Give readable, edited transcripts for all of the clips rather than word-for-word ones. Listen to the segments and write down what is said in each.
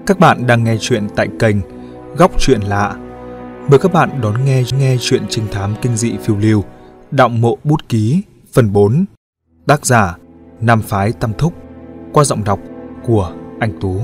Các bạn đang nghe chuyện tại kênh Góc Chuyện Lạ. Mời các bạn đón nghe chuyện trinh thám kinh dị phiêu lưu Đạo Mộ Bút Ký phần 4. Tác giả Nam Phái Tam Thúc, qua giọng đọc của anh Tú.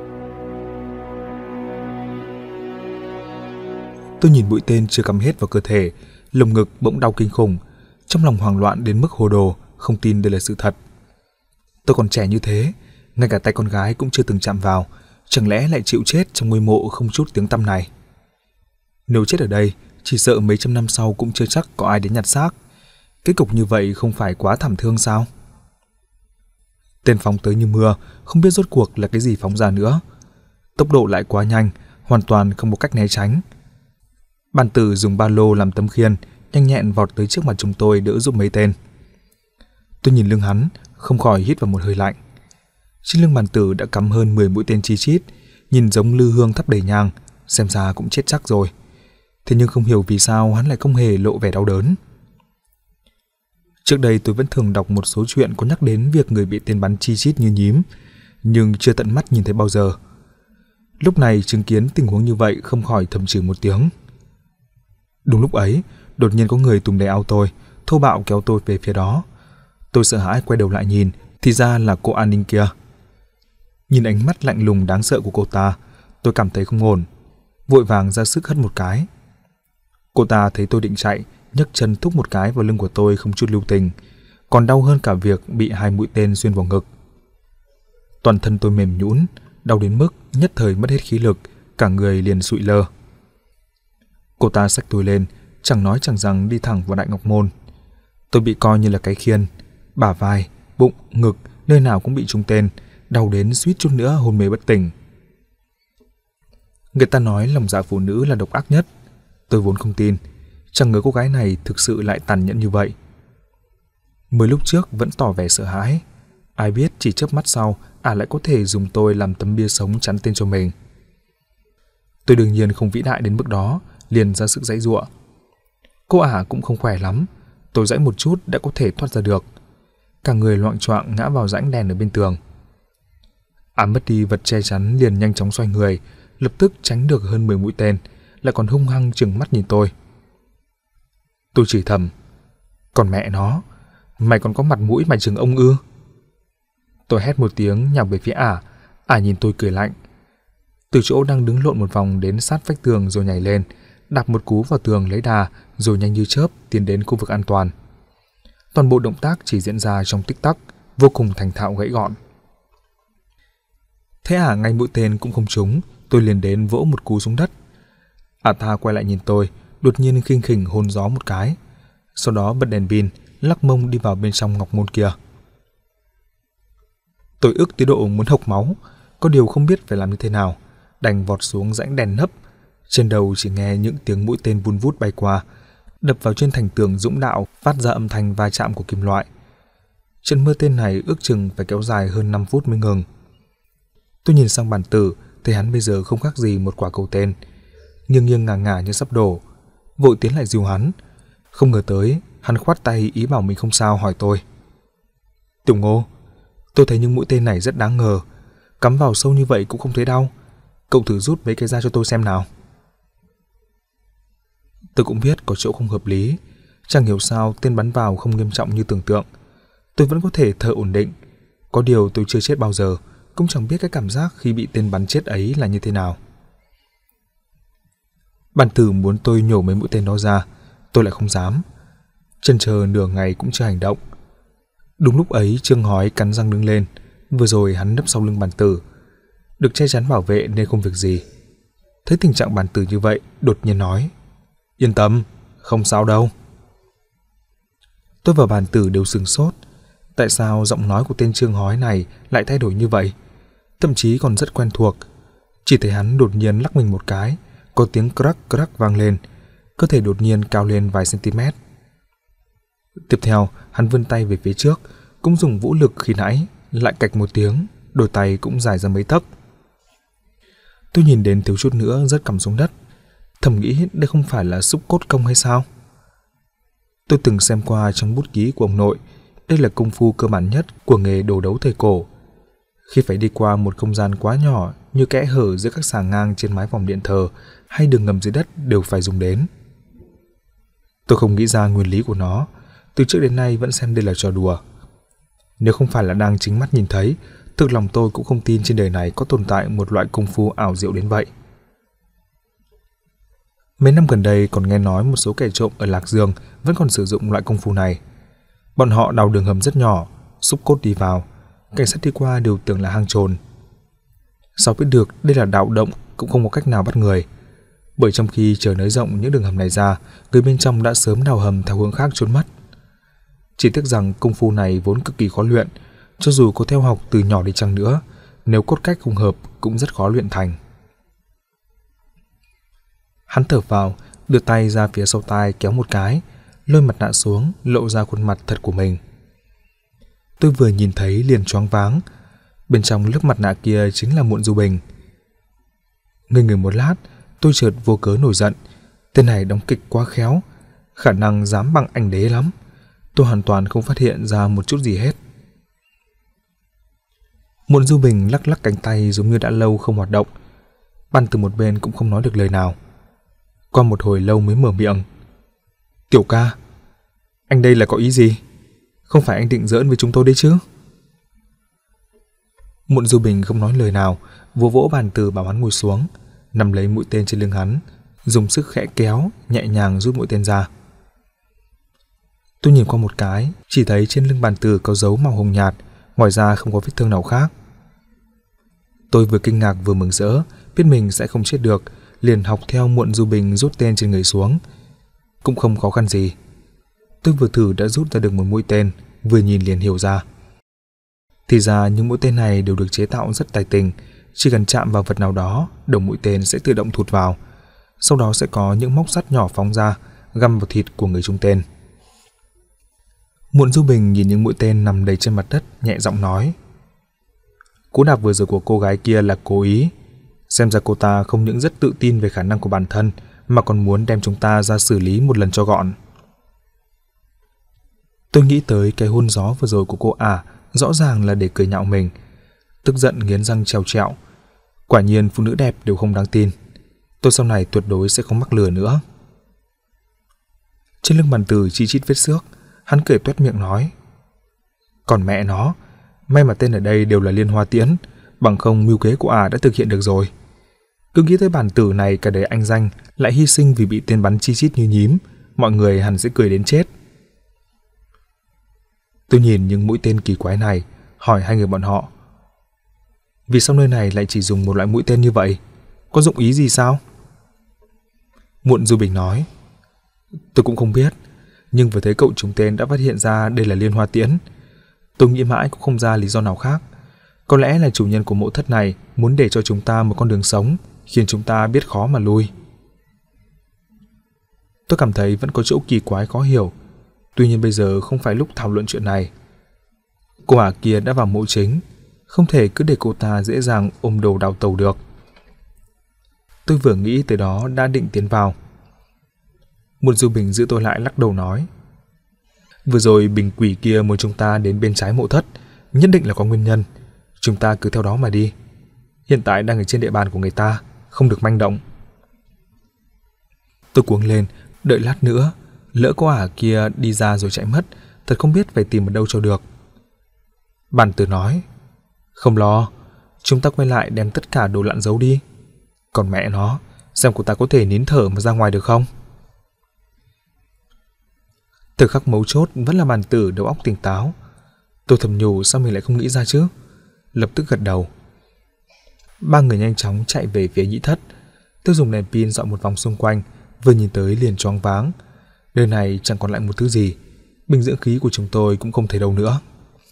Tôi nhìn mũi tên chưa cắm hết vào cơ thể, lồng ngực bỗng đau kinh khủng, trong lòng hoảng loạn đến mức hồ đồ, không tin đây là sự thật. Tôi còn trẻ như thế, ngay cả tay con gái cũng chưa từng chạm vào, chẳng lẽ lại chịu chết trong ngôi mộ không chút tiếng tăm này? Nếu chết ở đây, chỉ sợ mấy trăm năm sau cũng chưa chắc có ai đến nhặt xác. Kết cục như vậy không phải quá thảm thương sao? Tên phóng tới như mưa, không biết rốt cuộc là cái gì phóng ra nữa. Tốc độ lại quá nhanh, hoàn toàn không có cách né tránh. Bàn tử dùng ba lô làm tấm khiên, nhanh nhẹn vọt tới trước mặt chúng tôi đỡ giúp mấy tên. Tôi nhìn lưng hắn, không khỏi hít vào một hơi lạnh. Trên lưng bàn tử đã cắm hơn 10 mũi tên chi chít, nhìn giống lư hương thắp đầy nhang, xem ra cũng chết chắc rồi. Thế nhưng không hiểu vì sao hắn lại không hề lộ vẻ đau đớn. Trước đây tôi vẫn thường đọc một số chuyện có nhắc đến việc người bị tên bắn chi chít như nhím, nhưng chưa tận mắt nhìn thấy bao giờ. Lúc này chứng kiến tình huống như vậy không khỏi thầm chửi một tiếng. Đúng lúc ấy, đột nhiên có người túm lấy áo tôi, thô bạo kéo tôi về phía đó. Tôi sợ hãi quay đầu lại nhìn, thì ra là cô an ninh kia. Nhìn ánh mắt lạnh lùng đáng sợ của cô ta, tôi cảm thấy không ổn, vội vàng ra sức hất một cái. Cô ta thấy tôi định chạy, nhấc chân thúc một cái vào lưng của tôi không chút lưu tình, còn đau hơn cả việc bị 2 mũi tên xuyên vào ngực. Toàn thân tôi mềm nhũn, đau đến mức nhất thời mất hết khí lực, cả người liền sụi lơ. Cô ta xách tôi lên, chẳng nói chẳng rằng đi thẳng vào Đại Ngọc Môn. Tôi bị coi như là cái khiên, bả vai, bụng, ngực, nơi nào cũng bị trúng tên, đau đến suýt chút nữa hôn mê bất tỉnh. Người ta nói lòng dạ phụ nữ là độc ác nhất. Tôi vốn không tin, chẳng ngờ cô gái này thực sự lại tàn nhẫn như vậy. Mới lúc trước vẫn tỏ vẻ sợ hãi, ai biết chỉ chớp mắt sau lại có thể dùng tôi làm tấm bia sống chắn tên cho mình. Tôi đương nhiên không vĩ đại đến mức đó, liền ra sức giãy giụa. Cô cũng không khỏe lắm, tôi giãy một chút đã có thể thoát ra được. Cả người loạng choạng ngã vào rãnh đèn ở bên tường. Mất đi vật che chắn liền nhanh chóng xoay người, lập tức tránh được hơn 10 mũi tên, lại còn hung hăng trừng mắt nhìn tôi. Tôi chửi thầm, còn mẹ nó, mày còn có mặt mũi mày trừng ông ư? Tôi hét một tiếng nhào về phía nhìn tôi cười lạnh. Từ chỗ đang đứng lộn một vòng đến sát vách tường rồi nhảy lên, đạp một cú vào tường lấy đà, rồi nhanh như chớp tiến đến khu vực an toàn. Toàn bộ động tác chỉ diễn ra trong tích tắc, vô cùng thành thạo gãy gọn. Thế ngay mũi tên cũng không trúng, tôi liền đến vỗ một cú xuống đất. Ta quay lại nhìn tôi, đột nhiên khinh khỉnh hôn gió một cái, sau đó bật đèn pin, lắc mông đi vào bên trong ngọc môn kia. Tôi ức tới độ muốn hộc máu, có điều không biết phải làm như thế nào, đành vọt xuống rãnh đèn nấp. Trên đầu chỉ nghe những tiếng mũi tên vun vút bay qua, đập vào trên thành tường dũng đạo, phát ra âm thanh va chạm của kim loại. Trận mưa tên này ước chừng phải kéo dài hơn 5 phút mới ngừng. Tôi nhìn sang bàn tử, thấy hắn bây giờ không khác gì một quả cầu tên, nghiêng nghiêng ngả ngả như sắp đổ, vội tiến lại dìu hắn. Không ngờ tới, hắn khoát tay ý bảo mình không sao, hỏi tôi: Tiểu Ngô, tôi thấy những mũi tên này rất đáng ngờ, cắm vào sâu như vậy cũng không thấy đau, cậu thử rút mấy cái ra cho tôi xem nào. Tôi cũng biết có chỗ không hợp lý, chẳng hiểu sao tên bắn vào không nghiêm trọng như tưởng tượng. Tôi vẫn có thể thở ổn định, có điều tôi chưa chết bao giờ, cũng chẳng biết cái cảm giác khi bị tên bắn chết ấy là như thế nào. Bàn tử muốn tôi nhổ mấy mũi tên đó ra, tôi lại không dám. Chần chờ nửa ngày cũng chưa hành động. Đúng lúc ấy Trương Hói cắn răng đứng lên, vừa rồi hắn nấp sau lưng bàn tử, được che chắn bảo vệ nên không việc gì. Thấy tình trạng bàn tử như vậy, đột nhiên nói: Yên tâm, không sao đâu. Tôi và bàn tử đều sửng sốt. Tại sao giọng nói của tên Trương Hói này lại thay đổi như vậy? Thậm chí còn rất quen thuộc. Chỉ thấy hắn đột nhiên lắc mình một cái, có tiếng crack crack vang lên, cơ thể đột nhiên cao lên vài cm. Tiếp theo, hắn vươn tay về phía trước, cũng dùng vũ lực khi nãy, lại cạch một tiếng, đôi tay cũng dài ra mấy tấc. Tôi nhìn đến thiếu chút nữa rớt cằm xuống đất, thầm nghĩ đây không phải là xúc cốt công hay sao? Tôi từng xem qua trong bút ký của ông nội, đây là công phu cơ bản nhất của nghề đồ đấu thời cổ. Khi phải đi qua một không gian quá nhỏ như kẽ hở giữa các xà ngang trên mái vòm điện thờ hay đường ngầm dưới đất đều phải dùng đến. Tôi không nghĩ ra nguyên lý của nó, từ trước đến nay vẫn xem đây là trò đùa. Nếu không phải là đang chính mắt nhìn thấy, thực lòng tôi cũng không tin trên đời này có tồn tại một loại công phu ảo diệu đến vậy. Mấy năm gần đây còn nghe nói một số kẻ trộm ở Lạc Dương vẫn còn sử dụng loại công phu này. Bọn họ đào đường hầm rất nhỏ, xúc cốt đi vào, cảnh sát đi qua đều tưởng là hang trồn. Sau biết được đây là đào động cũng không có cách nào bắt người, bởi trong khi chờ nới rộng những đường hầm này ra, người bên trong đã sớm đào hầm theo hướng khác trốn mất. Chỉ tiếc rằng công phu này vốn cực kỳ khó luyện, cho dù có theo học từ nhỏ đi chăng nữa, nếu cốt cách không hợp cũng rất khó luyện thành. Hắn thở vào, đưa tay ra phía sau tai kéo một cái, lôi mặt nạ xuống, lộ ra khuôn mặt thật của mình. Tôi vừa nhìn thấy liền choáng váng, bên trong lớp mặt nạ kia chính là Muộn Du Bình. Ngây người một lát, tôi chợt vô cớ nổi giận, tên này đóng kịch quá khéo, khả năng dám bằng anh đế lắm. Tôi hoàn toàn không phát hiện ra một chút gì hết. Muộn Du Bình lắc lắc cánh tay giống như đã lâu không hoạt động. Ban từ một bên cũng không nói được lời nào. Qua một hồi lâu mới mở miệng. Tiểu ca, anh đây là có ý gì? Không phải anh định giỡn với chúng tôi đấy chứ? Muộn Du Bình không nói lời nào, vỗ vỗ bàn từ bảo hắn ngồi xuống, nắm lấy mũi tên trên lưng hắn, dùng sức khẽ kéo, nhẹ nhàng rút mũi tên ra. Tôi nhìn qua một cái, chỉ thấy trên lưng bàn từ có dấu màu hồng nhạt, ngoài ra không có vết thương nào khác. Tôi vừa kinh ngạc vừa mừng rỡ, biết mình sẽ không chết được, liền học theo Muộn Du Bình rút tên trên người xuống. Cũng không khó khăn gì. Tôi vừa thử đã rút ra được một mũi tên, vừa nhìn liền hiểu ra. Thì ra những mũi tên này đều được chế tạo rất tài tình, chỉ cần chạm vào vật nào đó, đầu mũi tên sẽ tự động thụt vào. Sau đó sẽ có những móc sắt nhỏ phóng ra, găm vào thịt của người trúng tên. Muộn Du Bình nhìn những mũi tên nằm đầy trên mặt đất, nhẹ giọng nói: Cú đạp vừa rồi của cô gái kia là cố ý. Xem ra cô ta không những rất tự tin về khả năng của bản thân, mà còn muốn đem chúng ta ra xử lý một lần cho gọn. Tôi nghĩ tới cái hôn gió vừa rồi của cô rõ ràng là để cười nhạo mình. Tức giận nghiến răng trèo trẹo. Quả nhiên phụ nữ đẹp đều không đáng tin. Tôi sau này tuyệt đối sẽ không mắc lừa nữa. Trên lưng bàn từ chi chít vết xước, hắn cười toét miệng nói: Còn mẹ nó, may mà tên ở đây đều là Liên Hoa Tiễn, bằng không mưu kế của đã thực hiện được rồi. Cứ nghĩ tới bản tử này cả đời anh danh lại hy sinh vì bị tên bắn chi chít như nhím, mọi người hẳn sẽ cười đến chết. Tôi nhìn những mũi tên kỳ quái này, hỏi hai người bọn họ: Vì sao nơi này lại chỉ dùng một loại mũi tên như vậy? Có dụng ý gì sao? Muộn Du Bình nói: Tôi cũng không biết, nhưng vừa thấy cậu trúng tên đã phát hiện ra đây là Liên Hoa Tiễn. Tôi nghĩ mãi cũng không ra lý do nào khác. Có lẽ là chủ nhân của mộ thất này muốn để cho chúng ta một con đường sống, khiến chúng ta biết khó mà lui. Tôi cảm thấy vẫn có chỗ kỳ quái khó hiểu. Tuy nhiên bây giờ không phải lúc thảo luận chuyện này. Cô kia đã vào mộ chính, không thể cứ để cô ta dễ dàng ôm đồ đào tẩu được. Tôi vừa nghĩ tới đó đã định tiến vào. Muộn Du Bình giữ tôi lại lắc đầu nói: Vừa rồi bình quỷ kia muốn chúng ta đến bên trái mộ thất, nhất định là có nguyên nhân. Chúng ta cứ theo đó mà đi. Hiện tại đang ở trên địa bàn của người ta, không được manh động. Tôi cuống lên, đợi lát nữa, lỡ có kia đi ra rồi chạy mất, thật không biết phải tìm ở đâu cho được. Bản tử nói: Không lo, chúng ta quay lại đem tất cả đồ lặn giấu đi. Còn mẹ nó, xem cô ta có thể nín thở mà ra ngoài được không? Thời khắc mấu chốt vẫn là bản tử đầu óc tỉnh táo. Tôi thầm nhủ sao mình lại không nghĩ ra chứ? Lập tức gật đầu. Ba người nhanh chóng chạy về phía nhĩ thất. Tôi dùng đèn pin dọi một vòng xung quanh, vừa nhìn tới liền choáng váng. Nơi này chẳng còn lại một thứ gì, bình dưỡng khí của chúng tôi cũng không thấy đâu nữa.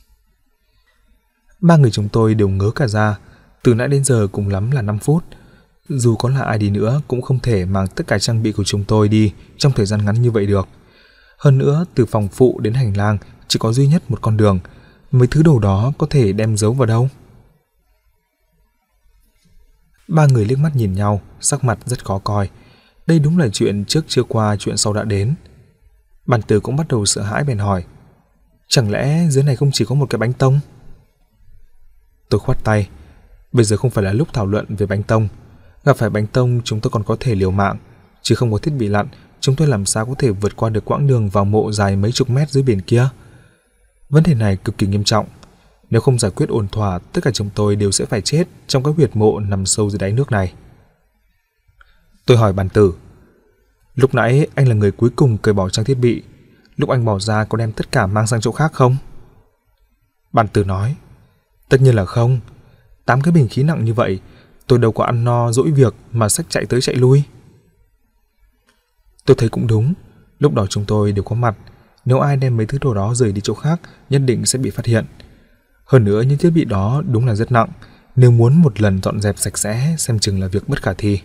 Ba người chúng tôi đều ngớ cả ra. Từ nãy đến giờ cùng lắm là 5 phút. Dù có là ai đi nữa cũng không thể mang tất cả trang bị của chúng tôi đi trong thời gian ngắn như vậy được. Hơn nữa, từ phòng phụ đến hành lang chỉ có duy nhất một con đường. Mấy thứ đồ đó có thể đem giấu vào đâu? Ba người liếc mắt nhìn nhau, sắc mặt rất khó coi. Đây đúng là chuyện trước chưa qua, chuyện sau đã đến. Bản tử cũng bắt đầu sợ hãi bèn hỏi: Chẳng lẽ dưới này không chỉ có một cái bánh tông? Tôi khoát tay. Bây giờ không phải là lúc thảo luận về bánh tông. Gặp phải bánh tông chúng tôi còn có thể liều mạng, chứ không có thiết bị lặn, chúng tôi làm sao có thể vượt qua được quãng đường vào mộ dài mấy chục mét dưới biển kia. Vấn đề này cực kỳ nghiêm trọng. Nếu không giải quyết ổn thỏa, tất cả chúng tôi đều sẽ phải chết trong các huyệt mộ nằm sâu dưới đáy nước này. Tôi hỏi Bàn Tử. Lúc nãy anh là người cuối cùng cởi bỏ trang thiết bị. Lúc anh bỏ ra có đem tất cả mang sang chỗ khác không? Bàn Tử nói. Tất nhiên là không. 8 cái bình khí nặng như vậy, tôi đâu có ăn no dỗi việc mà xách chạy tới chạy lui. Tôi thấy cũng đúng. Lúc đó chúng tôi đều có mặt. Nếu ai đem mấy thứ đồ đó rời đi chỗ khác, nhất định sẽ bị phát hiện. Hơn nữa những thiết bị đó đúng là rất nặng. Nếu muốn một lần dọn dẹp sạch sẽ, xem chừng là việc bất khả thi.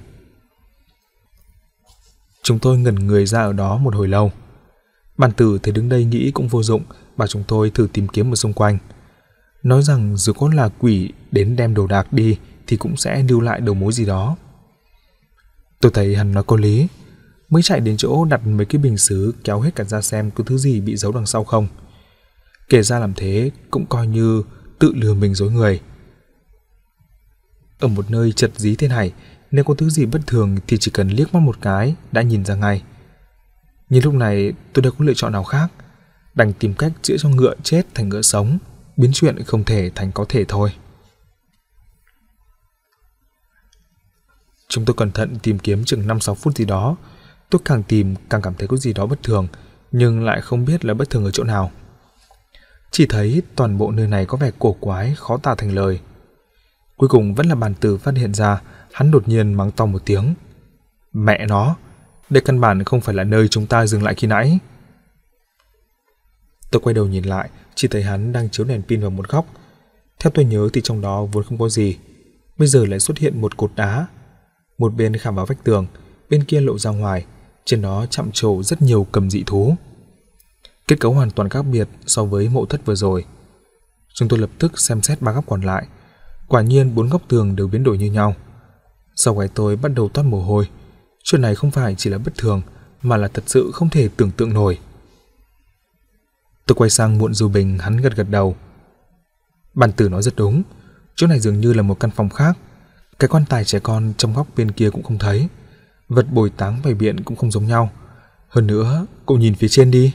Chúng tôi ngẩn người ra ở đó một hồi lâu. Bàn Tử thấy đứng đây nghĩ cũng vô dụng, bảo chúng tôi thử tìm kiếm ở xung quanh. Nói rằng dù có là quỷ đến đem đồ đạc đi thì cũng sẽ lưu lại đầu mối gì đó. Tôi thấy hắn nói có lý. Mới chạy đến chỗ đặt mấy cái bình sứ, kéo hết cả ra xem có thứ gì bị giấu đằng sau không. Kể ra làm thế cũng coi như tự lừa mình dối người. Ở một nơi chật dí thế này, nếu có thứ gì bất thường thì chỉ cần liếc mắt một cái đã nhìn ra ngay. Nhưng lúc này tôi đâu có lựa chọn nào khác, đành tìm cách chữa cho ngựa chết thành ngựa sống, biến chuyện không thể thành có thể thôi. Chúng tôi cẩn thận tìm kiếm chừng 5-6 phút gì đó. Tôi càng tìm càng cảm thấy có gì đó bất thường, nhưng lại không biết là bất thường ở chỗ nào. Chỉ thấy toàn bộ nơi này có vẻ cổ quái, khó tả thành lời. Cuối cùng vẫn là Bàn Tử phát hiện ra. Hắn đột nhiên mắng to một tiếng. Mẹ nó, đây căn bản không phải là nơi chúng ta dừng lại khi nãy. Tôi quay đầu nhìn lại, chỉ thấy hắn đang chiếu đèn pin vào một góc. Theo tôi nhớ thì trong đó vốn không có gì, bây giờ lại xuất hiện một cột đá. Một bên khảm vào vách tường, bên kia lộ ra ngoài, trên đó chạm trổ rất nhiều cầm dị thú. Kết cấu hoàn toàn khác biệt so với mộ thất vừa rồi. Chúng tôi lập tức xem xét 3 góc còn lại. Quả nhiên 4 góc tường đều biến đổi như nhau. Sau gáy tôi bắt đầu toát mồ hôi. Chuyện này không phải chỉ là bất thường, mà là thật sự không thể tưởng tượng nổi. Tôi quay sang Muộn Du Bình, hắn gật gật đầu. Bàn Tử nói rất đúng, chỗ này dường như là một căn phòng khác. Cái quan tài trẻ con trong góc bên kia cũng không thấy. Vật bồi táng bày biện cũng không giống nhau. Hơn nữa, cậu nhìn phía trên đi.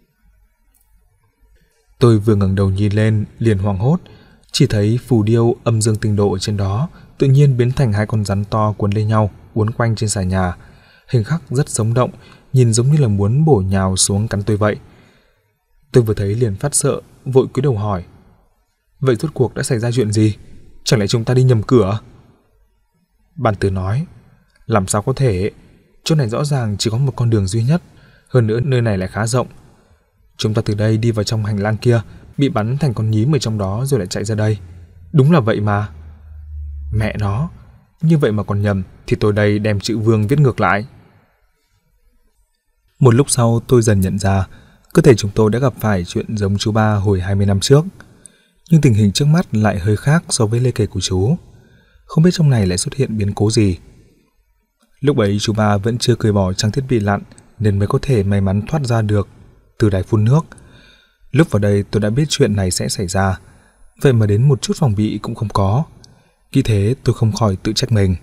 Tôi vừa ngẩng đầu nhìn lên liền hoảng hốt, chỉ thấy phù điêu âm dương tinh độ ở trên đó tự nhiên biến thành 2 con rắn to cuốn lên nhau, uốn quanh trên xà nhà. Hình khắc rất sống động, nhìn giống như là muốn bổ nhào xuống cắn tôi vậy. Tôi vừa thấy liền phát sợ, vội cúi đầu hỏi. Vậy rốt cuộc đã xảy ra chuyện gì? Chẳng lẽ chúng ta đi nhầm cửa? Bàn Tử nói. Làm sao có thể? Chỗ này rõ ràng chỉ có một con đường duy nhất. Hơn nữa nơi này lại khá rộng. Chúng ta từ đây đi vào trong hành lang kia, bị bắn thành con nhím ở trong đó rồi lại chạy ra đây. Đúng là vậy mà. Mẹ nó, như vậy mà còn nhầm thì tôi đây đem chữ Vương viết ngược lại. Một lúc sau tôi dần nhận ra cơ thể chúng tôi đã gặp phải chuyện giống chú ba hồi 20 năm trước. Nhưng tình hình trước mắt lại hơi khác so với lời kể của chú. Không biết trong này lại xuất hiện biến cố gì. Lúc ấy chú ba vẫn chưa cởi bỏ trang thiết bị lặn nên mới có thể may mắn thoát ra được từ đài phun nước. Lúc vào đây tôi đã biết chuyện này sẽ xảy ra, vậy mà đến một chút phòng bị cũng không có. Khi thế tôi không khỏi tự trách mình.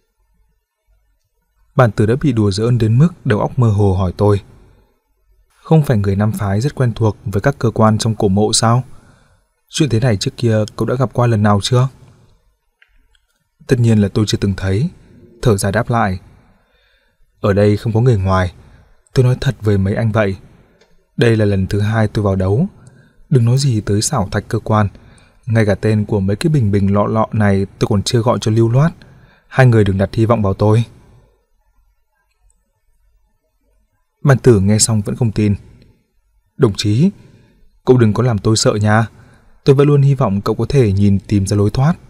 Bàn Tử đã bị đùa giỡn đến mức đầu óc mơ hồ hỏi tôi. Không phải người Nam phái rất quen thuộc với các cơ quan trong cổ mộ sao? Chuyện thế này trước kia cậu đã gặp qua lần nào chưa? Tất nhiên là tôi chưa từng thấy. Thở dài đáp lại. Ở đây không có người ngoài. Tôi nói thật với mấy anh vậy. Đây là lần thứ 2 tôi vào đấu. Đừng nói gì tới xảo thạch cơ quan. Ngay cả tên của mấy cái bình lọ lọ này tôi còn chưa gọi cho lưu loát. Hai người đừng đặt hy vọng vào tôi. Bàn Tử nghe xong vẫn không tin. Đồng chí, cậu đừng có làm tôi sợ nha. Tôi vẫn luôn hy vọng cậu có thể tìm ra lối thoát.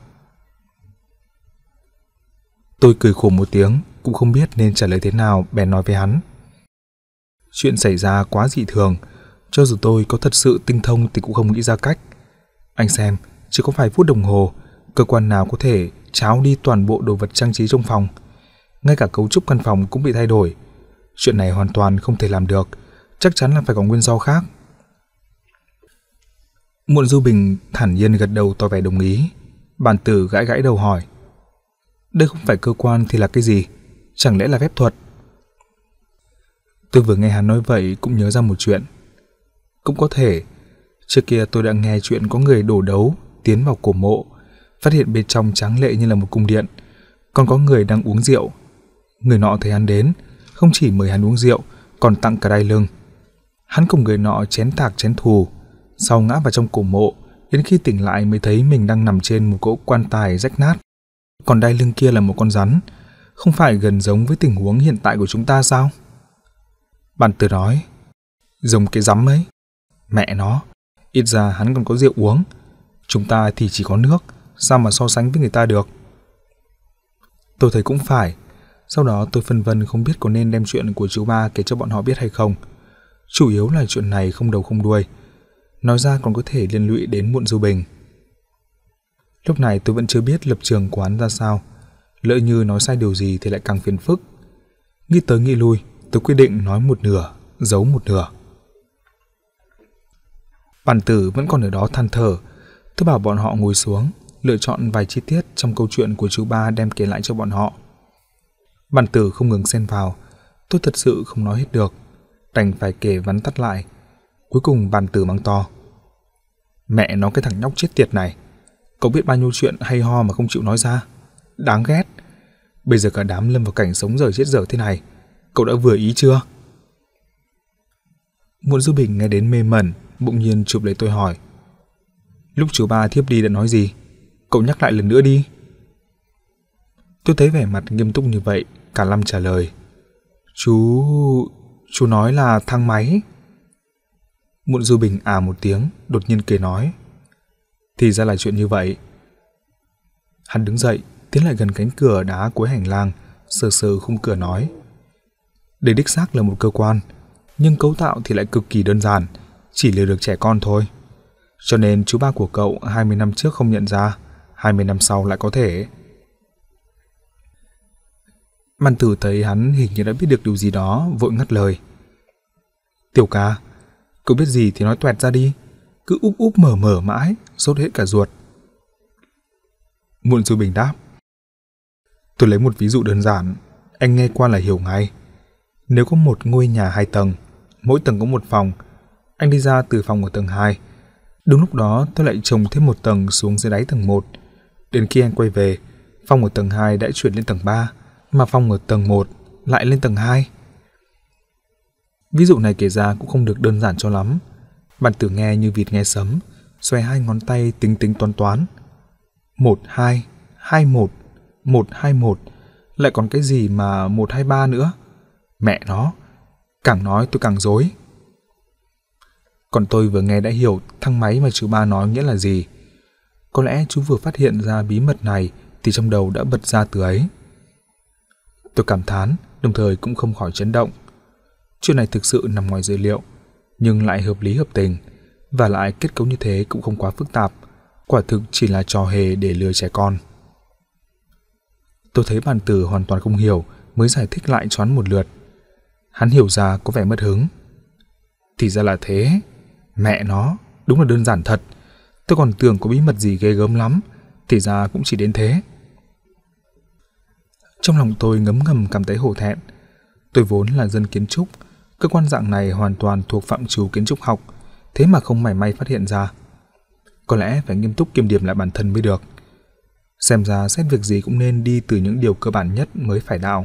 Tôi cười khổ một tiếng, cũng không biết nên trả lời thế nào, bèn nói với hắn. Chuyện xảy ra quá dị thường, cho dù tôi có thật sự tinh thông thì cũng không nghĩ ra cách. Anh xem, chỉ có vài phút đồng hồ, cơ quan nào có thể tráo đi toàn bộ đồ vật trang trí trong phòng. Ngay cả cấu trúc căn phòng cũng bị thay đổi. Chuyện này hoàn toàn không thể làm được, chắc chắn là phải có nguyên do khác. Muộn Du Bình thản nhiên gật đầu tỏ vẻ đồng ý. Bàn tử gãi gãi đầu hỏi. Đây không phải cơ quan thì là cái gì? Chẳng lẽ là phép thuật? Tôi vừa nghe hắn nói vậy cũng nhớ ra một chuyện. Cũng có thể, trước kia tôi đã nghe chuyện có người đổ đấu tiến vào cổ mộ, phát hiện bên trong tráng lệ như là một cung điện, còn có người đang uống rượu. Người nọ thấy hắn đến, không chỉ mời hắn uống rượu, còn tặng cả đai lưng. Hắn cùng người nọ chén tạc chén thù, sau ngã vào trong cổ mộ, đến khi tỉnh lại mới thấy mình đang nằm trên một cỗ quan tài rách nát. Còn đai lưng kia là một con rắn, không phải gần giống với tình huống hiện tại của chúng ta sao? Bàn tử nói, giống cái rắm ấy. Mẹ nó, ít ra hắn còn có rượu uống, chúng ta thì chỉ có nước, sao mà so sánh với người ta được? Tôi thấy cũng phải. Sau đó tôi phân vân không biết có nên đem chuyện của chú ba kể cho bọn họ biết hay không. Chủ yếu là chuyện này không đầu không đuôi, nói ra còn có thể liên lụy đến Muộn Du Bình. Lúc này tôi vẫn chưa biết lập trường của hắn ra sao, lỡ như nói sai điều gì thì lại càng phiền phức. Nghĩ tới nghĩ lui, tôi quyết định nói một nửa, giấu một nửa. Bàn tử vẫn còn ở đó than thở. Tôi bảo bọn họ ngồi xuống, lựa chọn vài chi tiết trong câu chuyện của chú ba đem kể lại cho bọn họ. Bàn tử không ngừng xen vào, tôi thật sự không nói hết được, đành phải kể vắn tắt lại. Cuối cùng bàn tử mắng to, mẹ nó cái thằng nhóc chết tiệt này, cậu biết bao nhiêu chuyện hay ho mà không chịu nói ra, đáng ghét. Bây giờ cả đám lâm vào cảnh sống dở chết dở thế này, cậu đã vừa ý chưa? Muộn Du Bình nghe đến mê mẩn, bỗng nhiên chụp lấy tôi hỏi, lúc chú ba thiếp đi đã nói gì? Cậu nhắc lại lần nữa đi. Tôi thấy vẻ mặt nghiêm túc như vậy, cả Lâm trả lời, Chú nói là thang máy. Muộn Du Bình à một tiếng, đột nhiên cười nói, thì ra là chuyện như vậy. Hắn đứng dậy, tiến lại gần cánh cửa đá cuối hành lang, sờ sờ khung cửa nói, đây đích xác là một cơ quan, nhưng cấu tạo thì lại cực kỳ đơn giản, chỉ lừa được trẻ con thôi. Cho nên chú ba của cậu 20 năm trước không nhận ra, 20 năm sau lại có thể. Bàn tử thấy hắn hình như đã biết được điều gì đó, vội ngắt lời, Tiểu ca, cậu biết gì thì nói toẹt ra đi, cứ úp úp mở mở mãi, sốt hết cả ruột. Muộn Du Bình đáp, tôi lấy một ví dụ đơn giản, anh nghe qua là hiểu ngay. Nếu có một ngôi nhà 2 tầng, mỗi tầng có một phòng, anh đi ra từ phòng ở tầng 2. Đúng lúc đó tôi lại trồng thêm một tầng xuống dưới đáy tầng 1. Đến khi anh quay về, phòng ở tầng 2 đã chuyển lên tầng 3, mà phòng ở tầng 1 lại lên tầng 2. Ví dụ này kể ra cũng không được đơn giản cho lắm. Bàn tử nghe như vịt nghe sấm, xoay 2 ngón tay tính tính toán toán. 1, 2, 2, 1, 1, 2, 1, lại còn cái gì mà 1, 2, 3 nữa. Mẹ nó, càng nói tôi càng rối. Còn tôi vừa nghe đã hiểu thang máy mà chú ba nói nghĩa là gì. Có lẽ chú vừa phát hiện ra bí mật này thì trong đầu đã bật ra từ ấy. Tôi cảm thán, đồng thời cũng không khỏi chấn động. Chuyện này thực sự nằm ngoài dự liệu, nhưng lại hợp lý hợp tình, và lại kết cấu như thế cũng không quá phức tạp, quả thực chỉ là trò hề để lừa trẻ con. Tôi thấy bàn tử hoàn toàn không hiểu, mới giải thích lại choán một lượt. Hắn hiểu ra có vẻ mất hứng. Thì ra là thế, mẹ nó, đúng là đơn giản thật. Tôi còn tưởng có bí mật gì ghê gớm lắm, thì ra cũng chỉ đến thế. Trong lòng tôi ngấm ngầm cảm thấy hổ thẹn. Tôi vốn là dân kiến trúc, cơ quan dạng này hoàn toàn thuộc phạm trù kiến trúc học, thế mà không mảy may phát hiện ra. Có lẽ phải nghiêm túc kiểm điểm lại bản thân mới được. Xem ra xét việc gì cũng nên đi từ những điều cơ bản nhất mới phải đạo.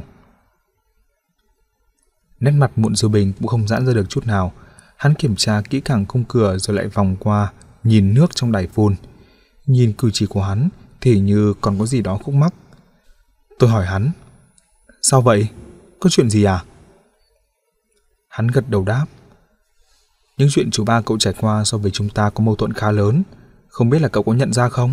Nét mặt Muộn Du Bình cũng không giãn ra được chút nào. Hắn kiểm tra kỹ càng khung cửa rồi lại vòng qua, nhìn nước trong đài phun. Nhìn cử chỉ của hắn thì như còn có gì đó khúc mắc. Tôi hỏi hắn, sao vậy? Có chuyện gì à? Hắn gật đầu đáp, những chuyện chú ba cậu trải qua so với chúng ta có mâu thuẫn khá lớn, không biết là cậu có nhận ra không?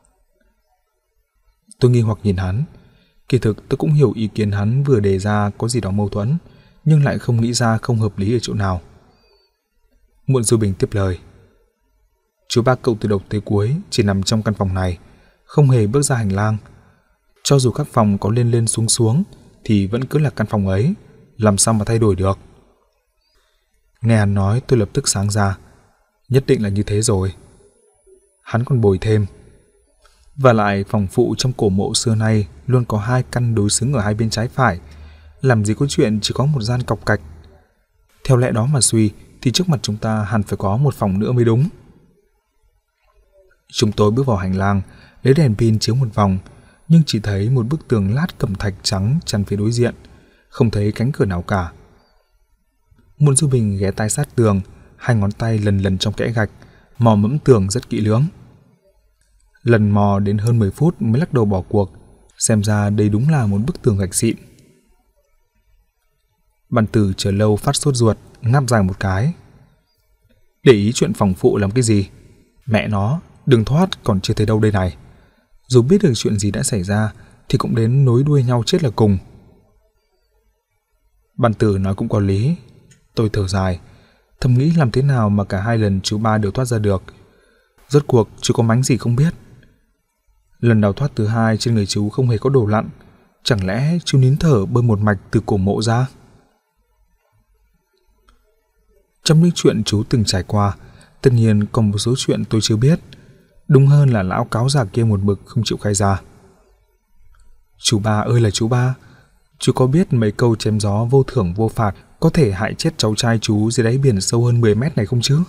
Tôi nghi hoặc nhìn hắn. Kỳ thực tôi cũng hiểu ý kiến hắn vừa đề ra có gì đó mâu thuẫn, nhưng lại không nghĩ ra không hợp lý ở chỗ nào. Muộn Du Bình tiếp lời, chú ba cậu từ đầu tới cuối chỉ nằm trong căn phòng này, không hề bước ra hành lang. Cho dù các phòng có lên lên xuống xuống thì vẫn cứ là căn phòng ấy, làm sao mà thay đổi được. Nghe hắn nói tôi lập tức sáng ra, nhất định là như thế rồi. Hắn còn bồi thêm, Và lại phòng phụ trong cổ mộ xưa nay luôn có 2 căn đối xứng ở hai bên trái phải, làm gì có chuyện chỉ có một gian cọc cạch. Theo lẽ đó mà suy thì trước mặt chúng ta hẳn phải có một phòng nữa mới đúng. Chúng tôi bước vào hành lang, lấy đèn pin chiếu một vòng, nhưng chỉ thấy một bức tường lát cẩm thạch trắng chắn phía đối diện, không thấy cánh cửa nào cả. Muộn Du Bình ghé tai sát tường, 2 ngón tay lần lần trong kẽ gạch, mò mẫm tường rất kỹ lưỡng. Lần mò đến hơn 10 phút mới lắc đầu bỏ cuộc, xem ra đây đúng là một bức tường gạch xịn. Bàn Tử chờ lâu phát sốt ruột, ngáp dài một cái. Để ý chuyện phòng phụ làm cái gì? Mẹ nó, đường thoát còn chưa thấy đâu đây này. Dù biết được chuyện gì đã xảy ra thì cũng đến nối đuôi nhau chết là cùng. Bàn Tử nói cũng có lý. Tôi thở dài, thầm nghĩ làm thế nào mà cả 2 lần chú ba đều thoát ra được. Rốt cuộc chú có mánh gì không biết. Lần đào thoát thứ 2 trên người chú không hề có đồ lặn, chẳng lẽ chú nín thở bơi một mạch từ cổ mộ ra? Trong những chuyện chú từng trải qua, tất nhiên còn một số chuyện tôi chưa biết. Đúng hơn là lão cáo già kia một mực không chịu khai ra. Chú ba ơi là chú ba, chú có biết mấy câu chém gió vô thưởng vô phạt có thể hại chết cháu trai chú dưới đáy biển sâu hơn 10 mét này không chứ?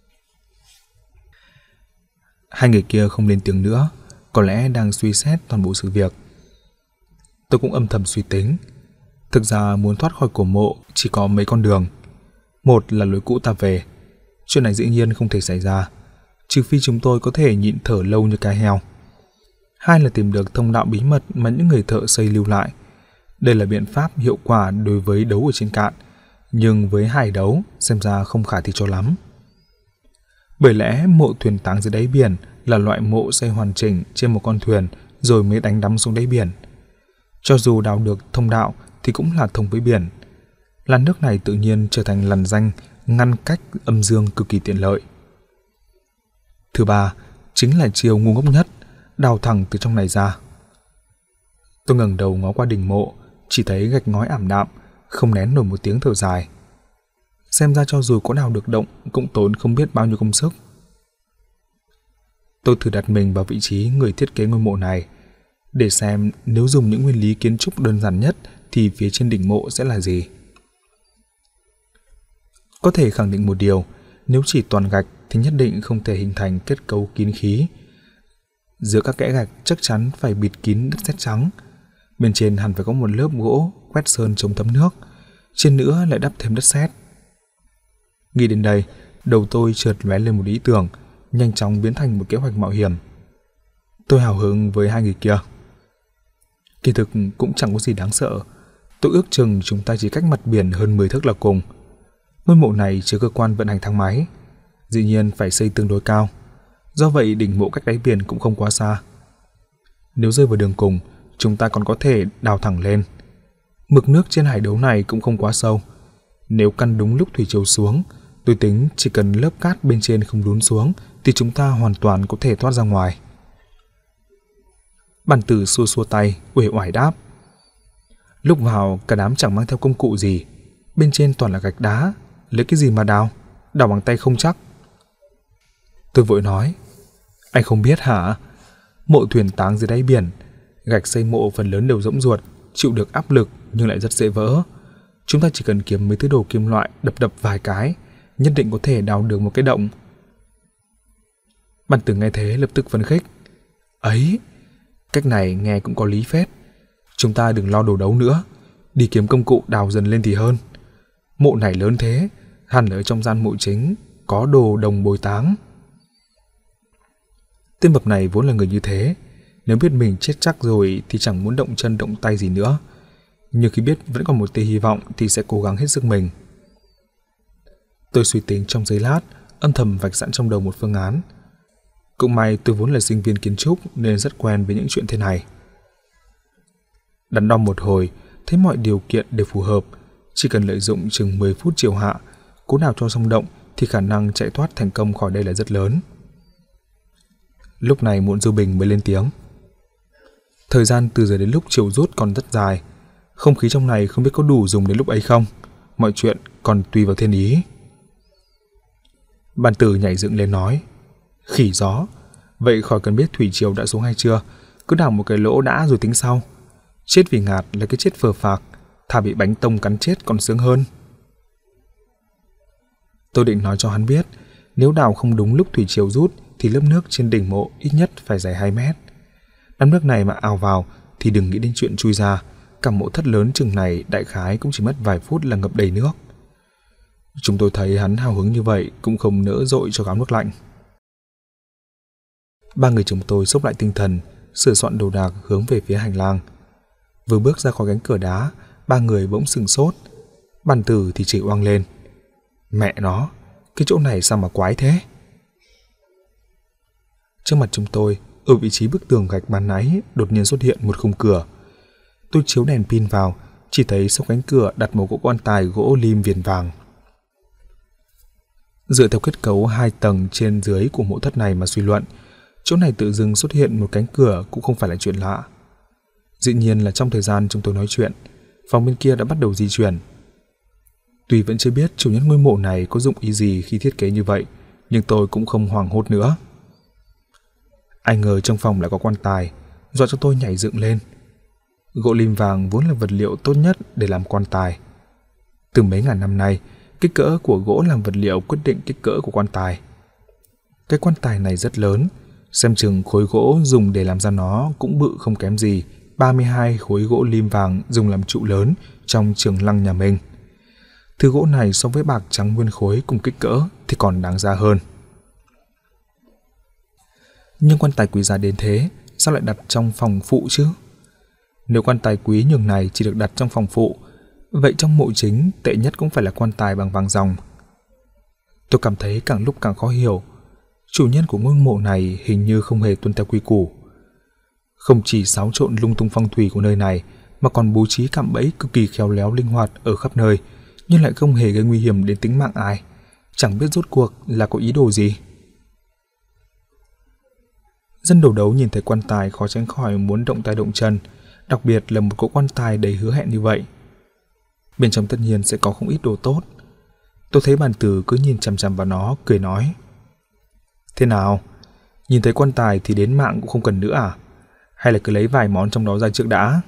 Hai người kia không lên tiếng nữa, có lẽ đang suy xét toàn bộ sự việc. Tôi cũng âm thầm suy tính. Thực ra muốn thoát khỏi cổ mộ chỉ có mấy con đường. Một là lối cũ ta về. Chuyện này dĩ nhiên không thể xảy ra, trừ phi chúng tôi có thể nhịn thở lâu như cái heo. 2 là tìm được thông đạo bí mật mà những người thợ xây lưu lại. Đây là biện pháp hiệu quả đối với đấu ở trên cạn, nhưng với hải đấu xem ra không khả thi cho lắm. Bởi lẽ mộ thuyền táng dưới đáy biển là loại mộ xây hoàn chỉnh trên một con thuyền rồi mới đánh đắm xuống đáy biển. Cho dù đào được thông đạo thì cũng là thông với biển. Làn nước này tự nhiên trở thành làn danh ngăn cách âm dương cực kỳ tiện lợi. Thứ 3 chính là chiều ngu ngốc nhất, đào thẳng từ trong này ra. Tôi ngẩng đầu ngó qua đỉnh mộ, chỉ thấy gạch ngói ảm đạm, không nén nổi một tiếng thở dài. Xem ra cho dù có đào được động cũng tốn không biết bao nhiêu công sức. Tôi thử đặt mình vào vị trí người thiết kế ngôi mộ này, để xem nếu dùng những nguyên lý kiến trúc đơn giản nhất thì phía trên đỉnh mộ sẽ là gì. Có thể khẳng định một điều, nếu chỉ toàn gạch thì nhất định không thể hình thành kết cấu kín khí. Giữa các kẽ gạch chắc chắn phải bịt kín đất sét trắng. Bên trên hẳn phải có một lớp gỗ quét sơn chống thấm nước, trên nữa lại đắp thêm đất sét. Nghĩ đến đây, đầu tôi chợt lóe lên một ý tưởng, nhanh chóng biến thành một kế hoạch mạo hiểm. Tôi hào hứng với 2 người kia. Kỳ thực cũng chẳng có gì đáng sợ. Tôi ước chừng chúng ta chỉ cách mặt biển hơn 10 thước là cùng. Ngôi mộ này chứa cơ quan vận hành thang máy, dĩ nhiên phải xây tương đối cao. Do vậy đỉnh mộ cách đáy biển cũng không quá xa. Nếu rơi vào đường cùng, chúng ta còn có thể đào thẳng lên. Mực nước trên hải đấu này cũng không quá sâu. Nếu căn đúng lúc thủy triều xuống, tôi tính chỉ cần lớp cát bên trên không lún xuống thì chúng ta hoàn toàn có thể thoát ra ngoài. Bàn Tử xua xua tay, uể oải đáp. Lúc vào cả đám chẳng mang theo công cụ gì, bên trên toàn là gạch đá, lấy cái gì mà đào bằng tay không chắc. Tôi vội nói, anh không biết hả? Mộ thuyền táng dưới đáy biển, gạch xây mộ phần lớn đều rỗng ruột, chịu được áp lực nhưng lại rất dễ vỡ. Chúng ta chỉ cần kiếm mấy thứ đồ kim loại đập vài cái, nhất định có thể đào được một cái động. Bàn Tử nghe thế lập tức phấn khích. Ấy, cách này nghe cũng có lý phết. Chúng ta đừng lo đồ đấu nữa, đi kiếm công cụ đào dần lên thì hơn. Mộ này lớn thế, hẳn ở trong gian mộ chính có đồ đồng bồi táng. Tên mập này vốn là người như thế, nếu biết mình chết chắc rồi thì chẳng muốn động chân động tay gì nữa, nhưng khi biết vẫn còn một tia hy vọng thì sẽ cố gắng hết sức mình. Tôi suy tính trong giây lát, âm thầm vạch sẵn trong đầu một phương án. Cũng may tôi vốn là sinh viên kiến trúc nên rất quen với những chuyện thế này. Đắn đo một hồi, thấy mọi điều kiện đều phù hợp, chỉ cần lợi dụng chừng 10 phút chiều hạ, cố nào cho xong động thì khả năng chạy thoát thành công khỏi đây là rất lớn. Lúc này Muộn Du Bình mới lên tiếng. Thời gian từ giờ đến lúc chiều rút còn rất dài, không khí trong này không biết có đủ dùng đến lúc ấy không, mọi chuyện còn tùy vào thiên ý. Bàn Tử nhảy dựng lên nói, khỉ gió, Vậy khỏi cần biết thủy triều đã xuống hay chưa, cứ đào một cái lỗ đã rồi tính sau. Chết vì ngạt là cái chết phờ phạc, thà bị bánh tông cắn chết còn sướng hơn. Tôi định nói cho hắn biết, nếu đào không đúng lúc thủy triều rút thì lớp nước trên đỉnh mộ ít nhất phải dày 2 mét. Đám nước này mà ào vào thì đừng nghĩ đến chuyện chui ra, cả mộ thất lớn chừng này đại khái cũng chỉ mất vài phút là ngập đầy nước. Chúng tôi thấy hắn hào hứng như vậy cũng không nỡ dội cho gáo nước lạnh. 3 người chúng tôi xốc lại tinh thần, sửa soạn đồ đạc hướng về phía hành lang. Vừa bước ra khỏi cánh cửa đá, 3 người bỗng sửng sốt. Bàn Tử thì chửi oang lên: "Mẹ nó, cái chỗ này sao mà quái thế?" Trước mặt chúng tôi, ở vị trí bức tường gạch ban nãy đột nhiên xuất hiện một khung cửa. Tôi chiếu đèn pin vào, chỉ thấy sau cánh cửa đặt một cỗ quan tài gỗ lim viền vàng. Dựa theo kết cấu 2 tầng trên dưới của mộ thất này mà suy luận, chỗ này tự dưng xuất hiện một cánh cửa cũng không phải là chuyện lạ. Dĩ nhiên là trong thời gian chúng tôi nói chuyện, phòng bên kia đã bắt đầu di chuyển. Tuy vẫn chưa biết chủ nhân ngôi mộ này có dụng ý gì khi thiết kế như vậy, nhưng tôi cũng không hoảng hốt nữa. Ai ngờ trong phòng lại có quan tài, dọa cho tôi nhảy dựng lên. Gỗ lim vàng vốn là vật liệu tốt nhất để làm quan tài. Từ mấy ngàn năm nay, kích cỡ của gỗ làm vật liệu quyết định kích cỡ của quan tài. Cái quan tài này rất lớn, xem chừng khối gỗ dùng để làm ra nó cũng bự không kém gì 32 khối gỗ lim vàng dùng làm trụ lớn trong trường lăng nhà mình. Thứ gỗ này so với bạc trắng nguyên khối cùng kích cỡ thì còn đáng giá hơn. Nhưng quan tài quý giá đến thế, sao lại đặt trong phòng phụ chứ? Nếu quan tài quý nhường này chỉ được đặt trong phòng phụ, vậy trong mộ chính tệ nhất cũng phải là quan tài bằng vàng ròng. Tôi cảm thấy càng lúc càng khó hiểu. Chủ nhân của ngôi mộ này hình như không hề tuân theo quy củ. Không chỉ xáo trộn lung tung phong thủy của nơi này, mà còn bố trí cạm bẫy cực kỳ khéo léo linh hoạt ở khắp nơi, nhưng lại không hề gây nguy hiểm đến tính mạng ai. Chẳng biết rốt cuộc là có ý đồ gì. Dân đầu đấu nhìn thấy quan tài khó tránh khỏi muốn động tay động chân, đặc biệt là một cỗ quan tài đầy hứa hẹn như vậy. Bên trong tất nhiên sẽ có không ít đồ tốt. Tôi thấy Bàn Tử cứ nhìn chằm chằm vào nó, cười nói: "Thế nào? Nhìn thấy quan tài thì đến mạng cũng không cần nữa à? Hay là cứ lấy vài món trong đó ra trước đã?"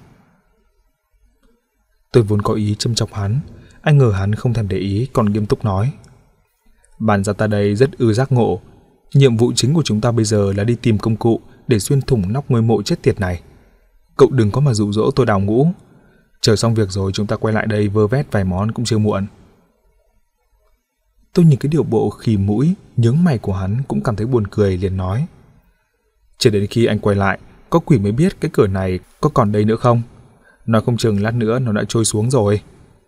Tôi vốn có ý châm chọc hắn, anh ngờ hắn không thèm để ý còn nghiêm túc nói: "Bản gia ta đây rất ư giác ngộ. Nhiệm vụ chính của chúng ta bây giờ là đi tìm công cụ để xuyên thủng nóc ngôi mộ chết tiệt này. Cậu đừng có mà dụ dỗ tôi đào ngũ. Chờ xong việc rồi chúng ta quay lại đây vơ vét vài món cũng chưa muộn." Tôi nhìn cái điệu bộ khì mũi, nhướng mày của hắn cũng cảm thấy buồn cười, liền nói: "Chờ đến khi anh quay lại, có quỷ mới biết cái cửa này có còn đây nữa không. Nói không chừng lát nữa nó đã trôi xuống rồi."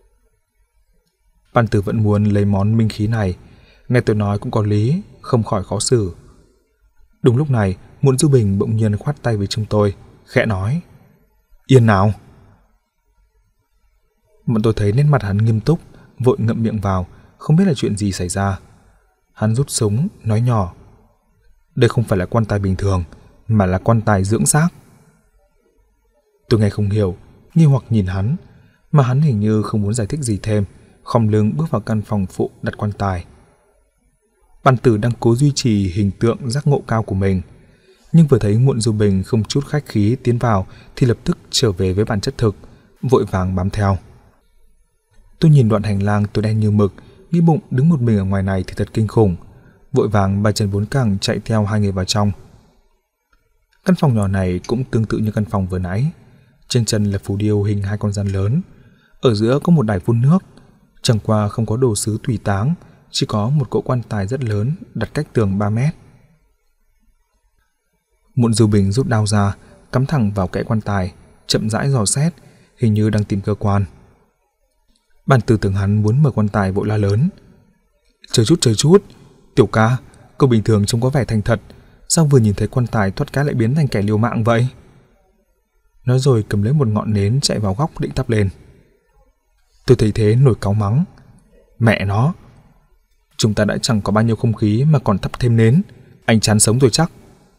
Bàn Tử vẫn muốn lấy món minh khí này, nghe tôi nói cũng có lý, không khỏi khó xử. Đúng lúc này, Muộn Du Bình bỗng nhiên khoát tay với chúng tôi, khẽ nói: "Yên nào." Bọn tôi thấy nét mặt hắn nghiêm túc, vội ngậm miệng vào, không biết là chuyện gì xảy ra. Hắn rút súng, nói nhỏ: "Đây không phải là quan tài bình thường, mà là quan tài dưỡng xác." Tôi nghe không hiểu, nghi hoặc nhìn hắn, mà hắn hình như không muốn giải thích gì thêm, khom lưng bước vào căn phòng phụ đặt quan tài. Bàn Tử đang cố duy trì hình tượng giác ngộ cao của mình, nhưng vừa thấy Muộn Du Bình không chút khách khí tiến vào thì lập tức trở về với bản chất thực, vội vàng bám theo. Tôi nhìn đoạn hành lang tối đen như mực, nghĩ bụng đứng một mình ở ngoài này thì thật kinh khủng, vội vàng 3 chân 4 cẳng chạy theo hai người vào trong. Căn phòng nhỏ này cũng tương tự như căn phòng vừa nãy. Trên chân là phù điêu hình 2 con rắn lớn, ở giữa có một đài phun nước, chẳng qua không có đồ sứ tùy táng, chỉ có một cỗ quan tài rất lớn đặt cách tường 3 mét. Muộn Du Bình rút đao ra, cắm thẳng vào kẽ quan tài, chậm rãi dò xét, hình như đang tìm cơ quan. Bàn Tử tưởng hắn muốn mở quan tài, vội la lớn: Chờ chút, tiểu ca, cậu bình thường trông có vẻ thành thật, sao vừa nhìn thấy quan tài thoát cái lại biến thành kẻ liều mạng vậy?" Nói rồi cầm lấy một ngọn nến chạy vào góc định thắp lên. Tôi thấy thế nổi cáu mắng: "Mẹ nó, chúng ta đã chẳng có bao nhiêu không khí mà còn thắp thêm nến, anh chán sống rồi chắc."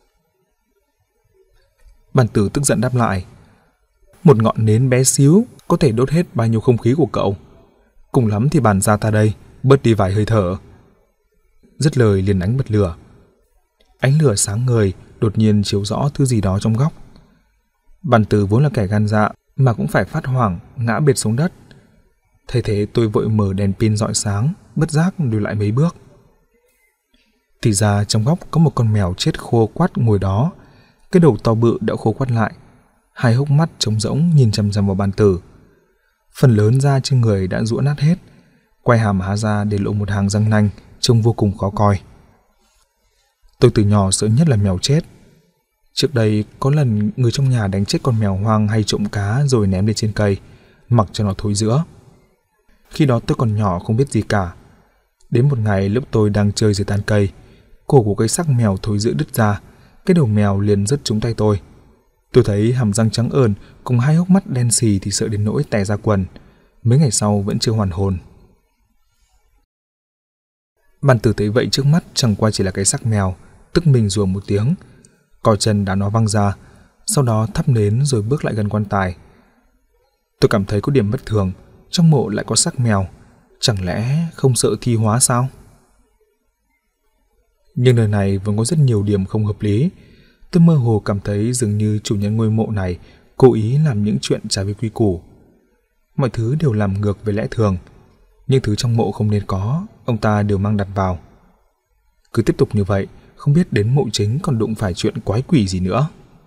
Bàn Tử tức giận đáp lại: "Một ngọn nến bé xíu có thể đốt hết bao nhiêu không khí của cậu. Cùng lắm thì bản gia ta đây bớt đi vài hơi thở." Dứt lời liền đánh bật lửa. Ánh lửa sáng ngời, đột nhiên chiếu rõ thứ gì đó trong góc. Bàn Tử vốn là kẻ gan dạ mà cũng phải phát hoảng, ngã bệt xuống đất. Thay thế tôi vội mở đèn pin rọi sáng, bất giác lùi lại mấy bước. Thì ra trong góc có một con mèo chết khô quắt ngồi đó, cái đầu to bự đã khô quắt lại, hai hốc mắt trống rỗng nhìn chằm chằm vào Bàn Tử. Phần lớn da trên người đã rũa nát hết, quai hàm há ra để lộ một hàng răng nanh trông vô cùng khó coi. Tôi từ nhỏ sợ nhất là mèo chết. Trước đây có lần người trong nhà đánh chết con mèo hoang hay trộm cá rồi ném lên trên cây, mặc cho nó thối rữa. Khi đó tôi còn nhỏ không biết gì cả. Đến một ngày lúc tôi đang chơi dưới tán cây, cổ của cái xác mèo thối rữa đứt ra, cái đầu mèo liền rớt trúng tay tôi. Tôi thấy hàm răng trắng ờn cùng hai hốc mắt đen xì thì sợ đến nỗi tè ra quần. Mấy ngày sau vẫn chưa hoàn hồn. Bàn Tử thấy vậy trước mắt chẳng qua chỉ là cái xác mèo, tức mình rủa một tiếng, cò chân đá nó văng ra, sau đó thắp nến rồi bước lại gần quan tài. Tôi cảm thấy có điểm bất thường, trong mộ lại có xác mèo, chẳng lẽ không sợ thi hóa sao? Nhưng nơi này vẫn có rất nhiều điểm không hợp lý. Tôi mơ hồ cảm thấy dường như chủ nhân ngôi mộ này cố ý làm những chuyện trái với quy củ. Mọi thứ đều làm ngược với lẽ thường, những thứ trong mộ không nên có, ông ta đều mang đặt vào. Cứ tiếp tục như vậy, không biết đến mộ chính còn đụng phải chuyện quái quỷ gì nữa.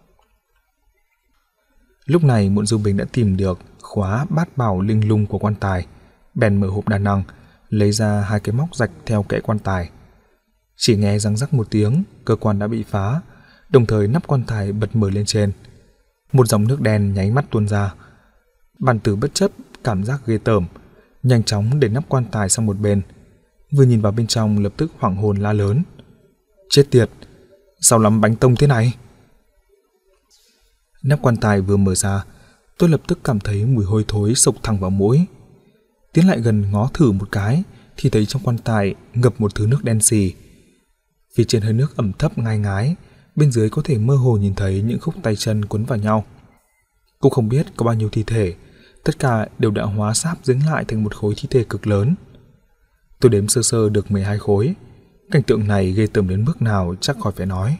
Lúc này Muộn Du Bình đã tìm được khóa bát bảo linh lung của quan tài, bèn mở hộp đa năng, lấy ra hai cái móc rạch theo kẽ quan tài. Chỉ nghe răng rắc một tiếng, cơ quan đã bị phá, đồng thời nắp quan tài bật mở lên trên. Một dòng nước đen nháy mắt tuôn ra. Bàn Tử bất chấp cảm giác ghê tởm, nhanh chóng để nắp quan tài sang một bên. Vừa nhìn vào bên trong lập tức hoảng hồn la lớn: chết tiệt, sao lắm bánh tông thế này? Nắp quan tài vừa mở ra, tôi lập tức cảm thấy mùi hôi thối xộc thẳng vào mũi. Tiến lại gần ngó thử một cái thì thấy trong quan tài ngập một thứ nước đen xì. Phía trên hơi nước ẩm thấp ngai ngái, bên dưới có thể mơ hồ nhìn thấy những khúc tay chân quấn vào nhau. Cũng không biết có bao nhiêu thi thể, tất cả đều đã hóa sáp dính lại thành một khối thi thể cực lớn. Tôi đếm sơ sơ được 12 khối. Cảnh tượng này ghê tởm đến mức nào chắc khỏi phải nói.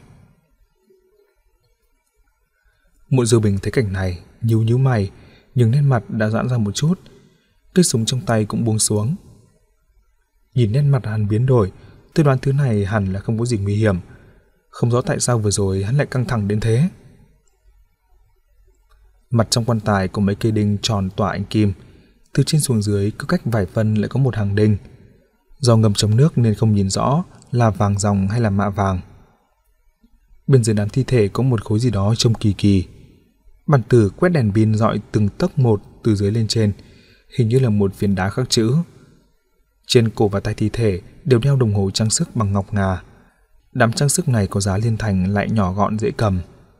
Muộn Du Bình thấy cảnh này, nhíu nhíu mày, nhưng nét mặt đã giãn ra một chút. Cây súng trong tay cũng buông xuống. Nhìn nét mặt hắn biến đổi, tôi đoán thứ này hẳn là không có gì nguy hiểm. Không rõ tại sao vừa rồi hắn lại căng thẳng đến thế. Mặt trong quan tài có mấy cây đinh tròn tỏa ánh kim, từ trên xuống dưới cứ cách vài phân lại có một hàng đinh. Do ngâm trong nước nên không nhìn rõ là vàng ròng hay là mạ vàng. Bên dưới đám thi thể có một khối gì đó trông kỳ kỳ. Bàn Tử quét đèn pin rọi từng tấc một từ dưới lên trên, hình như là một phiến đá khắc chữ. Trên cổ và tay thi thể đều đeo đồng hồ trang sức bằng ngọc ngà. Đám trang sức này có giá liên thành lại nhỏ gọn dễ cầm.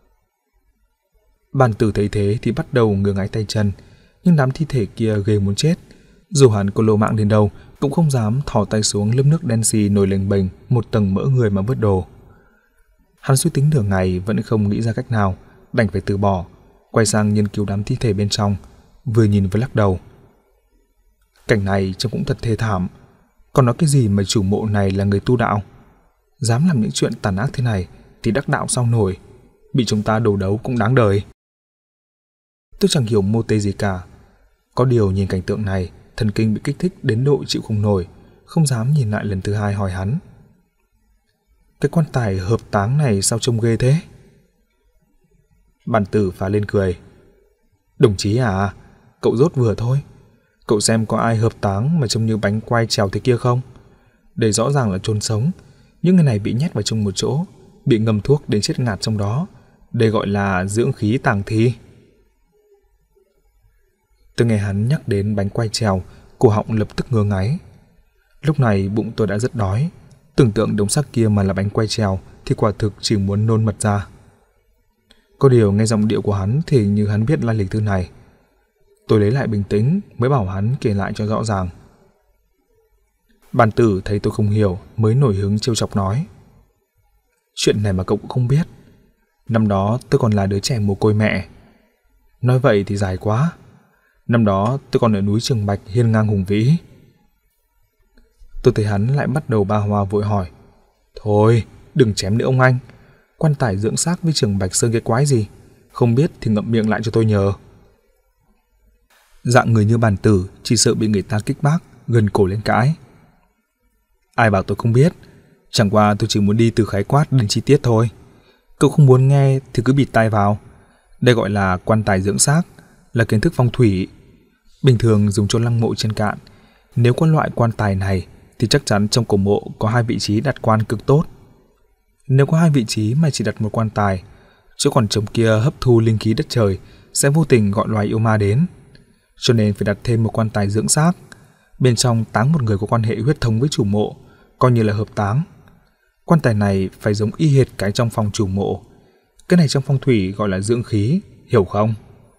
Bàn Tử thấy thế thì bắt đầu ngửa ngáy tay chân, nhưng đám thi thể kia ghê muốn chết. Dù hắn có lô mạng đến đâu cũng không dám thò tay xuống lớp nước đen xì nổi lềnh bềnh một tầng mỡ người mà vớt đồ. Hắn suy tính nửa ngày vẫn không nghĩ ra cách nào, đành phải từ bỏ, quay sang nghiên cứu đám thi thể bên trong, vừa nhìn vừa lắc đầu. Cảnh này trông cũng thật thê thảm. Còn nói cái gì mà chủ mộ này là người tu đạo, dám làm những chuyện tàn ác thế này thì đắc đạo sao nổi, bị chúng ta đổ đấu cũng đáng đời. Tôi chẳng hiểu mô tê gì cả, có điều nhìn cảnh tượng này, thần kinh bị kích thích đến độ chịu không nổi, không dám nhìn lại lần thứ hai, hỏi hắn: cái quan tài hợp táng này sao trông ghê thế? Bàn Tử phá lên cười: đồng chí à, cậu dốt vừa thôi. Cậu xem có ai hợp táng mà trông như bánh quai trèo thế kia không? Đây rõ ràng là chôn sống, những người này bị nhét vào chung một chỗ, bị ngâm thuốc đến chết ngạt trong đó. Đây gọi là dưỡng khí tàng thi. Tôi nghe hắn nhắc đến bánh quai trèo, cổ họng lập tức ngứa ngáy. Lúc này bụng tôi đã rất đói, tưởng tượng đống xác kia mà là bánh quai trèo thì quả thực chỉ muốn nôn mật ra. Có điều nghe giọng điệu của hắn thì như hắn biết lai lịch thứ này. Tôi lấy lại bình tĩnh mới bảo hắn kể lại cho rõ ràng. Bàn Tử thấy tôi không hiểu mới nổi hứng trêu chọc nói: chuyện này mà cậu cũng không biết. Năm đó tôi còn là đứa trẻ mồ côi mẹ. Nói vậy thì dài quá. Năm đó tôi còn ở núi Trường Bạch hiên ngang hùng vĩ. Tôi thấy hắn lại bắt đầu ba hoa vội hỏi: thôi đừng chém nữa ông anh, Quan tài dưỡng xác với trường Bạch Sơn cái quái gì? Không biết thì ngậm miệng lại cho tôi nhờ. Dạng người như Bàn Tử chỉ sợ bị người ta kích bác, gần cổ lên cãi. Ai bảo tôi không biết, chẳng qua tôi chỉ muốn đi từ khái quát đến chi tiết thôi. Cậu không muốn nghe thì cứ bịt tai vào. Đây gọi là quan tài dưỡng xác, là kiến thức phong thủy. Bình thường dùng cho lăng mộ trên cạn. Nếu có loại quan tài này thì chắc chắn trong cổ mộ có 2 vị trí đặt quan cực tốt. Nếu có 2 vị trí mà chỉ đặt một quan tài, chỗ còn trống kia hấp thu linh khí đất trời sẽ vô tình gọi loài yêu ma đến. Cho nên phải đặt thêm một quan tài dưỡng xác. Bên trong táng một người có quan hệ huyết thống với chủ mộ, coi như là hợp táng. Quan tài này phải giống y hệt cái trong phòng chủ mộ. Cái này trong phong thủy gọi là dưỡng khí, hiểu không?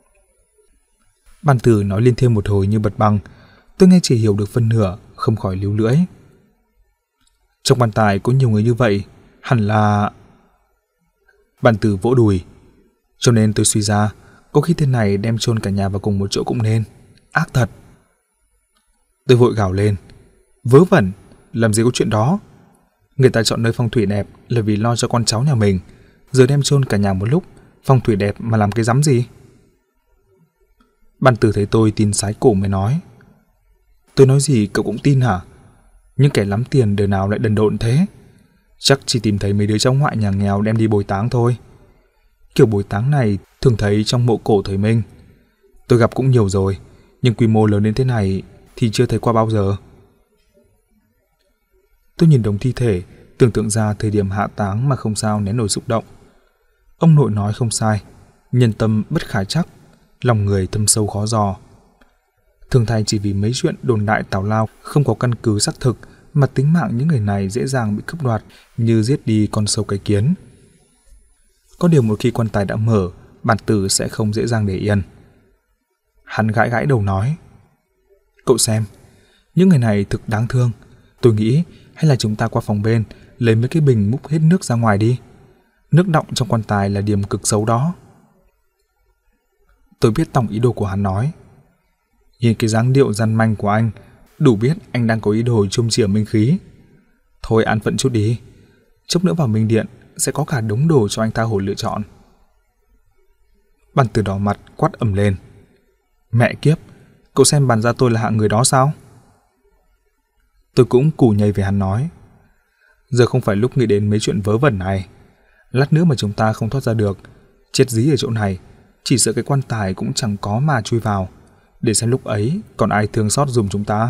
Bàn Tử nói liên thêm một hồi như bật băng. Tôi nghe chỉ hiểu được phân nửa, không khỏi líu lưỡi. Trong quan tài có nhiều người như vậy, hẳn là... Bàn Tử vỗ đùi. Cho nên tôi suy ra, có khi tên này đem chôn cả nhà vào cùng một chỗ cũng nên. Ác thật. Tôi vội gào lên. Vớ vẩn, làm gì có chuyện đó. Người ta chọn nơi phong thủy đẹp là vì lo cho con cháu nhà mình, giờ đem chôn cả nhà một lúc, phong thủy đẹp mà làm cái rắm gì? Bàn Tử thấy tôi tin sái cổ mới nói. Tôi nói gì cậu cũng tin hả? Những kẻ lắm tiền đời nào lại đần độn thế? Chắc chỉ tìm thấy mấy đứa cháu ngoại nhà nghèo đem đi bồi táng thôi. Kiểu bồi táng này thường thấy trong mộ cổ thời Minh. Tôi gặp cũng nhiều rồi, nhưng quy mô lớn đến thế này thì chưa thấy qua bao giờ. Tôi nhìn đống thi thể, tưởng tượng ra thời điểm hạ táng mà không sao nén nổi xúc động. Ông nội nói không sai, nhân tâm bất khả chắc, lòng người thâm sâu khó dò. Thường thay chỉ vì mấy chuyện đồn đại tào lao không có căn cứ xác thực mà tính mạng những người này dễ dàng bị cướp đoạt như giết đi con sâu cái kiến. Có điều một khi quan tài đã mở, Bàn Tử sẽ không dễ dàng để yên. Hắn gãi gãi đầu nói. Cậu xem, những người này thực đáng thương. Tôi nghĩ hay là chúng ta qua phòng bên lấy mấy cái bình múc hết nước ra ngoài đi. Nước đọng trong quan tài là điểm cực xấu đó. Tôi biết tổng ý đồ của hắn nói. Nhìn cái dáng điệu gian manh của anh, đủ biết anh đang có ý đồ chôm chỉa minh khí. Thôi an phận chút đi, chốc nữa vào Minh Điện sẽ có cả đống đồ cho anh tha hồ lựa chọn. Bàn Tử đỏ mặt quát ầm lên. Mẹ kiếp, cậu xem bàn ra tôi là hạng người đó sao? Tôi cũng củ nhây về hắn nói. Giờ không phải lúc nghĩ đến mấy chuyện vớ vẩn này. Lát nữa mà chúng ta không thoát ra được, chết dí ở chỗ này, chỉ sợ cái quan tài cũng chẳng có mà chui vào. Để xem lúc ấy còn ai thương xót dùm chúng ta.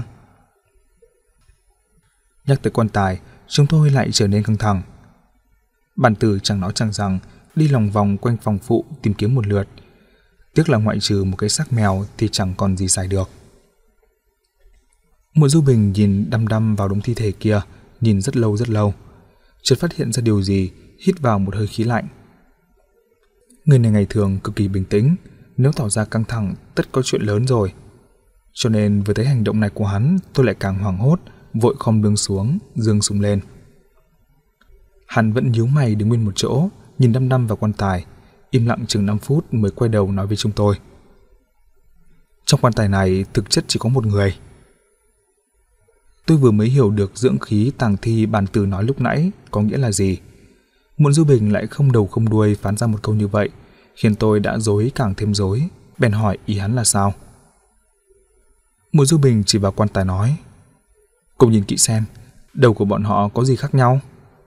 Nhắc tới quan tài, chúng tôi lại trở nên căng thẳng. Bàn Tử chẳng nói chẳng rằng đi lòng vòng quanh phòng phụ tìm kiếm một lượt. Tiếc là ngoại trừ một cái xác mèo thì chẳng còn gì xài được. Mộ Du Bình nhìn đăm đăm vào đống thi thể kia, nhìn rất lâu. Chợt phát hiện ra điều gì, hít vào một hơi khí lạnh. Người này ngày thường cực kỳ bình tĩnh, nếu tỏ ra căng thẳng tất có chuyện lớn rồi. Cho nên vừa thấy hành động này của hắn, tôi lại càng hoảng hốt, vội khom lưng xuống, giương súng lên. Hắn vẫn nhíu mày đứng nguyên một chỗ, nhìn đăm đăm vào quan tài, im lặng chừng 5 phút mới quay đầu nói với chúng tôi. Trong quan tài này thực chất chỉ có một người. Tôi vừa mới hiểu được dưỡng khí tàng thi Bàn Tử nói lúc nãy có nghĩa là gì. Mộ Du Bình lại không đầu không đuôi phán ra một câu như vậy, khiến tôi đã rối càng thêm rối, bèn hỏi ý hắn là sao. Mộ Du Bình chỉ vào quan tài nói. Cậu nhìn kỹ xem, đầu của bọn họ có gì khác nhau?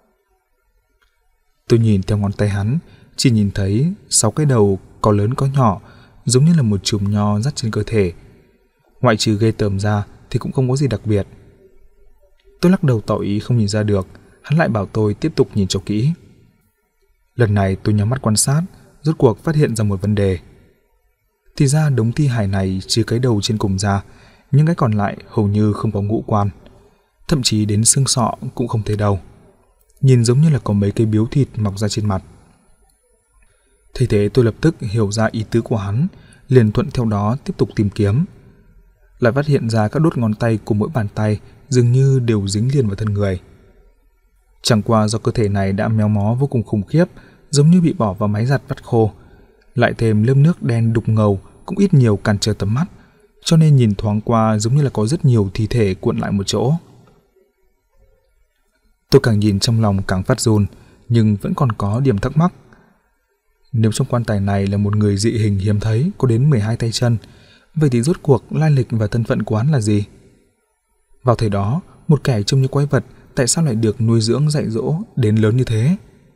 Tôi nhìn theo ngón tay hắn, chỉ nhìn thấy 6 cái đầu có lớn có nhỏ, giống như là một chùm nho dắt trên cơ thể. Ngoại trừ ghê tởm ra thì cũng không có gì đặc biệt. Tôi lắc đầu tỏ ý không nhìn ra được, hắn lại bảo tôi tiếp tục nhìn cho kỹ. Lần này tôi nhắm mắt quan sát, rốt cuộc phát hiện ra một vấn đề. Thì ra đống thi hài này chỉ cái đầu trên cùng ra, nhưng cái còn lại hầu như không có ngũ quan. Thậm chí đến xương sọ cũng không thấy đâu. Nhìn giống như là có mấy cây biếu thịt mọc ra trên mặt. Thấy thế tôi lập tức hiểu ra ý tứ của hắn, liền thuận theo đó tiếp tục tìm kiếm. Lại phát hiện ra các đốt ngón tay của mỗi bàn tay dường như đều dính liền vào thân người. Chẳng qua do cơ thể này đã méo mó vô cùng khủng khiếp, giống như bị bỏ vào máy giặt vắt khô. Lại thêm lớp nước đen đục ngầu cũng ít nhiều cản trở tầm mắt, cho nên nhìn thoáng qua giống như là có rất nhiều thi thể cuộn lại một chỗ. Tôi càng nhìn trong lòng càng phát run, nhưng vẫn còn có điểm thắc mắc. Nếu trong quan tài này là một người dị hình hiếm thấy có đến 12 tay chân, vậy thì rốt cuộc lai lịch và thân phận của hắn là gì? Vào thời đó, một kẻ trông như quái vật tại sao lại được nuôi dưỡng dạy dỗ đến lớn như thế?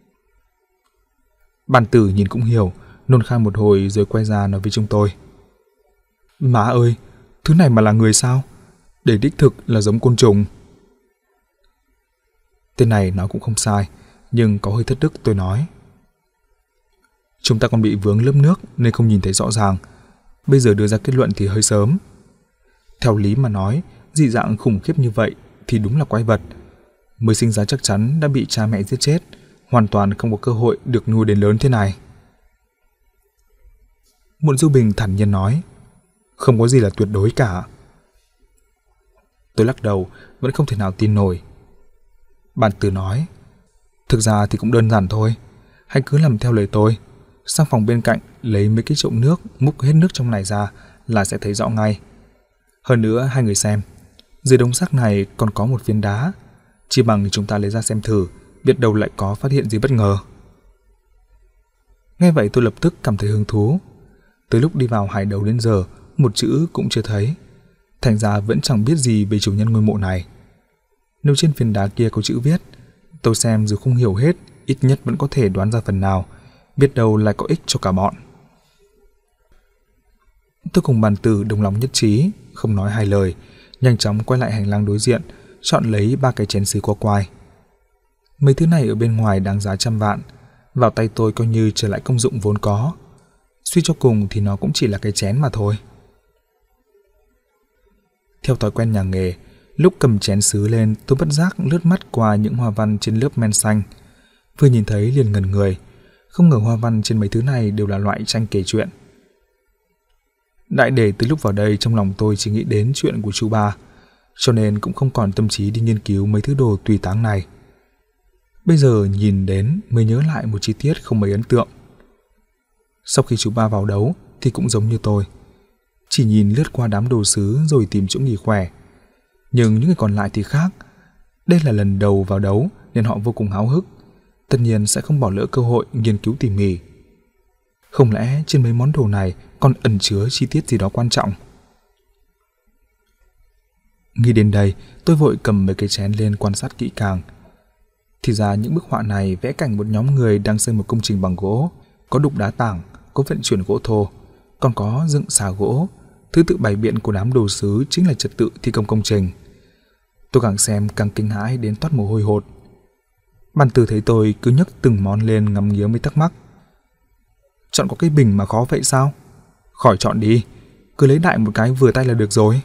Bàn Tử nhìn cũng hiểu, nôn khan một hồi rồi quay ra nói với chúng tôi. Má ơi, thứ này mà là người sao? Để đích thực là giống côn trùng. Tên này nói cũng không sai, nhưng có hơi thất đức tôi nói. Chúng ta còn bị vướng lớp nước nên không nhìn thấy rõ ràng. Bây giờ đưa ra kết luận thì hơi sớm. Theo lý mà nói, dị dạng khủng khiếp như vậy thì đúng là quái vật. Mới sinh ra chắc chắn đã bị cha mẹ giết chết, hoàn toàn không có cơ hội được nuôi đến lớn thế này. Muộn Du Bình thản nhiên nói, không có gì là tuyệt đối cả. Tôi lắc đầu, vẫn không thể nào tin nổi. Bàn Tử nói, thực ra thì cũng đơn giản thôi. Hãy cứ làm theo lời tôi. Sang phòng bên cạnh lấy mấy cái chậu nước, múc hết nước trong này ra là sẽ thấy rõ ngay. Hơn nữa hai người xem, dưới đống xác này còn có một viên đá. Chỉ bằng chúng ta lấy ra xem thử, biết đâu lại có phát hiện gì bất ngờ. Nghe vậy tôi lập tức cảm thấy hứng thú. Tới lúc đi vào hải đầu đến giờ, một chữ cũng chưa thấy. Thành ra vẫn chẳng biết gì về chủ nhân ngôi mộ này. Nếu trên viên đá kia có chữ viết, tôi xem dù không hiểu hết, ít nhất vẫn có thể đoán ra phần nào, biết đâu lại có ích cho cả bọn. Tôi cùng Bàn Tử đồng lòng nhất trí, không nói hai lời, nhanh chóng quay lại hành lang đối diện, chọn lấy 3 cái chén sứ có quai. Mấy thứ này ở bên ngoài đáng giá trăm vạn, vào tay tôi coi như trở lại công dụng vốn có. Suy cho cùng thì nó cũng chỉ là cái chén mà thôi. Theo thói quen nhà nghề, lúc cầm chén sứ lên tôi bất giác lướt mắt qua những hoa văn trên lớp men xanh. Vừa nhìn thấy liền ngẩn người, không ngờ hoa văn trên mấy thứ này đều là loại tranh kể chuyện. Đại để từ lúc vào đây trong lòng tôi chỉ nghĩ đến chuyện của chú ba, cho nên cũng không còn tâm trí đi nghiên cứu mấy thứ đồ tùy táng này. Bây giờ nhìn đến mới nhớ lại một chi tiết không mấy ấn tượng. Sau khi chú ba vào đấu thì cũng giống như tôi, chỉ nhìn lướt qua đám đồ sứ rồi tìm chỗ nghỉ khỏe. Nhưng những người còn lại thì khác. Đây là lần đầu vào đấu nên họ vô cùng háo hức, tất nhiên sẽ không bỏ lỡ cơ hội nghiên cứu tỉ mỉ. Không lẽ trên mấy món đồ này còn ẩn chứa chi tiết gì đó quan trọng? Nghĩ đến đây, tôi vội cầm mấy cái chén lên quan sát kỹ càng. Thì ra những bức họa này vẽ cảnh một nhóm người đang xây một công trình bằng gỗ, có đục đá tảng, có vận chuyển gỗ thô, còn có dựng xà gỗ. Thứ tự bày biện của đám đồ sứ chính là trật tự thi công công trình. Tôi càng xem càng kinh hãi đến toát mồ hôi hột. Bàn Tử thấy tôi cứ nhấc từng món lên ngắm nghía mới thắc mắc. Chọn có cái bình mà khó vậy sao? Khỏi chọn đi, cứ lấy đại một cái vừa tay là được rồi.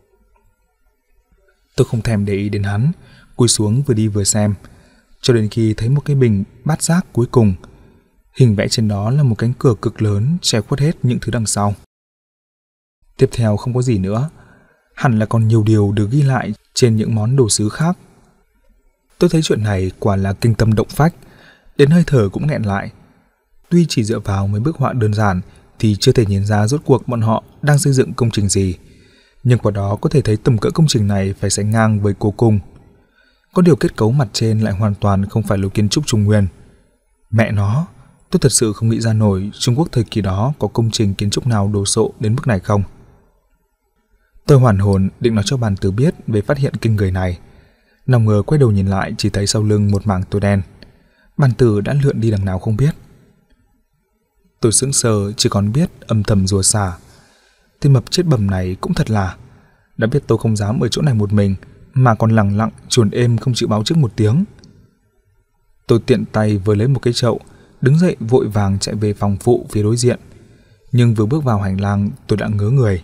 Tôi không thèm để ý đến hắn, cúi xuống vừa đi vừa xem, cho đến khi thấy một cái bình bát giác cuối cùng. Hình vẽ trên đó là một cánh cửa cực lớn che khuất hết những thứ đằng sau. Tiếp theo không có gì nữa, hẳn là còn nhiều điều được ghi lại trên những món đồ sứ khác. Tôi thấy chuyện này quả là kinh tâm động phách, đến hơi thở cũng nghẹn lại. Tuy chỉ dựa vào mấy bức họa đơn giản thì chưa thể nhìn ra rốt cuộc bọn họ đang xây dựng công trình gì, nhưng qua đó có thể thấy tầm cỡ công trình này phải sánh ngang với cố cung. Có điều kết cấu mặt trên lại hoàn toàn không phải lối kiến trúc Trung Nguyên. Mẹ nó, tôi thật sự không nghĩ ra nổi Trung Quốc thời kỳ đó có công trình kiến trúc nào đồ sộ đến mức này không. Tôi hoàn hồn định nói cho Bàn Tử biết về phát hiện kinh người này, nào ngờ quay đầu nhìn lại chỉ thấy sau lưng một mảng tối đen. Bàn Tử đã lượn đi đằng nào không biết. Tôi sững sờ chỉ còn biết âm thầm rủa xả. Tên mập chết bầm này cũng thật là, đã biết tôi không dám ở chỗ này một mình mà còn lẳng lặng chuồn êm không chịu báo trước một tiếng. Tôi tiện tay vừa lấy một cái chậu, đứng dậy vội vàng chạy về phòng phụ phía đối diện. Nhưng vừa bước vào hành lang tôi đã ngớ người.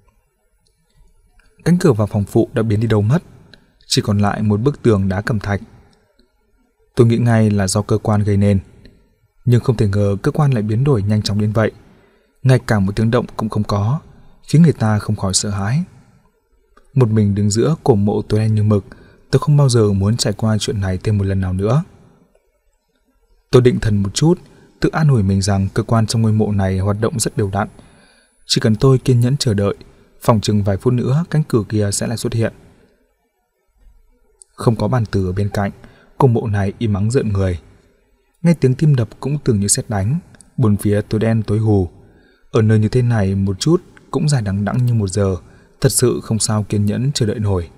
Cánh cửa vào phòng phụ đã biến đi đâu mất, chỉ còn lại một bức tường đá cẩm thạch. Tôi nghĩ ngay là do cơ quan gây nên, nhưng không thể ngờ cơ quan lại biến đổi nhanh chóng đến vậy. Ngay cả một tiếng động cũng không có, khiến người ta không khỏi sợ hãi. Một mình đứng giữa cổ mộ tối đen như mực, tôi không bao giờ muốn trải qua chuyện này thêm một lần nào nữa. Tôi định thần một chút, tự an ủi mình rằng cơ quan trong ngôi mộ này hoạt động rất đều đặn. Chỉ cần tôi kiên nhẫn chờ đợi, phòng chừng vài phút nữa cánh cửa kia sẽ lại xuất hiện. Không có Bàn Tử ở bên cạnh, cổ mộ này im ắng rợn người. Nghe tiếng tim đập cũng tưởng như sét đánh, bốn phía tối đen tối hù. Ở nơi như thế này một chút cũng dài đằng đẵng như 1 giờ, thật sự không sao kiên nhẫn chờ đợi nổi.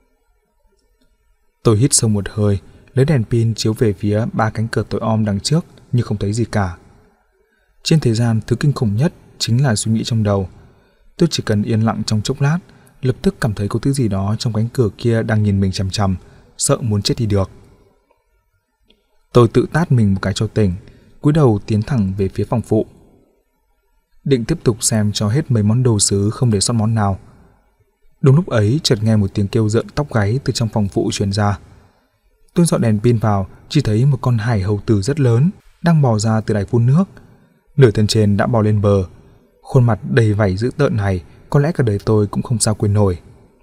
Tôi hít sâu một hơi, lấy đèn pin chiếu về phía 3 cánh cửa tối om đằng trước nhưng không thấy gì cả. Trên thế gian thứ kinh khủng nhất chính là suy nghĩ trong đầu. Tôi chỉ cần yên lặng trong chốc lát, lập tức cảm thấy có thứ gì đó trong cánh cửa kia đang nhìn mình chằm chằm, sợ muốn chết đi được. Tôi tự tát mình một cái cho tỉnh, cúi đầu tiến thẳng về phía phòng phụ. Định tiếp tục xem cho hết mấy món đồ sứ không để sót món nào. Đúng lúc ấy chợt nghe một tiếng kêu rợn tóc gáy từ trong phòng phụ truyền ra. Tôi dọn đèn pin vào, chỉ thấy một con hải hầu tử rất lớn đang bò ra từ đài phun nước. Nửa thân trên đã bò lên bờ. Khuôn mặt đầy vảy dữ tợn này có lẽ cả đời tôi cũng không sao quên nổi.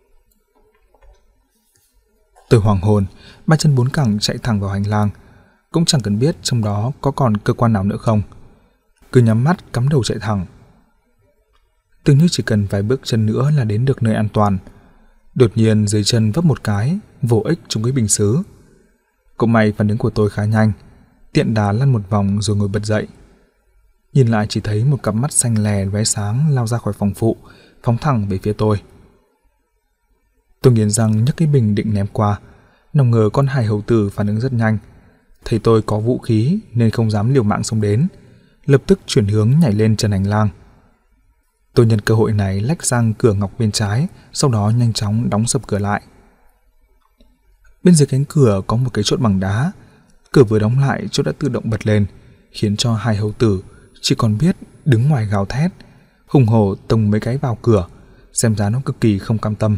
Tôi hoảng hồn, 3 chân 4 cẳng chạy thẳng vào hành lang, cũng chẳng cần biết trong đó có còn cơ quan nào nữa không. Cứ nhắm mắt cắm đầu chạy thẳng. Tưởng như chỉ cần vài bước chân nữa là đến được nơi an toàn. Đột nhiên dưới chân vấp một cái, vô ích trúng cái bình sứ. Cũng may phản ứng của tôi khá nhanh, tiện đá lăn một vòng rồi ngồi bật dậy. Nhìn lại chỉ thấy một cặp mắt xanh lè lóe sáng lao ra khỏi phòng phụ, phóng thẳng về phía tôi. Tôi nghiến răng nhấc cái bình định ném qua, nào ngờ con hải hầu tử phản ứng rất nhanh. Thấy tôi có vũ khí nên không dám liều mạng xông đến, lập tức chuyển hướng nhảy lên trần hành lang. Tôi nhân cơ hội này lách sang cửa ngọc bên trái, sau đó nhanh chóng đóng sập cửa lại. Bên dưới cánh cửa có một cái chốt bằng đá, cửa vừa đóng lại chốt đã tự động bật lên, khiến cho hải hầu tử chỉ còn biết đứng ngoài gào thét, hùng hổ tông mấy cái vào cửa, xem ra nó cực kỳ không cam tâm.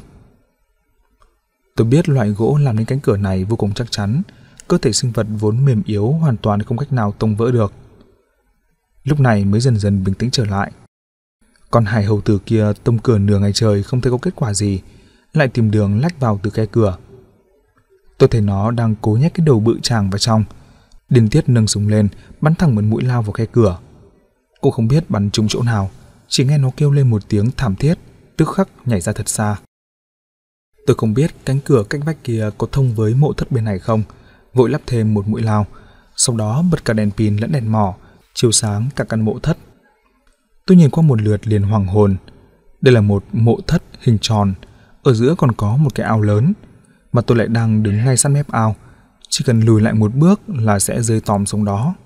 Tôi biết loại gỗ làm nên cánh cửa này vô cùng chắc chắn, cơ thể sinh vật vốn mềm yếu hoàn toàn không cách nào tông vỡ được. Lúc này mới dần dần bình tĩnh trở lại. Con hải hầu tử kia tông cửa nửa ngày trời không thấy có kết quả gì, lại tìm đường lách vào từ khe cửa. Tôi thấy nó đang cố nhét cái đầu bự chàng vào trong, điên tiết nâng súng lên, bắn thẳng một mũi lao vào khe cửa. Cũng không biết bắn trúng chỗ nào, chỉ nghe nó kêu lên một tiếng thảm thiết, tức khắc nhảy ra thật xa. Tôi không biết cánh cửa cách vách kia có thông với mộ thất bên này không, vội lắp thêm một mũi lao, sau đó bật cả đèn pin lẫn đèn mỏ, chiếu sáng cả căn mộ thất. Tôi nhìn qua một lượt liền hoàng hồn. Đây là một mộ thất hình tròn, ở giữa còn có một cái ao lớn, mà tôi lại đang đứng ngay sát mép ao, chỉ cần lùi lại một bước là sẽ rơi tòm xuống đó.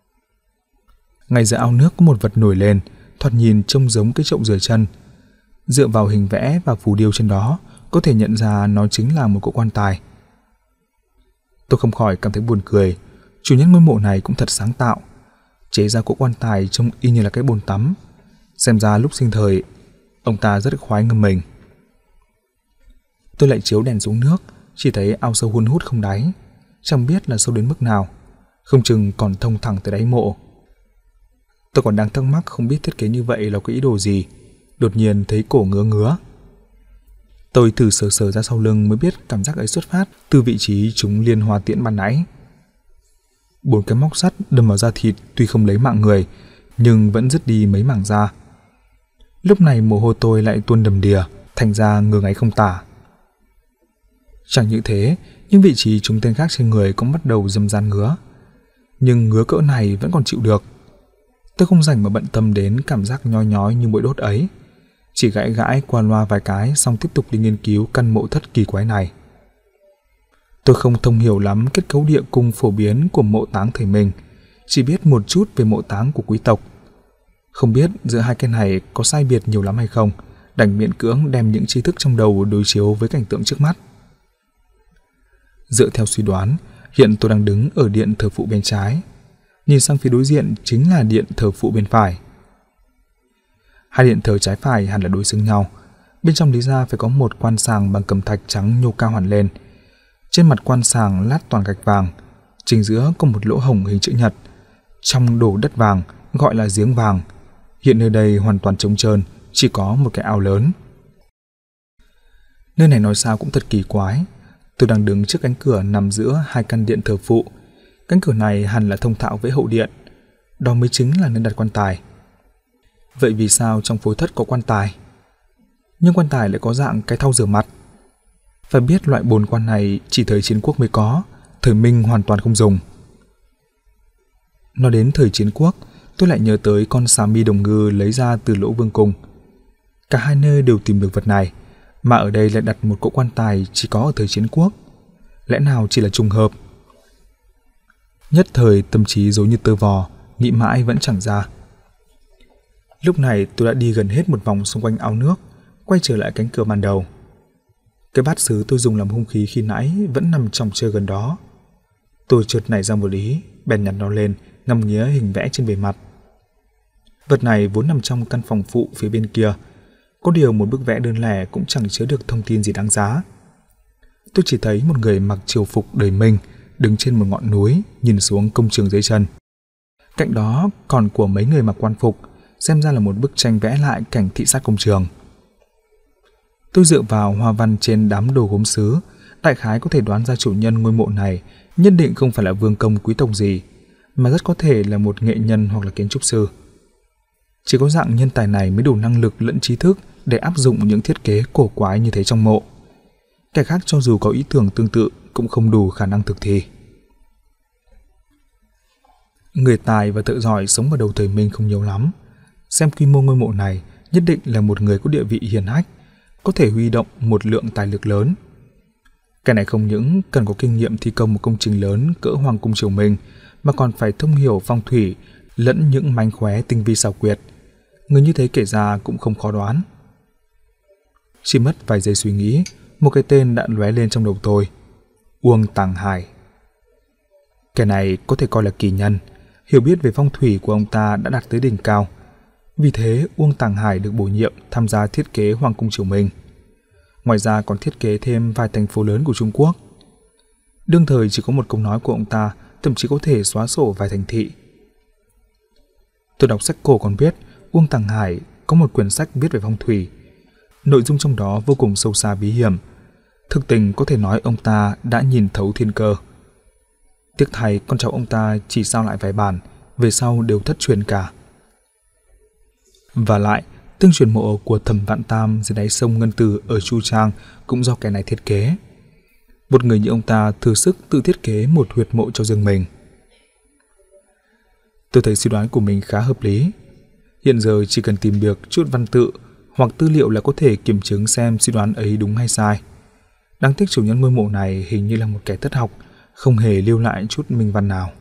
Ngay giữa ao nước có một vật nổi lên, thoạt nhìn trông giống cái chậu rửa chân. Dựa vào hình vẽ và phù điêu trên đó, có thể nhận ra nó chính là một cỗ quan tài. Tôi không khỏi cảm thấy buồn cười, chủ nhân ngôi mộ này cũng thật sáng tạo, chế ra cỗ quan tài trông y như là cái bồn tắm. Xem ra lúc sinh thời, ông ta rất khoái ngâm mình. Tôi lại chiếu đèn xuống nước, chỉ thấy ao sâu hun hút không đáy, chẳng biết là sâu đến mức nào, không chừng còn thông thẳng tới đáy mộ. Tôi còn đang thắc mắc không biết thiết kế như vậy là có ý đồ gì, đột nhiên thấy cổ ngứa ngứa. Tôi thử sờ sờ ra sau lưng mới biết cảm giác ấy xuất phát từ vị trí chúng liên hoa tiễn ban nãy. 4 cái móc sắt đâm vào da thịt tuy không lấy mạng người, nhưng vẫn dứt đi mấy mảng da. Lúc này mồ hôi tôi lại tuôn đầm đìa, thành ra ngứa ngáy không tả. Chẳng những thế, những vị trí trúng tên khác trên người cũng bắt đầu râm ran ngứa. Nhưng ngứa cỡ này vẫn còn chịu được. Tôi không rảnh mà bận tâm đến cảm giác nhói nhói như mũi đốt ấy, chỉ gãi gãi qua loa vài cái xong tiếp tục đi nghiên cứu căn mộ thất kỳ quái này. Tôi không thông hiểu lắm kết cấu địa cung phổ biến của mộ táng thời Minh, chỉ biết một chút về mộ táng của quý tộc. Không biết giữa hai cái này có sai biệt nhiều lắm hay không, đành miễn cưỡng đem những tri thức trong đầu đối chiếu với cảnh tượng trước mắt. Dựa theo suy đoán, hiện tôi đang đứng ở điện thờ phụ bên trái, nhìn sang phía đối diện chính là điện thờ phụ bên phải. Hai điện thờ trái phải hẳn là đối xứng nhau, bên trong lý ra phải có một quan sàng bằng cẩm thạch trắng nhô cao hẳn lên. Trên mặt quan sàng lát toàn gạch vàng, chính giữa có một lỗ hổng hình chữ nhật, trong đổ đất vàng gọi là giếng vàng. Hiện nơi đây hoàn toàn trống trơn, chỉ có một cái ao lớn. Nơi này nói sao cũng thật kỳ quái. Tôi đang đứng trước cánh cửa nằm giữa hai căn điện thờ phụ. Cánh cửa này hẳn là thông thạo với hậu điện, đó mới chính là nơi đặt quan tài. Vậy vì sao trong phối thất có quan tài? Nhưng quan tài lại có dạng cái thau rửa mặt. Phải biết loại bồn quan này chỉ thời chiến quốc mới có, thời Minh hoàn toàn không dùng. Nói đến thời chiến quốc, tôi lại nhớ tới con xà mi đồng ngư lấy ra từ lỗ vương cung. Cả hai nơi đều tìm được vật này, mà ở đây lại đặt một cỗ quan tài chỉ có ở thời chiến quốc. Lẽ nào chỉ là trùng hợp? Nhất thời tâm trí rối như tơ vò, nghĩ mãi vẫn chẳng ra. Lúc này tôi đã đi gần hết một vòng xung quanh ao nước, quay trở lại cánh cửa ban đầu. Cái bát sứ tôi dùng làm hung khí khi nãy vẫn nằm trong chơi gần đó. Tôi chợt nảy ra một ý, bèn nhặt nó lên, ngắm nghía hình vẽ trên bề mặt. Vật này vốn nằm trong căn phòng phụ phía bên kia, có điều một bức vẽ đơn lẻ cũng chẳng chứa được thông tin gì đáng giá. Tôi chỉ thấy một người mặc triều phục đời Minh đứng trên một ngọn núi nhìn xuống công trường dưới chân. Cạnh đó còn của mấy người mặc quan phục, xem ra là một bức tranh vẽ lại cảnh thị sát công trường. Tôi dựa vào hoa văn trên đám đồ gốm sứ, đại khái có thể đoán ra chủ nhân ngôi mộ này nhất định không phải là vương công quý tộc gì, mà rất có thể là một nghệ nhân hoặc là kiến trúc sư. Chỉ có dạng nhân tài này mới đủ năng lực lẫn trí thức để áp dụng những thiết kế cổ quái như thế trong mộ. Kẻ khác cho dù có ý tưởng tương tự cũng không đủ khả năng thực thi. Người tài và thợ giỏi sống vào đầu thời Minh không nhiều lắm. Xem quy mô ngôi mộ này, nhất định là một người có địa vị hiển hách, có thể huy động một lượng tài lực lớn. Cái này không những cần có kinh nghiệm thi công một công trình lớn cỡ Hoàng cung triều Minh, mà còn phải thông hiểu phong thủy lẫn những mánh khóe tinh vi xảo quyệt. Người như thế kể ra cũng không khó đoán. Chỉ mất vài giây suy nghĩ, một cái tên đã lóe lên trong đầu tôi: Uông Tàng Hải. Kẻ này có thể coi là kỳ nhân, hiểu biết về phong thủy của ông ta đã đạt tới đỉnh cao. Vì thế Uông Tàng Hải được bổ nhiệm tham gia thiết kế Hoàng cung triều Minh. Ngoài ra còn thiết kế thêm vài thành phố lớn của Trung Quốc. Đương thời chỉ có một câu nói của ông ta, thậm chí có thể xóa sổ vài thành thị. Tôi đọc sách cổ còn biết Uông Tàng Hải có một quyển sách viết về phong thủy. Nội dung trong đó vô cùng sâu xa bí hiểm. Thực tình có thể nói ông ta đã nhìn thấu thiên cơ. Tiếc thay con cháu ông ta chỉ sao lại vài bản, về sau đều thất truyền cả. Và lại, tương truyền mộ của Thẩm Vạn Tam dưới đáy sông Ngân Từ ở Chu Trang cũng do kẻ này thiết kế. Một người như ông ta thử sức tự thiết kế một huyệt mộ cho riêng mình. Tôi thấy suy đoán của mình khá hợp lý. Hiện giờ chỉ cần tìm được chút văn tự hoặc tư liệu là có thể kiểm chứng xem suy đoán ấy đúng hay sai. Đáng tiếc chủ nhân ngôi mộ này hình như là một kẻ thất học, không hề lưu lại chút minh văn nào.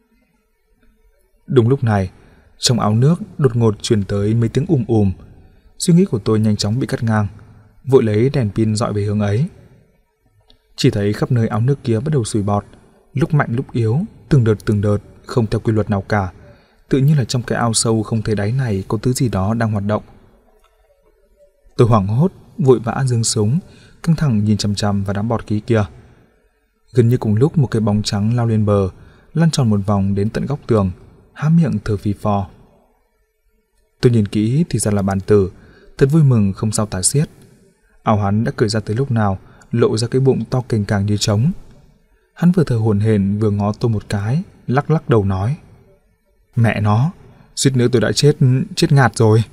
Đúng lúc này, trong áo nước đột ngột truyền tới mấy tiếng ùm. Suy nghĩ của tôi nhanh chóng bị cắt ngang, vội lấy đèn pin dọi về hướng ấy. Chỉ thấy khắp nơi áo nước kia bắt đầu sùi bọt, lúc mạnh lúc yếu, từng đợt, không theo quy luật nào cả. Tự nhiên là trong cái ao sâu không thấy đáy này có thứ gì đó đang hoạt động. Tôi hoảng hốt, vội vã giương súng, căng thẳng nhìn chằm chằm vào đám bọt khí kia. Gần như cùng lúc một cái bóng trắng lao lên bờ, lăn tròn một vòng đến tận góc tường, há miệng thở phì phò. Tôi nhìn kỹ thì ra là Bàn Tử, thật vui mừng không sao tả xiết. Áo hắn đã cởi ra tới lúc nào, lộ ra cái bụng to cành càng như trống. Hắn vừa thở hổn hển vừa ngó tôi một cái, lắc đầu nói: Mẹ nó, suýt nữa tôi đã chết ngạt rồi.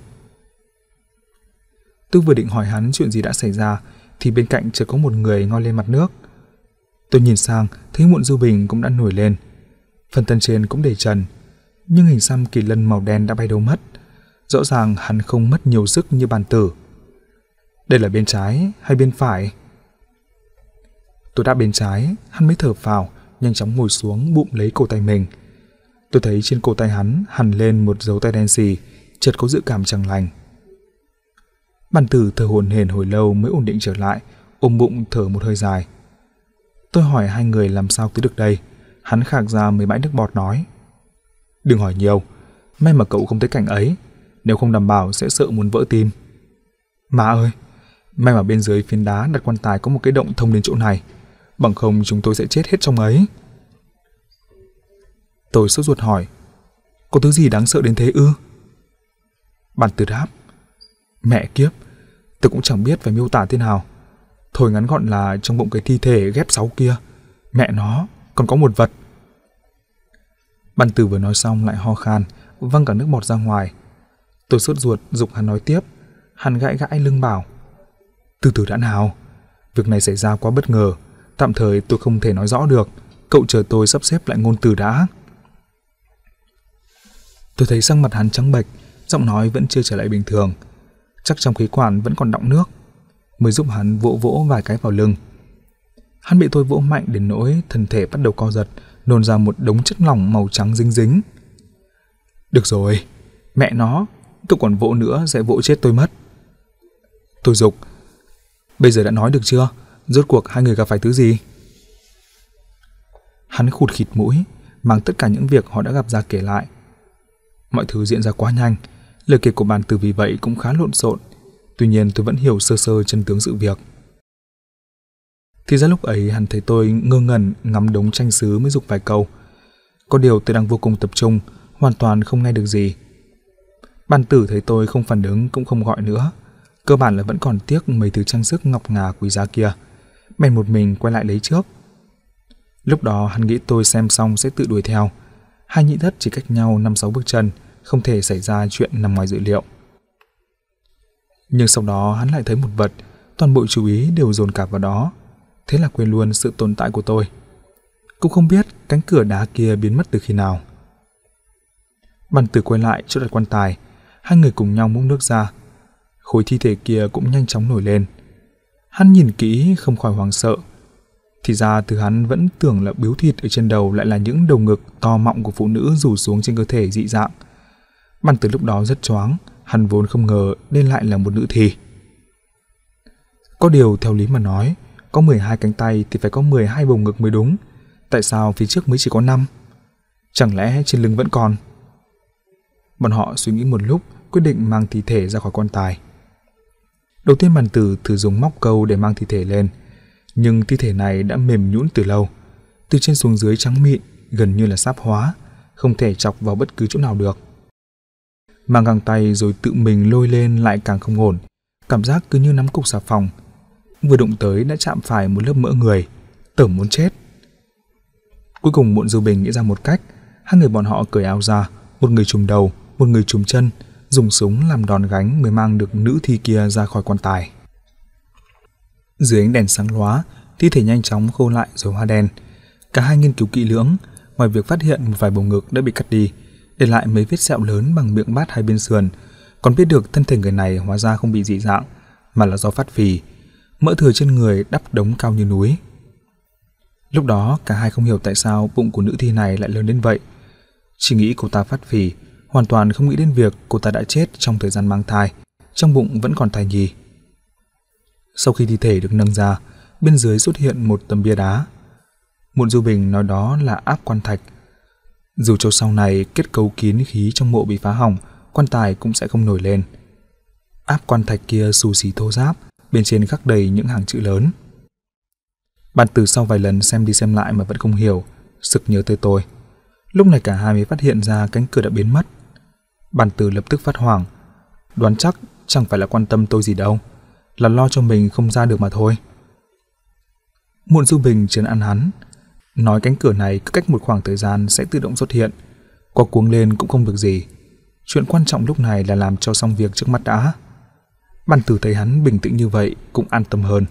Tôi vừa định hỏi hắn chuyện gì đã xảy ra thì bên cạnh chợt có một người ngoi lên mặt nước. Tôi nhìn sang thấy Muộn Dư Bình cũng đã nổi lên. Phần thân trên cũng để trần, nhưng hình xăm kỳ lân màu đen đã bay đâu mất. Rõ ràng hắn không mất nhiều sức như Bàn Tử. Đây là bên trái hay bên phải? Tôi đáp bên trái, hắn mới thở phào, nhanh chóng ngồi xuống bụng lấy cổ tay mình. Tôi thấy trên cổ tay hắn hằn lên một dấu tay đen xì, chợt có dự cảm chẳng lành. Bàn Tử thở hổn hển hồi lâu mới ổn định trở lại, ôm bụng thở một hơi dài. Tôi hỏi hai người làm sao tới được đây. Hắn khạc ra mấy bãi nước bọt nói: Đừng hỏi nhiều, may mà cậu không thấy cảnh ấy, nếu không đảm bảo sẽ sợ muốn vỡ tim. Má ơi, may mà bên dưới phiến đá đặt quan tài có một cái động thông đến chỗ này, bằng không chúng tôi sẽ chết hết trong ấy. Tôi sốt ruột hỏi: Có thứ gì đáng sợ đến thế ư? Bàn Tử đáp: Mẹ kiếp, tôi cũng chẳng biết phải miêu tả thế nào. Thôi ngắn gọn là trong bụng cái thi thể ghép 6 kia, mẹ nó, còn có một vật. Bàn Tử vừa nói xong lại ho khan, văng cả nước bọt ra ngoài. Tôi sốt ruột giục hắn nói tiếp. Hắn gãi lưng bảo: Từ từ đã nào, việc này xảy ra quá bất ngờ, tạm thời tôi không thể nói rõ được, cậu chờ tôi sắp xếp lại ngôn từ đã. Tôi thấy sắc mặt hắn trắng bệch, giọng nói vẫn chưa trở lại bình thường. Chắc trong khí quản vẫn còn đọng nước, mới giúp hắn vỗ vỗ vài cái vào lưng. Hắn bị tôi vỗ mạnh đến nỗi thân thể bắt đầu co giật, nôn ra một đống chất lỏng màu trắng dính dính. Được rồi, mẹ nó, tôi còn vỗ nữa sẽ vỗ chết tôi mất. Tôi giục, bây giờ đã nói được chưa? Rốt cuộc hai người gặp phải thứ gì? Hắn khụt khịt mũi, mang tất cả những việc họ đã gặp ra kể lại. Mọi thứ diễn ra quá nhanh, lời kể của bàn tử vì vậy cũng khá lộn xộn. Tuy nhiên tôi vẫn hiểu sơ sơ chân tướng sự việc. Thì ra lúc ấy hắn thấy tôi ngơ ngẩn ngắm đống tranh sứ mới giục vài câu. Có điều tôi đang vô cùng tập trung, hoàn toàn không nghe được gì. Bàn tử thấy tôi không phản ứng cũng không gọi nữa. Cơ bản là vẫn còn tiếc mấy thứ trang sức ngọc ngà quý giá kia. Bèn một mình quay lại lấy trước. Lúc đó hắn nghĩ tôi xem xong sẽ tự đuổi theo. Hai nhị thất chỉ cách nhau 5-6 bước chân, không thể xảy ra chuyện nằm ngoài dự liệu. Nhưng sau đó hắn lại thấy một vật, toàn bộ chú ý đều dồn cả vào đó. Thế là quên luôn sự tồn tại của tôi. Cũng không biết cánh cửa đá kia biến mất từ khi nào. Bàn tử quay lại chỗ đặt quan tài, hai người cùng nhau múc nước ra. Khối thi thể kia cũng nhanh chóng nổi lên. Hắn nhìn kỹ không khỏi hoảng sợ. Thì ra thứ hắn vẫn tưởng là biếu thịt ở trên đầu lại là những đầu ngực to mọng của phụ nữ rủ xuống trên cơ thể dị dạng. Bàn tử lúc đó rất choáng, hắn vốn không ngờ đây lại là một nữ thi. Có điều theo lý mà nói, có 12 cánh tay thì phải có 12 bầu ngực mới đúng. Tại sao phía trước mới chỉ có 5? Chẳng lẽ trên lưng vẫn còn? Bọn họ suy nghĩ một lúc, quyết định mang thi thể ra khỏi quan tài. Đầu tiên bàn tử thử dùng móc câu để mang thi thể lên, nhưng thi thể này đã mềm nhũn từ lâu, từ trên xuống dưới trắng mịn, gần như là sáp hóa, không thể chọc vào bất cứ chỗ nào được. Mang găng tay rồi tự mình lôi lên lại càng không ổn, cảm giác cứ như nắm cục xà phòng. Vừa đụng tới đã chạm phải một lớp mỡ người, tưởng muốn chết. Cuối cùng Muộn Dư Bình nghĩ ra một cách, hai người bọn họ cởi áo ra, một người trùm đầu, một người trùm chân, dùng súng làm đòn gánh mới mang được nữ thi kia ra khỏi quan tài. Dưới ánh đèn sáng lóa, thi thể nhanh chóng khô lại rồi hóa đen. Cả hai nghiên cứu kỹ lưỡng, ngoài việc phát hiện một vài bầu ngực đã bị cắt đi, để lại mấy vết sẹo lớn bằng miệng bát hai bên sườn, còn biết được thân thể người này hóa ra không bị dị dạng, mà là do phát phì, mỡ thừa trên người đắp đống cao như núi. Lúc đó cả hai không hiểu tại sao bụng của nữ thi này lại lớn đến vậy. Chỉ nghĩ cô ta phát phì, hoàn toàn không nghĩ đến việc cô ta đã chết trong thời gian mang thai, trong bụng vẫn còn thai nhi. Sau khi thi thể được nâng ra, bên dưới xuất hiện một tấm bia đá. Muộn Du Bình nói đó là áp quan thạch. Dù cho sau này kết cấu kín khí trong mộ bị phá hỏng, quan tài cũng sẽ không nổi lên. Áp quan thạch kia xù xì thô ráp, bên trên khắc đầy những hàng chữ lớn. Bàn tử sau vài lần xem đi xem lại mà vẫn không hiểu, sực nhớ tới tôi. Lúc này cả hai mới phát hiện ra cánh cửa đã biến mất. Bàn tử lập tức phát hoảng, đoán chắc chẳng phải là quan tâm tôi gì đâu, là lo cho mình không ra được mà thôi. Muộn Du Bình trấn an hắn, nói cánh cửa này cứ cách một khoảng thời gian sẽ tự động xuất hiện, có cuống lên cũng không được gì. Chuyện quan trọng lúc này là làm cho xong việc trước mắt đã. Bàn tử thấy hắn bình tĩnh như vậy cũng an tâm hơn.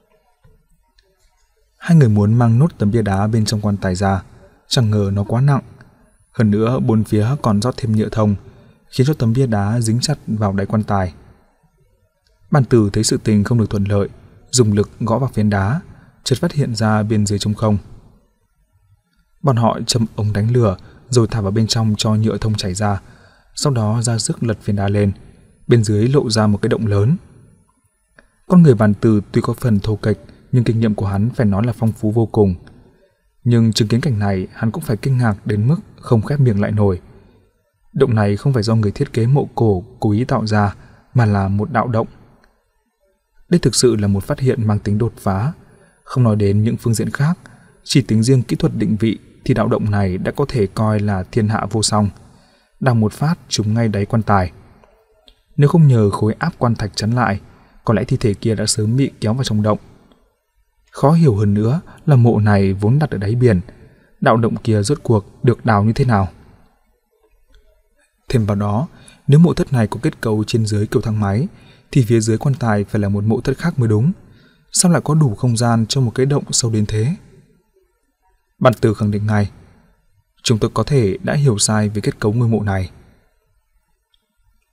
Hai người muốn mang nốt tấm bia đá bên trong quan tài ra, chẳng ngờ nó quá nặng. Hơn nữa bốn phía còn rót thêm nhựa thông, khiến cho tấm bia đá dính chặt vào đáy quan tài. Bàn tử thấy sự tình không được thuận lợi, dùng lực gõ vào phiến đá, chợt phát hiện ra bên dưới trống không. Bọn họ châm ống đánh lửa rồi thả vào bên trong cho nhựa thông chảy ra, sau đó ra sức lật phiến đá lên, bên dưới lộ ra một cái động lớn. Con người Bàn Tử tuy có phần thô kệch, nhưng kinh nghiệm của hắn phải nói là phong phú vô cùng. Nhưng chứng kiến cảnh này, hắn cũng phải kinh ngạc đến mức không khép miệng lại nổi. Động này không phải do người thiết kế mộ cổ cố ý tạo ra, mà là một đạo động. Đây thực sự là một phát hiện mang tính đột phá. Không nói đến những phương diện khác, chỉ tính riêng kỹ thuật định vị thì đạo động này đã có thể coi là thiên hạ vô song. Đào một phát trúng ngay đáy quan tài. Nếu không nhờ khối áp quan thạch chắn lại, có lẽ thi thể kia đã sớm bị kéo vào trong động. Khó hiểu hơn nữa là mộ này vốn đặt ở đáy biển, đạo động kia rốt cuộc được đào như thế nào. Thêm vào đó, nếu mộ thất này có kết cấu trên dưới kiểu thang máy, thì phía dưới quan tài phải là một mộ thất khác mới đúng. Sao lại có đủ không gian cho một cái động sâu đến thế? Bàn Tử khẳng định ngay, chúng tôi có thể đã hiểu sai về kết cấu ngôi mộ này.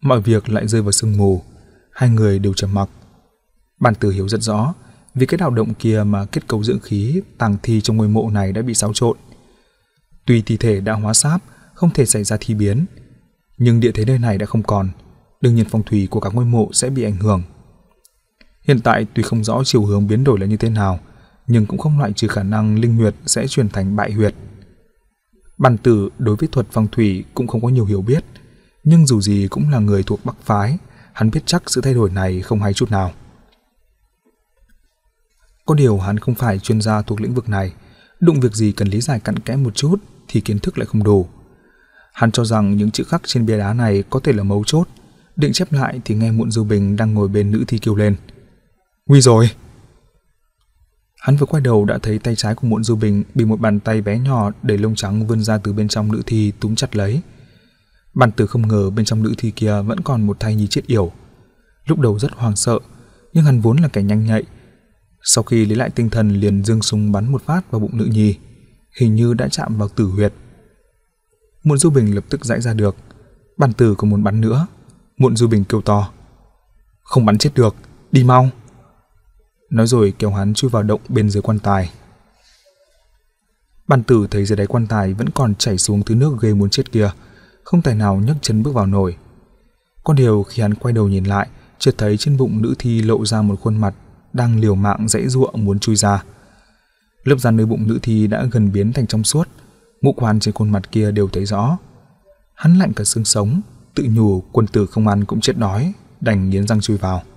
Mọi việc lại rơi vào sương mù, hai người đều trầm mặc. Bàn Tử hiểu rất rõ, vì cái đào động kia mà kết cấu dưỡng khí tang thi trong ngôi mộ này đã bị xáo trộn. Tuy thi thể đã hóa sáp, không thể xảy ra thi biến, nhưng địa thế nơi này đã không còn, đương nhiên phong thủy của các ngôi mộ sẽ bị ảnh hưởng. Hiện tại tuy không rõ chiều hướng biến đổi là như thế nào, nhưng cũng không loại trừ khả năng linh huyệt sẽ chuyển thành bại huyệt. Bàn Tử đối với thuật phong thủy cũng không có nhiều hiểu biết, nhưng dù gì cũng là người thuộc Bắc phái, hắn biết chắc sự thay đổi này không hay chút nào. Có điều hắn không phải chuyên gia thuộc lĩnh vực này, đụng việc gì cần lý giải cặn kẽ một chút thì kiến thức lại không đủ. Hắn cho rằng những chữ khắc trên bia đá này có thể là mấu chốt, định chép lại thì nghe Muộn Du Bình đang ngồi bên nữ thi kêu lên: "Nguy rồi!" Hắn vừa quay đầu đã thấy tay trái của Muộn Du Bình bị một bàn tay bé nhỏ đầy lông trắng vươn ra từ bên trong nữ thi túm chặt lấy. Bàn Tử không ngờ bên trong nữ thi kia vẫn còn một thai nhi chết yểu. Lúc đầu rất hoảng sợ, nhưng hắn vốn là kẻ nhanh nhạy. Sau khi lấy lại tinh thần liền giương súng bắn một phát vào bụng nữ nhi, hình như đã chạm vào tử huyệt. Muộn Du Bình lập tức giãy ra được. Bàn Tử còn muốn bắn nữa. Muộn Du Bình kêu to: "Không bắn chết được, đi mau!" Nói rồi kéo hắn chui vào động bên dưới quan tài. Bàn Tử thấy dưới đáy quan tài vẫn còn chảy xuống thứ nước ghê muốn chết kia, không tài nào nhấc chân bước vào nổi. Có điều khi hắn quay đầu nhìn lại, chợt thấy trên bụng nữ thi lộ ra một khuôn mặt đang liều mạng giãy giụa muốn chui ra. Lớp da nơi bụng nữ thi đã gần biến thành trong suốt, ngũ quan trên khuôn mặt kia đều thấy rõ. Hắn lạnh cả xương sống, tự nhủ quân tử không ăn cũng chết đói, đành nghiến răng chui vào.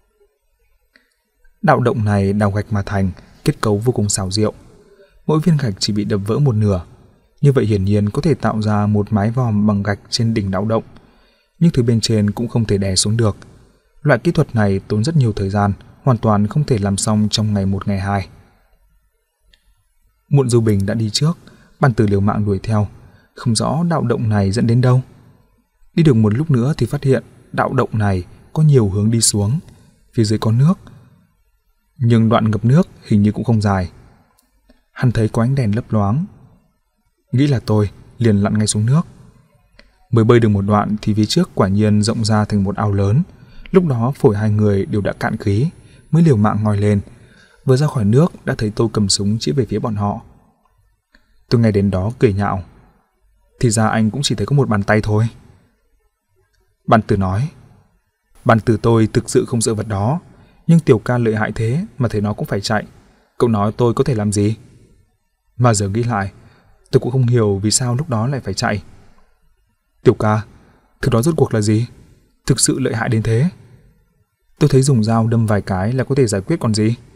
Đạo động này đào gạch mà thành, kết cấu vô cùng xảo diệu. Mỗi viên gạch chỉ bị đập vỡ một nửa, như vậy hiển nhiên có thể tạo ra một mái vòm bằng gạch trên đỉnh đạo động, nhưng thứ bên trên cũng không thể đè xuống được. Loại kỹ thuật này tốn rất nhiều thời gian, hoàn toàn không thể làm xong trong ngày một ngày hai. Muộn Du Bình đã đi trước, Bàn Tử liều mạng đuổi theo, không rõ đạo động này dẫn đến đâu. Đi được một lúc nữa thì phát hiện đạo động này có nhiều hướng đi xuống, phía dưới có nước, nhưng đoạn ngập nước hình như cũng không dài. Hắn thấy có ánh đèn lấp loáng, nghĩ là tôi liền lặn ngay xuống nước. Mới bơi được một đoạn thì phía trước quả nhiên rộng ra thành một ao lớn. Lúc đó phổi hai người đều đã cạn khí, mới liều mạng ngoi lên. Vừa ra khỏi nước đã thấy tôi cầm súng chỉ về phía bọn họ. Tôi nghe đến đó cười nhạo: "Thì ra anh cũng chỉ thấy có một bàn tay thôi." Bàn Tử nói: "Bàn Tử tôi thực sự không sợ vật đó, nhưng Tiểu ca lợi hại thế mà thấy nó cũng phải chạy. Cậu nói tôi có thể làm gì?" Mà giờ nghĩ lại, tôi cũng không hiểu vì sao lúc đó lại phải chạy. "Tiểu ca, thứ đó rốt cuộc là gì? Thực sự lợi hại đến thế? Tôi thấy dùng dao đâm vài cái là có thể giải quyết còn gì."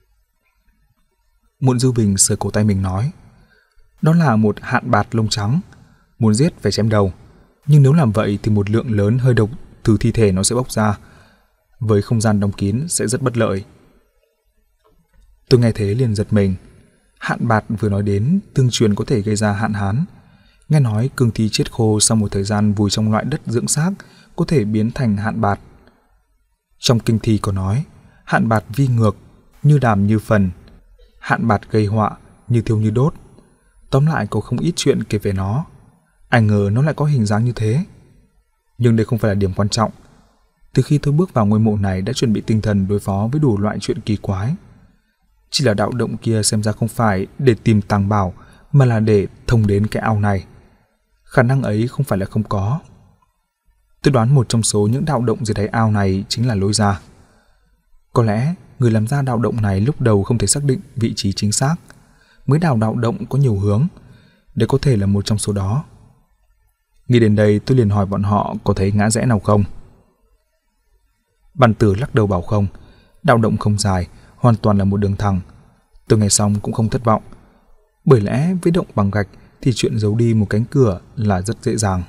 Muộn Du Bình sờ cổ tay mình nói: "Đó là một hạn bạt lông trắng, muốn giết phải chém đầu, nhưng nếu làm vậy thì một lượng lớn hơi độc từ thi thể nó sẽ bốc ra, với không gian đóng kín sẽ rất bất lợi." Tôi nghe thế liền giật mình. Hạn bạt vừa nói đến tương truyền có thể gây ra hạn hán. Nghe nói cương thi chết khô sau một thời gian vùi trong loại đất dưỡng xác có thể biến thành hạn bạt. Trong kinh thi có nói hạn bạt vi ngược, như đàm như phần, hạn bạt gây họa, như thiêu như đốt. Tóm lại có không ít chuyện kể về nó. Ai ngờ nó lại có hình dáng như thế. Nhưng đây không phải là điểm quan trọng. Từ khi tôi bước vào ngôi mộ này đã chuẩn bị tinh thần đối phó với đủ loại chuyện kỳ quái. Chỉ là đạo động kia xem ra không phải để tìm tàng bảo, mà là để thông đến cái ao này. Khả năng ấy không phải là không có. Tôi đoán một trong số những đạo động dưới đáy ao này chính là lối ra. Có lẽ người làm ra đạo động này lúc đầu không thể xác định vị trí chính xác, mới đào đạo động có nhiều hướng, để có thể là một trong số đó. Nghĩ đến đây tôi liền hỏi bọn họ có thấy ngã rẽ nào không. Bàn Tử lắc đầu bảo không, đạo động không dài, hoàn toàn là một đường thẳng. Tôi nghe xong cũng không thất vọng, bởi lẽ với động bằng gạch thì chuyện giấu đi một cánh cửa là rất dễ dàng.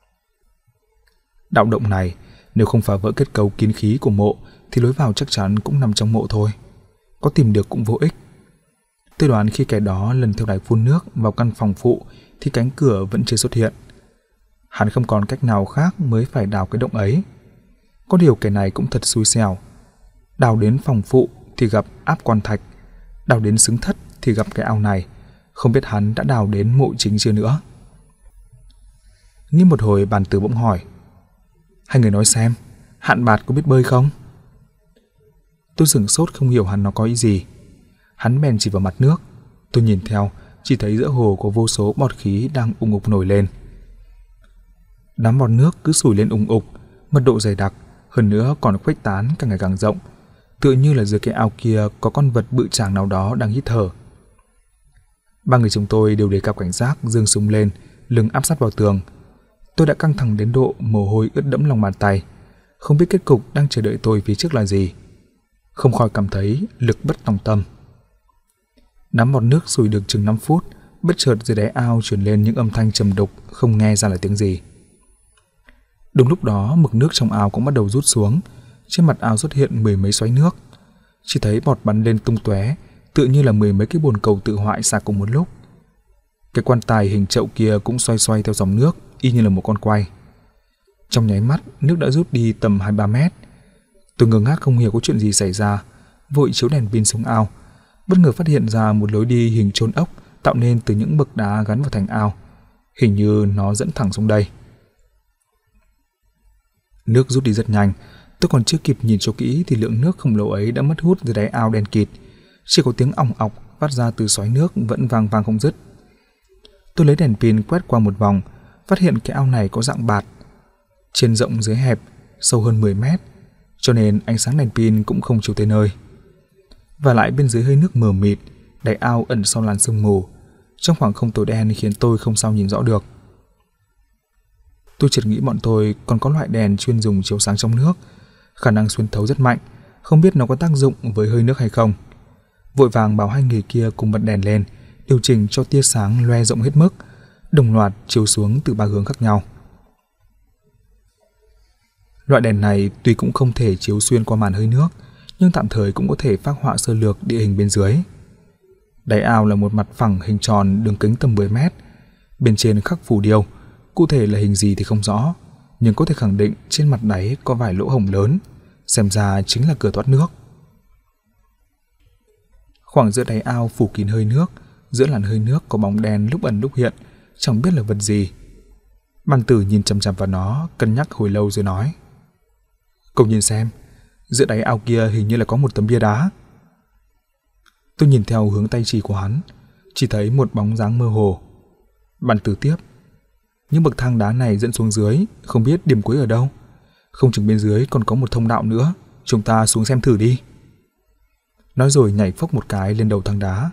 Đạo động này nếu không phá vỡ kết cấu kín khí của mộ thì lối vào chắc chắn cũng nằm trong mộ thôi, có tìm được cũng vô ích. Tôi đoán khi kẻ đó lần theo đài phun nước vào căn phòng phụ thì cánh cửa vẫn chưa xuất hiện. Hắn không còn cách nào khác mới phải đào cái động ấy. Có điều kẻ này cũng thật xui xẻo. Đào đến phòng phụ thì gặp áp quan thạch, đào đến xứng thất thì gặp cái ao này. Không biết hắn đã đào đến mộ chính chưa nữa. Nghĩ một hồi Bàn Tử bỗng hỏi: Hai người nói xem, Hạn Bạt có biết bơi không? Tôi sửng sốt không hiểu hắn nó có ý gì. Hắn bèn chỉ vào mặt nước. Tôi nhìn theo, chỉ thấy giữa hồ có vô số bọt khí đang ùng ục nổi lên. Đám bọt nước cứ sủi lên ùng ục, mật độ dày đặc, hơn nữa còn khuếch tán càng ngày càng rộng, tựa như là dưới cái ao kia có con vật bự tràng nào đó đang hít thở. Ba người chúng tôi đều đề cao cảnh giác, giương súng lên, lưng áp sát vào tường. Tôi đã căng thẳng đến độ mồ hôi ướt đẫm lòng bàn tay, không biết kết cục đang chờ đợi tôi phía trước là gì. Không khỏi cảm thấy lực bất tòng tâm. Đám bọt nước sùi được chừng 5 phút, bất chợt dưới đáy ao truyền lên những âm thanh trầm đục không nghe ra là tiếng gì. Đúng lúc đó mực nước trong ao cũng bắt đầu rút xuống, trên mặt ao xuất hiện mười mấy xoáy nước. Chỉ thấy bọt bắn lên tung tóe, tựa như là mười mấy cái bồn cầu tự hoại xả cùng một lúc. Cái quan tài hình chậu kia cũng xoay xoay theo dòng nước, y như là một con quay. Trong nháy mắt, nước đã rút đi tầm 2-3 mét. Tôi ngơ ngác không hiểu có chuyện gì xảy ra, vội chiếu đèn pin xuống ao, bất ngờ phát hiện ra một lối đi hình chôn ốc tạo nên từ những bậc đá gắn vào thành ao. Hình như nó dẫn thẳng xuống đây. Nước rút đi rất nhanh, tôi còn chưa kịp nhìn cho kỹ thì lượng nước khổng lồ ấy đã mất hút dưới đáy ao đen kịt. Chỉ có tiếng ỏng ọc phát ra từ xoáy nước vẫn vang vang không dứt. Tôi lấy đèn pin quét qua một vòng, phát hiện cái ao này có dạng bạt, trên rộng dưới hẹp, sâu hơn 10 mét, cho nên ánh sáng đèn pin cũng không chiếu tới nơi. Và lại bên dưới hơi nước mờ mịt, đáy ao ẩn sau làn sương mù, trong khoảng không tối đen khiến tôi không sao nhìn rõ được. Tôi chợt nghĩ bọn tôi còn có loại đèn chuyên dùng chiếu sáng trong nước, khả năng xuyên thấu rất mạnh, không biết nó có tác dụng với hơi nước hay không. Vội vàng bảo hai người kia cùng bật đèn lên, điều chỉnh cho tia sáng loe rộng hết mức, đồng loạt chiếu xuống từ 3 hướng khác nhau. Loại đèn này tuy cũng không thể chiếu xuyên qua màn hơi nước, nhưng tạm thời cũng có thể phác họa sơ lược địa hình bên dưới. Đáy ao là một mặt phẳng hình tròn đường kính tầm 10 mét, bên trên khắc phù điêu, cụ thể là hình gì thì không rõ, nhưng có thể khẳng định trên mặt đáy có vài lỗ hổng lớn, xem ra chính là cửa thoát nước. Khoảng giữa đáy ao phủ kín hơi nước, giữa làn hơi nước có bóng đen lúc ẩn lúc hiện, chẳng biết là vật gì. Bàn Tử nhìn chằm chằm vào nó, cân nhắc hồi lâu rồi nói: "Cậu nhìn xem, giữa đáy ao kia hình như là có một tấm bia đá." Tôi nhìn theo hướng tay chỉ của hắn, chỉ thấy một bóng dáng mơ hồ. Bàn Tử tiếp: "Những bậc thang đá này dẫn xuống dưới, không biết điểm cuối ở đâu. Không chừng bên dưới còn có một thông đạo nữa, chúng ta xuống xem thử đi." Nói rồi nhảy phốc một cái lên đầu thang đá.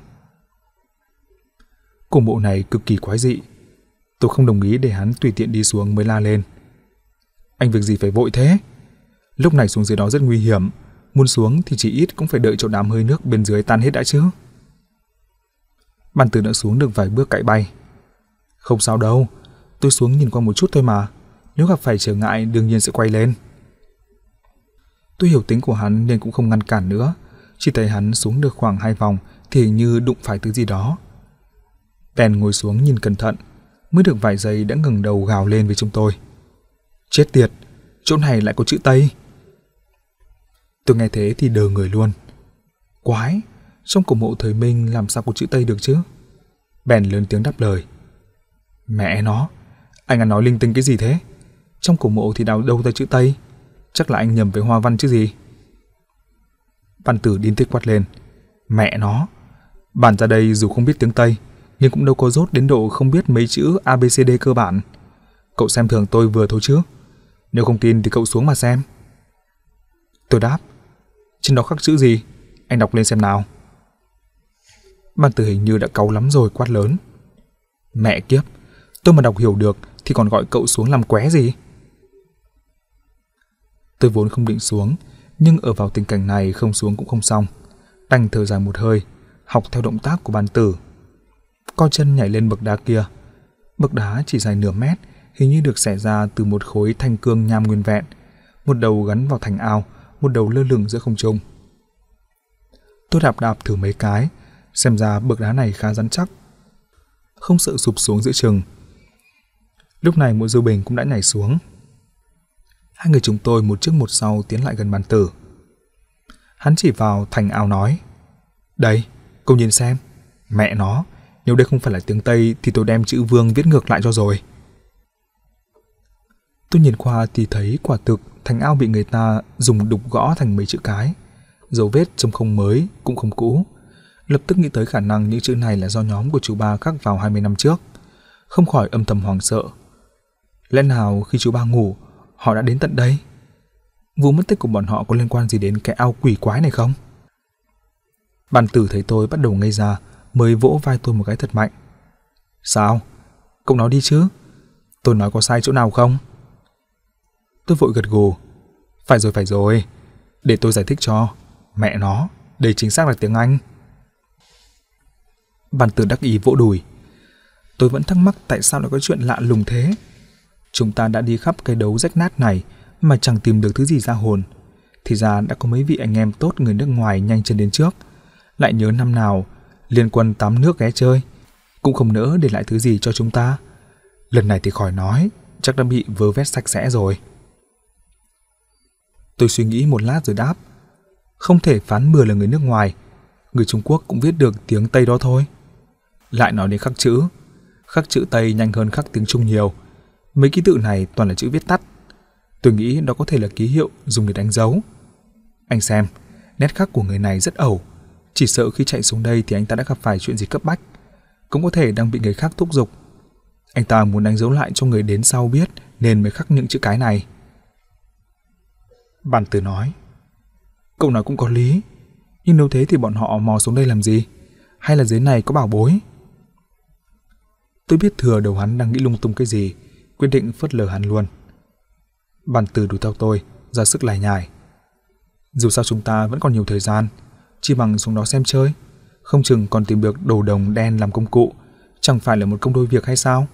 Cổ mộ này cực kỳ quái dị. Tôi không đồng ý để hắn tùy tiện đi xuống mới la lên: "Anh việc gì phải vội thế? Lúc này xuống dưới đó rất nguy hiểm, muốn xuống thì chỉ ít cũng phải đợi cho đám hơi nước bên dưới tan hết đã chứ." Bàn Tử đã xuống được vài bước cãi bay: "Không sao đâu, tôi xuống nhìn qua một chút thôi mà, nếu gặp phải trở ngại đương nhiên sẽ quay lên." Tôi hiểu tính của hắn nên cũng không ngăn cản nữa, chỉ thấy hắn xuống được khoảng 2 vòng thì hình như đụng phải thứ gì đó. Bèn ngồi xuống nhìn cẩn thận, mới được vài giây đã ngẩng đầu gào lên với chúng tôi: "Chết tiệt, chỗ này lại có chữ Tây." Tôi nghe thế thì đờ người luôn. Quái, trong cổ mộ thời Minh làm sao có chữ Tây được chứ? Bèn lớn tiếng đáp lời: "Mẹ nó, anh ăn nói linh tinh cái gì thế? Trong cổ mộ thì đâu ra chữ Tây? Chắc là anh nhầm với hoa văn chứ gì." Bàn Tử điên tiết quát lên: "Mẹ nó, bản ra đây dù không biết tiếng Tây, nhưng cũng đâu có dốt đến độ không biết mấy chữ ABCD cơ bản. Cậu xem thường tôi vừa thôi chứ. Nếu không tin thì cậu xuống mà xem." Tôi đáp: "Trên đó khắc chữ gì? Anh đọc lên xem nào." Bàn Tử hình như đã cáu lắm rồi, quát lớn: "Mẹ kiếp, tôi mà đọc hiểu được thì còn gọi cậu xuống làm qué gì?" Tôi vốn không định xuống, nhưng ở vào tình cảnh này không xuống cũng không xong, đành thở dài một hơi, học theo động tác của Bàn Tử. Co chân nhảy lên bậc đá kia. Bậc đá chỉ dài nửa mét, hình như được xẻ ra từ một khối thanh cương nham nguyên vẹn, một đầu gắn vào thành ao, một đầu lơ lửng giữa không trung. Tôi đạp thử mấy cái, xem ra bậc đá này khá rắn chắc, không sợ sụp xuống giữa chừng. Lúc này Mộ Dư Bình cũng đã nhảy xuống. Hai người chúng tôi một trước một sau tiến lại gần Bàn Tử. Hắn chỉ vào thành ao nói: "Đây, cậu nhìn xem. Mẹ nó, nếu đây không phải là tiếng Tây thì tôi đem chữ Vương viết ngược lại cho rồi." Tôi nhìn qua thì thấy quả thực thành ao bị người ta dùng đục gõ thành mấy chữ cái. Dấu vết trông không mới cũng không cũ. Lập tức nghĩ tới khả năng những chữ này là do nhóm của chú Ba khắc vào 20 năm trước. Không khỏi âm thầm hoảng sợ. Lẽ nào khi chú Ba ngủ, họ đã đến tận đây? Vụ mất tích của bọn họ có liên quan gì đến cái ao quỷ quái này không? Bàn Tử thấy tôi bắt đầu ngây ra, mới vỗ vai tôi một cái thật mạnh. Sao? Cậu nói đi chứ. Tôi nói có sai chỗ nào không? Tôi vội gật gù. Phải rồi. Để tôi giải thích cho. Mẹ nó, đây chính xác là tiếng Anh. Bàn Tử đắc ý vỗ đùi. Tôi vẫn thắc mắc tại sao lại có chuyện lạ lùng thế. Chúng ta đã đi khắp cái đấu rách nát này mà chẳng tìm được thứ gì ra hồn. Thì ra đã có mấy vị anh em tốt người nước ngoài nhanh chân đến trước. Lại nhớ năm nào liên quân tắm nước ghé chơi, cũng không nỡ để lại thứ gì cho chúng ta. Lần này thì khỏi nói, chắc đã bị vơ vét sạch sẽ rồi. Tôi suy nghĩ một lát rồi đáp. Không thể phán bừa là người nước ngoài. Người Trung Quốc cũng viết được tiếng Tây đó thôi. Lại nói đến khắc chữ Tây nhanh hơn khắc tiếng Trung nhiều. Mấy ký tự này toàn là chữ viết tắt. Tôi nghĩ đó có thể là ký hiệu dùng để đánh dấu. Anh xem, nét khắc của người này rất ẩu. Chỉ sợ khi chạy xuống đây thì anh ta đã gặp phải chuyện gì cấp bách. Cũng có thể đang bị người khác thúc giục. Anh ta muốn đánh dấu lại cho người đến sau biết nên mới khắc những chữ cái này. Bàn Tử nói. Cậu nói cũng có lý. Nhưng nếu thế thì bọn họ mò xuống đây làm gì? Hay là dưới này có bảo bối? Tôi biết thừa đầu hắn đang nghĩ lung tung cái gì, quyết định phớt lờ hắn luôn. Bàn Tử đuổi theo tôi, ra sức lải nhải. Dù sao chúng ta vẫn còn nhiều thời gian, chỉ bằng xuống đó xem chơi, không chừng còn tìm được đồ đồng đen làm công cụ, chẳng phải là một công đôi việc hay sao?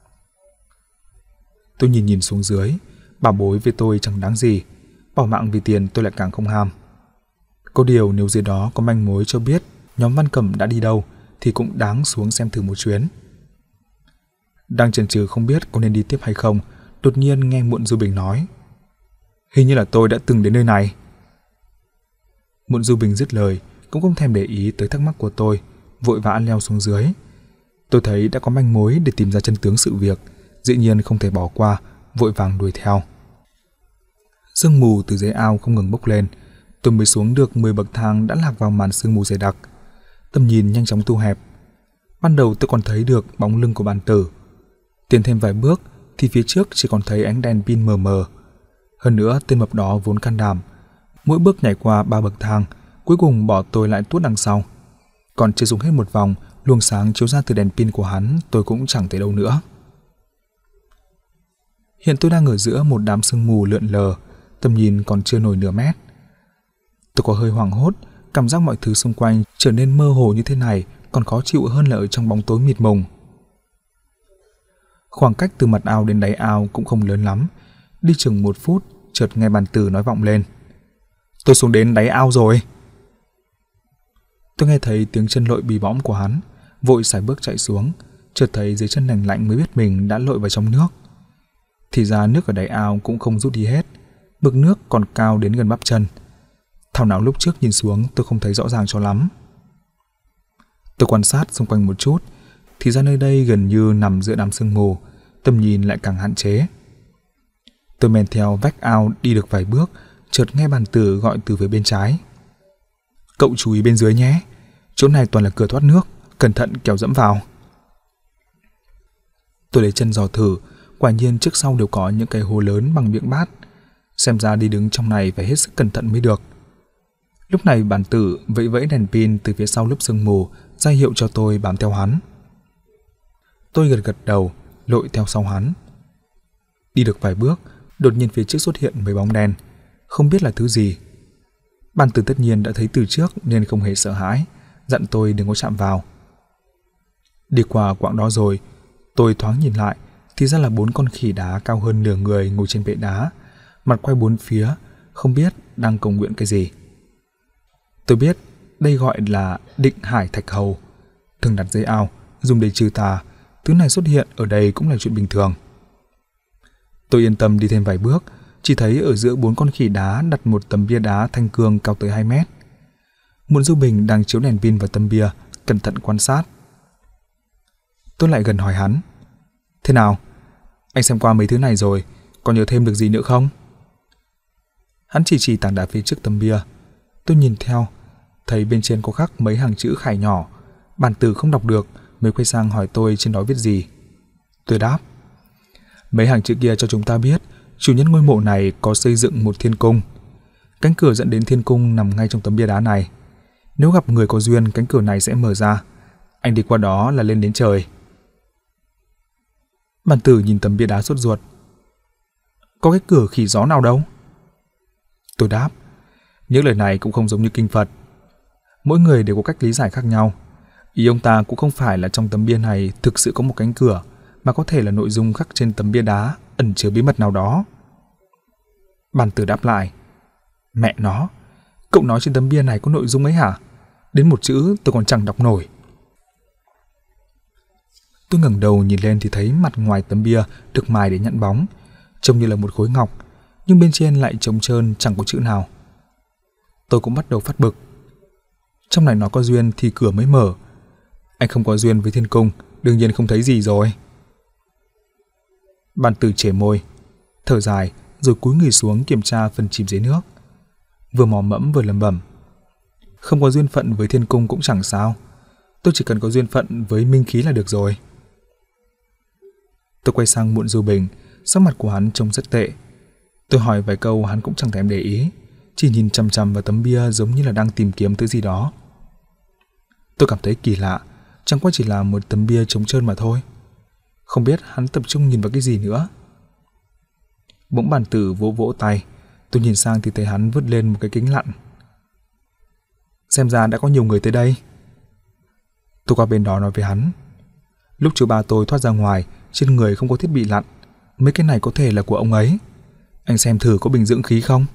Tôi nhìn xuống dưới, bảo bối với tôi chẳng đáng gì, bỏ mạng vì tiền tôi lại càng không ham. Có điều nếu dưới đó có manh mối cho biết nhóm Văn Cẩm đã đi đâu thì cũng đáng xuống xem thử một chuyến. Đang chần chừ không biết có nên đi tiếp hay không, đột nhiên nghe Muộn Du Bình nói. Hình như là tôi đã từng đến nơi này. Muộn Du Bình dứt lời, cũng không thèm để ý tới thắc mắc của tôi, vội vã leo xuống dưới. Tôi thấy đã có manh mối để tìm ra chân tướng sự việc, dĩ nhiên không thể bỏ qua, vội vàng đuổi theo. Sương mù từ dưới ao không ngừng bốc lên, tôi mới xuống được 10 bậc thang đã lạc vào màn sương mù dày đặc. Tầm nhìn nhanh chóng thu hẹp. Ban đầu tôi còn thấy được bóng lưng của Bàn Tử. Tiến thêm vài bước thì phía trước chỉ còn thấy ánh đèn pin mờ mờ. Hơn nữa tên mập đó vốn can đảm, mỗi bước nhảy qua 3 bậc thang, cuối cùng bỏ tôi lại tuốt đằng sau. Còn chưa dùng hết một vòng, luồng sáng chiếu ra từ đèn pin của hắn tôi cũng chẳng thấy đâu nữa. Hiện tôi đang ở giữa một đám sương mù lượn lờ, tầm nhìn còn chưa nổi nửa mét. Tôi có hơi hoảng hốt, cảm giác mọi thứ xung quanh trở nên mơ hồ như thế này còn khó chịu hơn là ở trong bóng tối mịt mùng. Khoảng cách từ mặt ao đến đáy ao cũng không lớn lắm, đi chừng 1 phút chợt nghe Bàn Tử nói vọng lên. Tôi xuống đến đáy ao rồi. Tôi nghe thấy tiếng chân lội bì bõm của hắn, vội sải bước chạy xuống, chợt thấy dưới chân lạnh lạnh mới biết mình đã lội vào trong nước. Thì ra nước ở đáy ao cũng không rút đi hết, mực nước còn cao đến gần bắp chân. Thảo nào lúc trước nhìn xuống tôi không thấy rõ ràng cho lắm. Tôi quan sát xung quanh một chút, thì ra nơi đây gần như nằm giữa đám sương mù, tầm nhìn lại càng hạn chế. Tôi men theo vách ao đi được vài bước, chợt nghe Bàn Tử gọi từ phía bên trái. Cậu chú ý bên dưới nhé, chỗ này toàn là cửa thoát nước, cẩn thận kẻo dẫm vào. Tôi lấy chân dò thử, quả nhiên trước sau đều có những cái hố lớn bằng miệng bát. Xem ra đi đứng trong này phải hết sức cẩn thận mới được. Lúc này Bàn Tử vẫy vẫy đèn pin từ phía sau lớp sương mù, ra hiệu cho tôi bám theo hắn. Tôi gật gật đầu, lội theo sau hắn. Đi được vài bước, đột nhiên phía trước xuất hiện mấy bóng đen, không biết là thứ gì. Bàn Tử tất nhiên đã thấy từ trước nên không hề sợ hãi, dặn tôi đừng có chạm vào. Đi qua quãng đó rồi, tôi thoáng nhìn lại, thì ra là 4 con khỉ đá cao hơn nửa người ngồi trên bệ đá, mặt quay 4 phía, không biết đang cầu nguyện cái gì. Tôi biết đây gọi là Định Hải Thạch Hầu, thường đặt dưới ao, dùng để trừ tà. Thứ này xuất hiện ở đây cũng là chuyện bình thường. Tôi yên tâm đi thêm vài bước, chỉ thấy ở giữa 4 con khỉ đá đặt một tấm bia đá thanh cương cao tới 2 mét. Muộn Du Bình đang chiếu đèn pin vào tấm bia, cẩn thận quan sát. Tôi lại gần hỏi hắn. Thế nào? Anh xem qua mấy thứ này rồi, Có nhớ thêm được gì nữa không? Hắn chỉ tảng đá phía trước tấm bia. Tôi nhìn theo, thấy bên trên có khắc mấy hàng chữ khải nhỏ, bản từ không đọc được, mới quay sang hỏi tôi trên đó viết gì. Tôi đáp: mấy hàng chữ kia cho chúng ta biết chủ nhân ngôi mộ này có xây dựng một thiên cung. Cánh cửa dẫn đến thiên cung nằm ngay trong tấm bia đá này. Nếu gặp người có duyên, cánh cửa này sẽ mở ra. Anh đi qua đó là lên đến trời. Bản tử nhìn tấm bia đá sốt ruột. Có cái cửa khỉ gió nào đâu? Tôi đáp: những lời này cũng không giống như kinh Phật. Mỗi người đều có cách lý giải khác nhau. Ý ông ta cũng không phải là trong tấm bia này thực sự có một cánh cửa, mà có thể là nội dung khắc trên tấm bia đá ẩn chứa bí mật nào đó. Bản tử đáp lại: mẹ nó, cậu nói trên tấm bia này có nội dung ấy hả? Đến một chữ tôi còn chẳng đọc nổi. Tôi ngẩng đầu nhìn lên thì thấy mặt ngoài tấm bia được mài để nhẵn bóng, trông như là một khối ngọc, nhưng bên trên lại trống trơn chẳng có chữ nào. Tôi cũng bắt đầu phát bực. Trong này nó có duyên thì cửa mới mở. Anh không có duyên với thiên cung, đương nhiên không thấy gì rồi. Bản tử chẻ môi, thở dài, rồi cúi người xuống kiểm tra phần chìm dưới nước. Vừa mò mẫm vừa lẩm bẩm: không có duyên phận với thiên cung cũng chẳng sao. Tôi chỉ cần có duyên phận với minh khí là được rồi. Tôi quay sang Muộn Du Bình, sắc mặt của hắn trông rất tệ. Tôi hỏi vài câu hắn cũng chẳng thèm để ý, chỉ nhìn chằm chằm vào tấm bia giống như là đang tìm kiếm thứ gì đó. Tôi cảm thấy kỳ lạ, chẳng qua chỉ là một tấm bia trống trơn mà thôi. Không biết hắn tập trung nhìn vào cái gì nữa. Bỗng bản tử vỗ vỗ tay. Tôi nhìn sang thì thấy hắn vứt lên một cái kính lặn. Xem ra đã có nhiều người tới đây. Tôi qua bên đó nói với hắn: lúc chú ba tôi thoát ra ngoài, trên người không có thiết bị lặn. Mấy cái này có thể là của ông ấy. Anh xem thử có bình dưỡng khí không.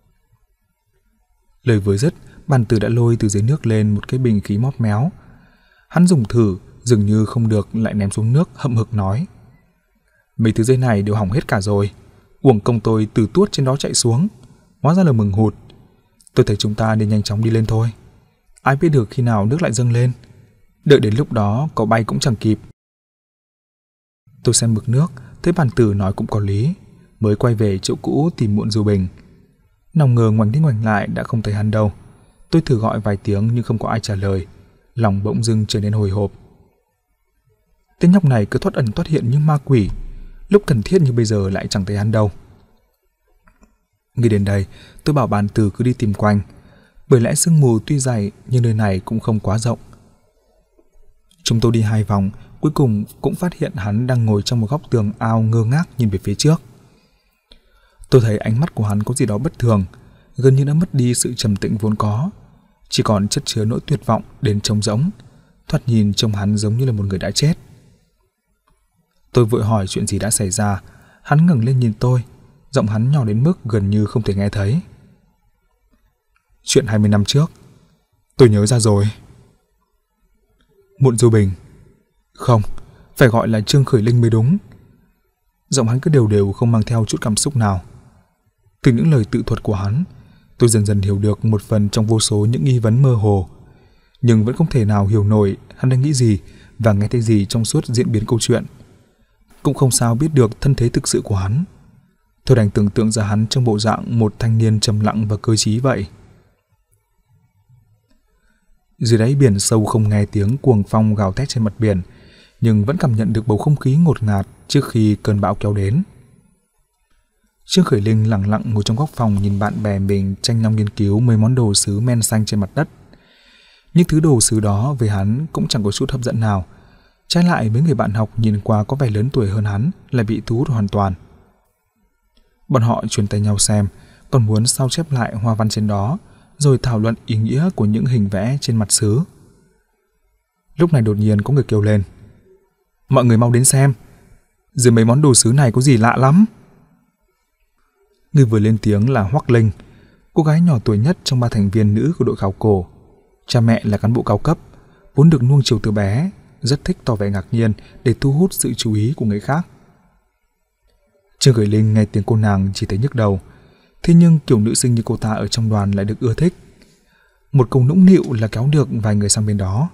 Lời vừa dứt, bản tử đã lôi từ dưới nước lên một cái bình khí móp méo. Hắn dùng thử, dường như không được lại ném xuống nước, hậm hực nói: mấy thứ dây này đều hỏng hết cả rồi. Uổng công tôi từ tuốt trên đó chạy xuống, hóa ra là mừng hụt. Tôi thấy chúng ta nên nhanh chóng đi lên thôi. Ai biết được khi nào nước lại dâng lên. Đợi đến lúc đó có bay cũng chẳng kịp. Tôi xem mực nước, thấy bản tử nói cũng có lý, mới quay về chỗ cũ tìm Muộn Du Bình. Nào ngờ ngoảnh đi ngoảnh lại đã không thấy hắn đâu. Tôi thử gọi vài tiếng nhưng không có ai trả lời, lòng bỗng dưng trở nên hồi hộp. Tên nhóc này cứ thoát ẩn thoát hiện như ma quỷ, lúc cần thiết như bây giờ lại chẳng thấy hắn đâu. Nghĩ đến đây, tôi bảo bản tử cứ đi tìm quanh, bởi lẽ sương mù tuy dày nhưng nơi này cũng không quá rộng. Chúng tôi đi 2 vòng, cuối cùng cũng phát hiện hắn đang ngồi trong một góc tường ao ngơ ngác nhìn về phía trước. Tôi thấy ánh mắt của hắn có gì đó bất thường, gần như đã mất đi sự trầm tĩnh vốn có, chỉ còn chất chứa nỗi tuyệt vọng đến trống rỗng. Thoạt nhìn trông hắn giống như là một người đã chết. Tôi vội hỏi chuyện gì đã xảy ra. Hắn ngẩng lên nhìn tôi, giọng hắn nhỏ đến mức gần như không thể nghe thấy. Chuyện 20 năm trước. Tôi nhớ ra rồi. Muộn Du Bình. Không, phải gọi là Trương Khởi Linh mới đúng. Giọng hắn cứ đều đều, không mang theo chút cảm xúc nào. Từ những lời tự thuật của hắn, tôi dần dần hiểu được một phần trong vô số những nghi vấn mơ hồ, nhưng vẫn không thể nào hiểu nổi hắn đang nghĩ gì và nghe thấy gì trong suốt diễn biến câu chuyện. Cũng không sao biết được thân thế thực sự của hắn. Tôi đành tưởng tượng ra hắn trong bộ dạng một thanh niên trầm lặng và cơ trí vậy. Dưới đáy biển sâu không nghe tiếng cuồng phong gào thét trên mặt biển, nhưng vẫn cảm nhận được bầu không khí ngột ngạt trước khi cơn bão kéo đến. Trương Khởi Linh lặng lặng ngồi trong góc phòng nhìn bạn bè mình tranh nhau nghiên cứu mấy món đồ sứ men xanh trên mặt đất. Những thứ đồ sứ đó với hắn cũng chẳng có chút hấp dẫn nào. Trái lại mấy người bạn học nhìn qua có vẻ lớn tuổi hơn hắn lại bị thu hút hoàn toàn. Bọn họ truyền tay nhau xem, còn muốn sao chép lại hoa văn trên đó, rồi thảo luận ý nghĩa của những hình vẽ trên mặt sứ. Lúc này đột nhiên có người kêu lên: mọi người mau đến xem, dưới mấy món đồ sứ này có gì lạ lắm. Người vừa lên tiếng là Hoắc Linh, cô gái nhỏ tuổi nhất trong 3 thành viên nữ của đội khảo cổ. Cha mẹ là cán bộ cao cấp, vốn được nuông chiều từ bé, rất thích tỏ vẻ ngạc nhiên để thu hút sự chú ý của người khác. Trương Khởi Linh nghe tiếng cô nàng chỉ thấy nhức đầu, thế nhưng kiểu nữ sinh như cô ta ở trong đoàn lại được ưa thích. Một câu nũng nịu là kéo được vài người sang bên đó.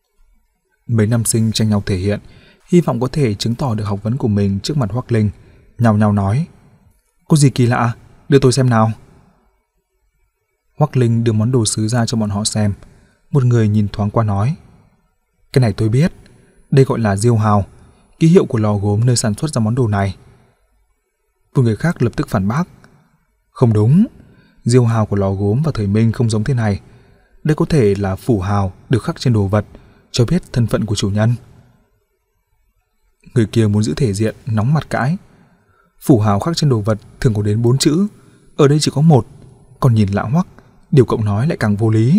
Mấy nam sinh tranh nhau thể hiện, hy vọng có thể chứng tỏ được học vấn của mình trước mặt Hoắc Linh, nhao nhao nói: "Có gì kỳ lạ, đưa tôi xem nào." Hoắc Linh đưa món đồ sứ ra cho bọn họ xem. Một người nhìn thoáng qua nói: "Cái này tôi biết, đây gọi là diêu hào, ký hiệu của lò gốm nơi sản xuất ra món đồ này." Một người khác lập tức phản bác: "Không đúng, diêu hào của lò gốm vào thời Minh không giống thế này. Đây có thể là phủ hào được khắc trên đồ vật, cho biết thân phận của chủ nhân." Người kia muốn giữ thể diện, nóng mặt cãi: "Phủ hào khắc trên đồ vật thường có đến 4 chữ, ở đây chỉ có 1, còn nhìn lạ hoắc, điều cậu nói lại càng vô lý."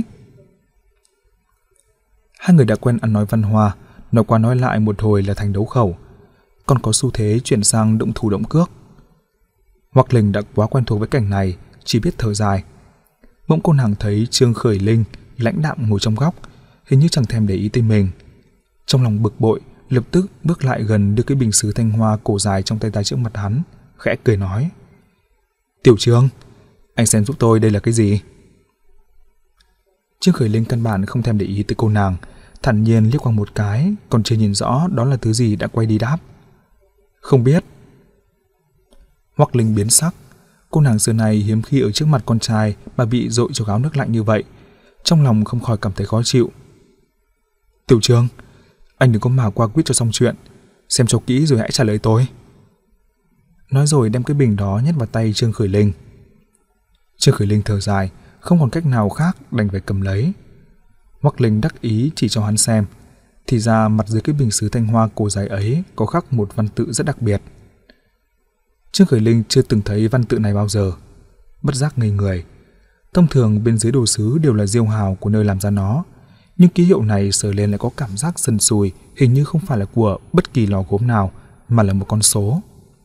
Hai người đã quen ăn nói văn hoa, nói qua nói lại một hồi là thành đấu khẩu, còn có xu thế chuyển sang động thủ động cước. Hoắc Linh đã quá quen thuộc với cảnh này, chỉ biết thở dài. Bỗng cô nàng thấy Trương Khởi Linh lãnh đạm ngồi trong góc, hình như chẳng thèm để ý tới mình. Trong lòng bực bội, lập tức bước lại gần đưa cái bình sứ thanh hoa cổ dài trong tay ta trước mặt hắn, khẽ cười nói: "Tiểu Trương, anh xem giúp tôi đây là cái gì?" Trương Khởi Linh căn bản không thèm để ý tới cô nàng, thản nhiên liếc qua một cái, còn chưa nhìn rõ đó là thứ gì đã quay đi đáp: "Không biết." Hoắc Linh biến sắc, cô nàng xưa này hiếm khi ở trước mặt con trai mà bị dội cho gáo nước lạnh như vậy, trong lòng không khỏi cảm thấy khó chịu. "Tiểu Trương, anh đừng có mà qua quýt cho xong chuyện, xem cho kỹ rồi hãy trả lời tôi." Nói rồi đem cái bình đó nhét vào tay Trương Khởi Linh. Trương Khởi Linh thở dài, không còn cách nào khác đành phải cầm lấy. Hoắc Linh đắc ý chỉ cho hắn xem, thì ra mặt dưới cái bình sứ thanh hoa cổ dài ấy có khắc một văn tự rất đặc biệt. Trương Khởi Linh chưa từng thấy văn tự này bao giờ, bất giác ngây người. Thông thường bên dưới đồ sứ đều là diêu hào của nơi làm ra nó, nhưng ký hiệu này sờ lên lại có cảm giác sần sùi, hình như không phải là của bất kỳ lò gốm nào mà là một con số.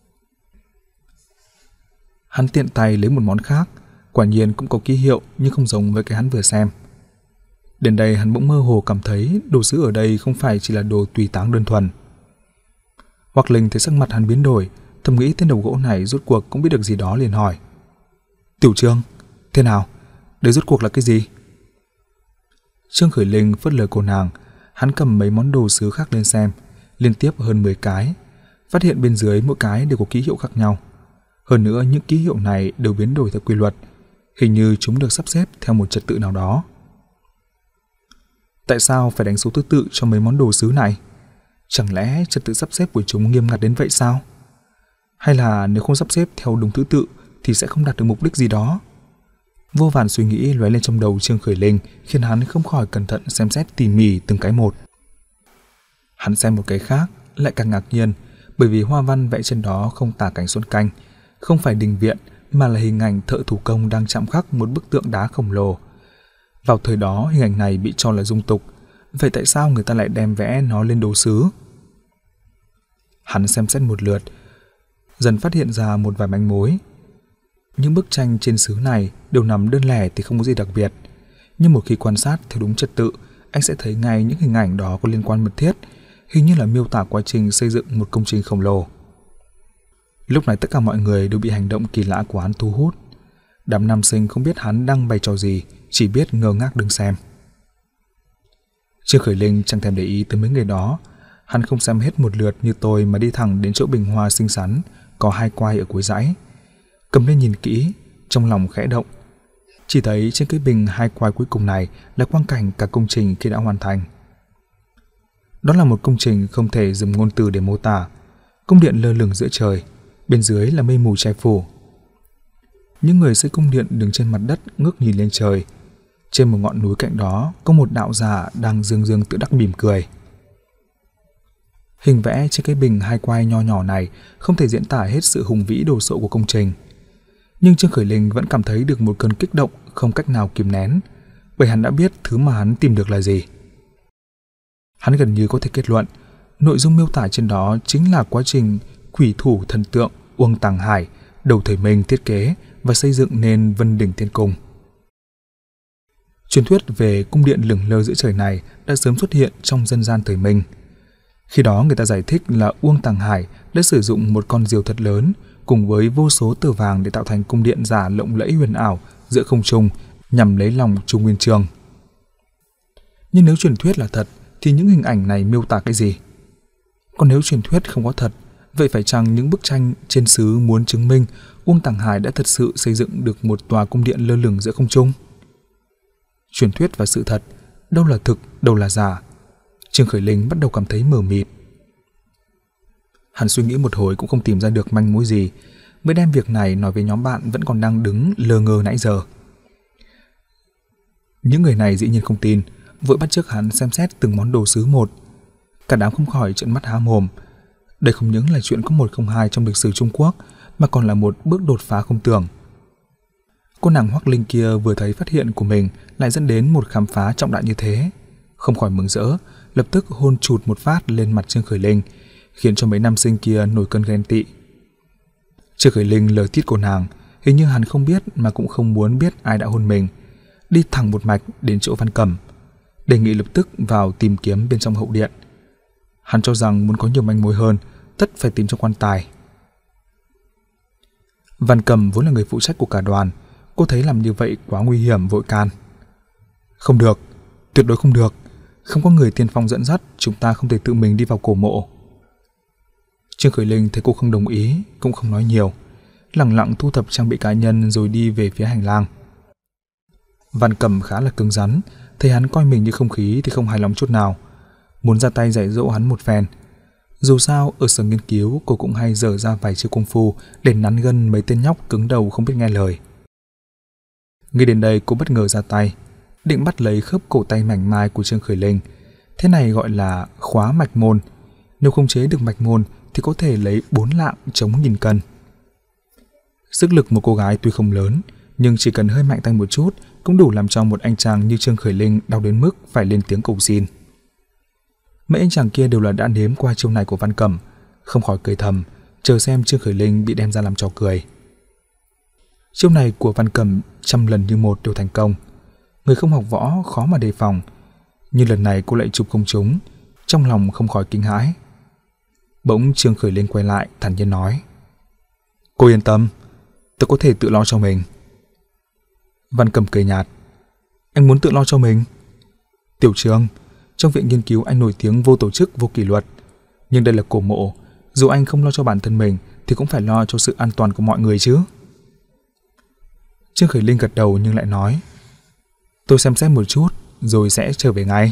Hắn tiện tay lấy một món khác, quả nhiên cũng có ký hiệu nhưng không giống với cái hắn vừa xem. Đến đây hắn bỗng mơ hồ cảm thấy đồ sứ ở đây không phải chỉ là đồ tùy táng đơn thuần. Hoắc Linh thấy sắc mặt hắn biến đổi, thầm nghĩ tên đầu gỗ này rốt cuộc cũng biết được gì đó, liền hỏi: "Tiểu Trương, thế nào? Đây rốt cuộc là cái gì?" Trương Khởi Linh phớt lờ cô nàng, hắn cầm mấy món đồ sứ khác lên xem, liên tiếp hơn 10 cái, phát hiện bên dưới mỗi cái đều có ký hiệu khác nhau. Hơn nữa những ký hiệu này đều biến đổi theo quy luật, hình như chúng được sắp xếp theo một trật tự nào đó. Tại sao phải đánh số thứ tự cho mấy món đồ sứ này? Chẳng lẽ trật tự sắp xếp của chúng nghiêm ngặt đến vậy sao? Hay là nếu không sắp xếp theo đúng thứ tự thì sẽ không đạt được mục đích gì đó? Vô vàn suy nghĩ lóe lên trong đầu Trương Khởi Linh, khiến hắn không khỏi cẩn thận xem xét tỉ mỉ từng cái một. Hắn xem một cái khác lại càng ngạc nhiên, bởi vì hoa văn vẽ trên đó không tả cảnh xuân canh, không phải đình viện mà là hình ảnh thợ thủ công đang chạm khắc một bức tượng đá khổng lồ. Vào thời đó hình ảnh này bị cho là dung tục, vậy tại sao người ta lại đem vẽ nó lên đồ sứ? Hắn xem xét một lượt, dần phát hiện ra một vài manh mối. Những bức tranh trên sứ này đều nằm đơn lẻ thì không có gì đặc biệt, nhưng một khi quan sát theo đúng trật tự, anh sẽ thấy ngay những hình ảnh đó có liên quan mật thiết, hình như là miêu tả quá trình xây dựng một công trình khổng lồ. Lúc này tất cả mọi người đều bị hành động kỳ lạ của hắn thu hút. Đám nam sinh không biết hắn đang bày trò gì, chỉ biết ngơ ngác đứng xem. Trương Khởi Linh chẳng thèm để ý tới mấy người đó, hắn không xem hết một lượt như tôi mà đi thẳng đến chỗ bình hoa xinh xắn có 2 quai ở cuối dãy. Cầm lên nhìn kỹ, trong lòng khẽ động. Chỉ thấy trên cái bình 2 quai cuối cùng này là quang cảnh cả công trình khi đã hoàn thành. Đó là một công trình không thể dùng ngôn từ để mô tả. Cung điện lơ lửng giữa trời, bên dưới là mây mù che phủ. Những người xây cung điện đứng trên mặt đất ngước nhìn lên trời. Trên một ngọn núi cạnh đó có một đạo giả đang dương dương tự đắc mỉm cười. Hình vẽ trên cái bình 2 quai nho nhỏ này không thể diễn tả hết sự hùng vĩ đồ sộ của công trình. Nhưng Trương Khởi Linh vẫn cảm thấy được một cơn kích động không cách nào kìm nén, bởi hắn đã biết thứ mà hắn tìm được là gì. Hắn gần như có thể kết luận, nội dung miêu tả trên đó chính là quá trình quỷ thủ thần tượng Uông Tàng Hải đầu thời Minh thiết kế và xây dựng nên Vân Đỉnh Thiên Cung. Truyền thuyết về cung điện lửng lơ giữa trời này đã sớm xuất hiện trong dân gian thời Minh. Khi đó người ta giải thích là Uông Tàng Hải đã sử dụng một con diều thật lớn cùng với vô số tờ vàng để tạo thành cung điện giả lộng lẫy huyền ảo giữa không trung nhằm lấy lòng Trung Nguyên Chương. Nhưng nếu truyền thuyết là thật thì những hình ảnh này miêu tả cái gì? Còn nếu truyền thuyết không có thật, Vậy phải chăng những bức tranh trên sứ muốn chứng minh Uông Tảng Hải đã thật sự xây dựng được một tòa cung điện lơ lửng giữa không trung? Truyền thuyết và sự thật, đâu là thực, đâu là giả? Trương Khởi Linh bắt đầu cảm thấy mờ mịt. Hắn suy nghĩ một hồi cũng không tìm ra được manh mối gì, mới đem việc này nói với nhóm bạn vẫn còn đang đứng lơ ngơ nãy giờ. Những người này dĩ nhiên không tin, vội bắt chước hắn xem xét từng món đồ sứ một. Cả đám không khỏi trợn mắt há mồm. Đây không những là chuyện có 102 trong lịch sử Trung Quốc, mà còn là một bước đột phá không tưởng. Cô nàng Hoắc Linh kia vừa thấy phát hiện của mình lại dẫn đến một khám phá trọng đại như thế, không khỏi mừng rỡ, lập tức hôn chụt một phát lên mặt Trương Khởi Linh, khiến cho mấy nam sinh kia nổi cơn ghen tị. Trương Khởi Linh lờ tít cô nàng, hình như hắn không biết mà cũng không muốn biết ai đã hôn mình, đi thẳng một mạch đến chỗ Văn Cẩm, đề nghị lập tức vào tìm kiếm bên trong hậu điện. Hắn cho rằng muốn có nhiều manh mối hơn, tất phải tìm trong quan tài. Văn Cẩm vốn là người phụ trách của cả đoàn, cô thấy làm như vậy quá nguy hiểm vội can. Không được, tuyệt đối không được, không có người tiên phong dẫn dắt, chúng ta không thể tự mình đi vào cổ mộ. Trương Khởi Linh thấy cô không đồng ý, cũng không nói nhiều, lặng lặng thu thập trang bị cá nhân rồi đi về phía hành lang. Văn Cẩm khá là cứng rắn, thấy hắn coi mình như không khí thì không hài lòng chút nào, muốn ra tay dạy dỗ hắn một phen. Dù sao ở sở nghiên cứu cô cũng hay dở ra vài chiêu công phu để nắn gân mấy tên nhóc cứng đầu không biết nghe lời. Nghĩ đến đây cô bất ngờ ra tay, định bắt lấy khớp cổ tay mảnh mai của Trương Khởi Linh. Thế này gọi là khóa mạch môn. Nếu không chế được mạch môn thì có thể lấy 4 lạng chống 1000 cân. Sức lực một cô gái tuy không lớn, nhưng chỉ cần hơi mạnh tay một chút cũng đủ làm cho một anh chàng như Trương Khởi Linh đau đến mức phải lên tiếng cầu xin. Mấy anh chàng kia đều là đã nếm qua chiêu này của Văn Cẩm, không khỏi cười thầm, chờ xem Trương Khởi Linh bị đem ra làm trò cười. Chiêu này của Văn Cẩm 100 lần như một đều thành công. Người không học võ khó mà đề phòng, nhưng lần này cô lại chụp không trúng, trong lòng không khỏi kinh hãi. Bỗng Trương Khởi Linh quay lại thản nhiên nói: "Cô yên tâm, tôi có thể tự lo cho mình." Văn Cẩm cười nhạt: "Anh muốn tự lo cho mình?" "Tiểu Trương, trong viện nghiên cứu anh nổi tiếng vô tổ chức, vô kỷ luật, nhưng đây là cổ mộ, dù anh không lo cho bản thân mình thì cũng phải lo cho sự an toàn của mọi người chứ." Trương Khởi Linh gật đầu nhưng lại nói: "Tôi xem xét một chút rồi sẽ trở về ngay."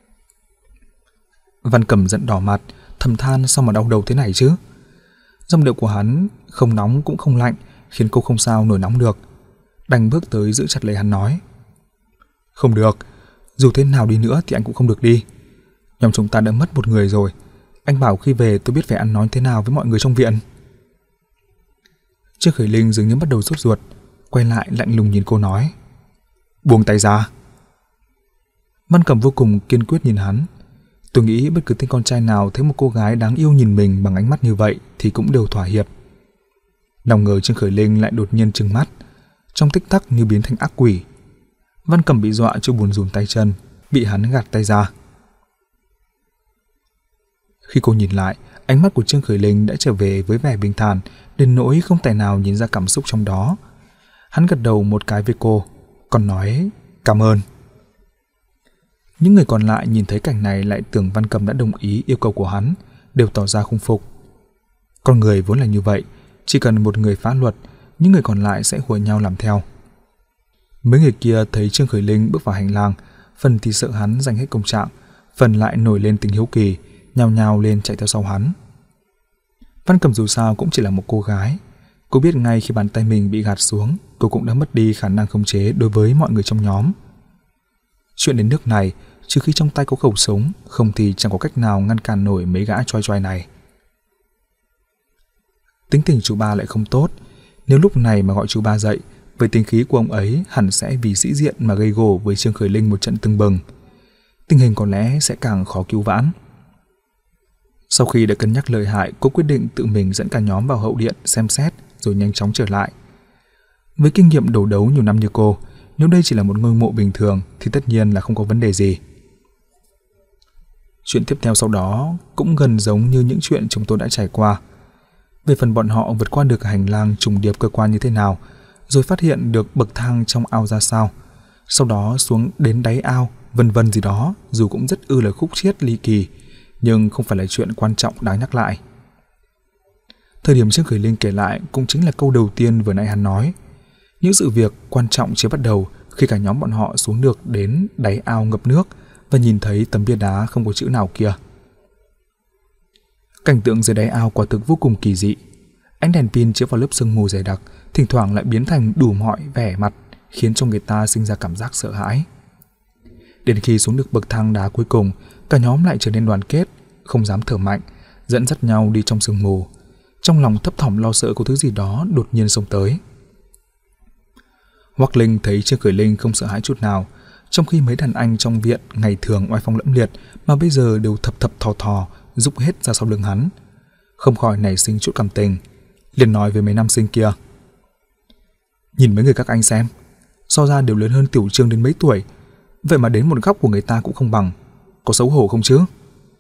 Văn Cẩm giận đỏ mặt, thầm than sao mà đau đầu thế này chứ. Giọng điệu của hắn không nóng cũng không lạnh, khiến cô không sao nổi nóng được, đành bước tới giữ chặt lấy hắn nói: "Không được, dù thế nào đi nữa thì anh cũng không được đi. Nhóm chúng ta đã mất một người rồi, anh bảo khi về tôi biết phải ăn nói thế nào với mọi người trong viện." Trương Khởi Linh dường như bắt đầu sốt ruột, quay lại lạnh lùng nhìn cô nói: "Buông tay ra." Văn Cẩm vô cùng kiên quyết nhìn hắn. Tôi nghĩ bất cứ tên con trai nào thấy một cô gái đáng yêu nhìn mình bằng ánh mắt như vậy thì cũng đều thỏa hiệp. Nào ngờ Trương Khởi Linh lại đột nhiên trừng mắt, trong tích tắc như biến thành ác quỷ. Văn Cẩm bị dọa cho buồn rùn tay chân, bị hắn gạt tay ra. Khi cô nhìn lại, ánh mắt của Trương Khởi Linh đã trở về với vẻ bình thản, đến nỗi không tài nào nhìn ra cảm xúc trong đó. Hắn gật đầu một cái với cô, còn nói cảm ơn. Những người còn lại nhìn thấy cảnh này lại tưởng Văn Cẩm đã đồng ý yêu cầu của hắn, đều tỏ ra không phục. Con người vốn là như vậy, chỉ cần một người phá luật, những người còn lại sẽ hùa nhau làm theo. Mấy người kia thấy Trương Khởi Linh bước vào hành lang, phần thì sợ hắn giành hết công trạng, phần lại nổi lên tình hiếu kỳ, nhao nhao lên chạy theo sau hắn. Văn Cẩm dù sao cũng chỉ là một cô gái, cô biết ngay khi bàn tay mình bị gạt xuống, cô cũng đã mất đi khả năng khống chế đối với mọi người trong nhóm. Chuyện đến nước này, trừ khi trong tay có khẩu súng, không thì chẳng có cách nào ngăn cản nổi mấy gã choi choi này. Tính tình chú ba lại không tốt, nếu lúc này mà gọi chú ba dậy, với tính khí của ông ấy hẳn sẽ vì sĩ diện mà gây gổ với Trương Khởi Linh một trận tưng bừng. Tình hình có lẽ sẽ càng khó cứu vãn. Sau khi đã cân nhắc lợi hại, cô quyết định tự mình dẫn cả nhóm vào hậu điện xem xét rồi nhanh chóng trở lại. Với kinh nghiệm đấu đấu nhiều năm như cô, nếu đây chỉ là một ngôi mộ bình thường thì tất nhiên là không có vấn đề gì. Chuyện tiếp theo sau đó cũng gần giống như những chuyện chúng tôi đã trải qua. Về phần bọn họ vượt qua được hành lang trùng điệp cơ quan như thế nào, rồi phát hiện được bậc thang trong ao ra sao, sau đó xuống đến đáy ao, vân vân gì đó, dù cũng rất là khúc chiết ly kỳ, nhưng không phải là chuyện quan trọng đáng nhắc lại. Thời điểm Trương Khởi Linh kể lại cũng chính là câu đầu tiên vừa nãy hắn nói. Những sự việc quan trọng chỉ bắt đầu khi cả nhóm bọn họ xuống được đến đáy ao ngập nước và nhìn thấy tấm bia đá không có chữ nào kia. Cảnh tượng dưới đáy ao quả thực vô cùng kỳ dị. Ánh đèn pin chiếu vào lớp sương mù dày đặc, thỉnh thoảng lại biến thành đủ mọi vẻ mặt, khiến cho người ta sinh ra cảm giác sợ hãi. Đến khi xuống được bậc thang đá cuối cùng, cả nhóm lại trở nên đoàn kết, không dám thở mạnh, dẫn dắt nhau đi trong sương mù. Trong lòng thấp thỏm lo sợ có thứ gì đó đột nhiên xông tới. Hoắc Linh thấy Trương Khởi Linh không sợ hãi chút nào, trong khi mấy đàn anh trong viện ngày thường oai phong lẫm liệt mà bây giờ đều thập thập thò thò rúc hết ra sau lưng hắn, không khỏi nảy sinh chút cảm tình, liền nói với mấy nam sinh kia: nhìn mấy người các anh xem, so ra đều lớn hơn Tiểu Trương đến mấy tuổi, vậy mà đến một góc của người ta cũng không bằng, có xấu hổ không chứ?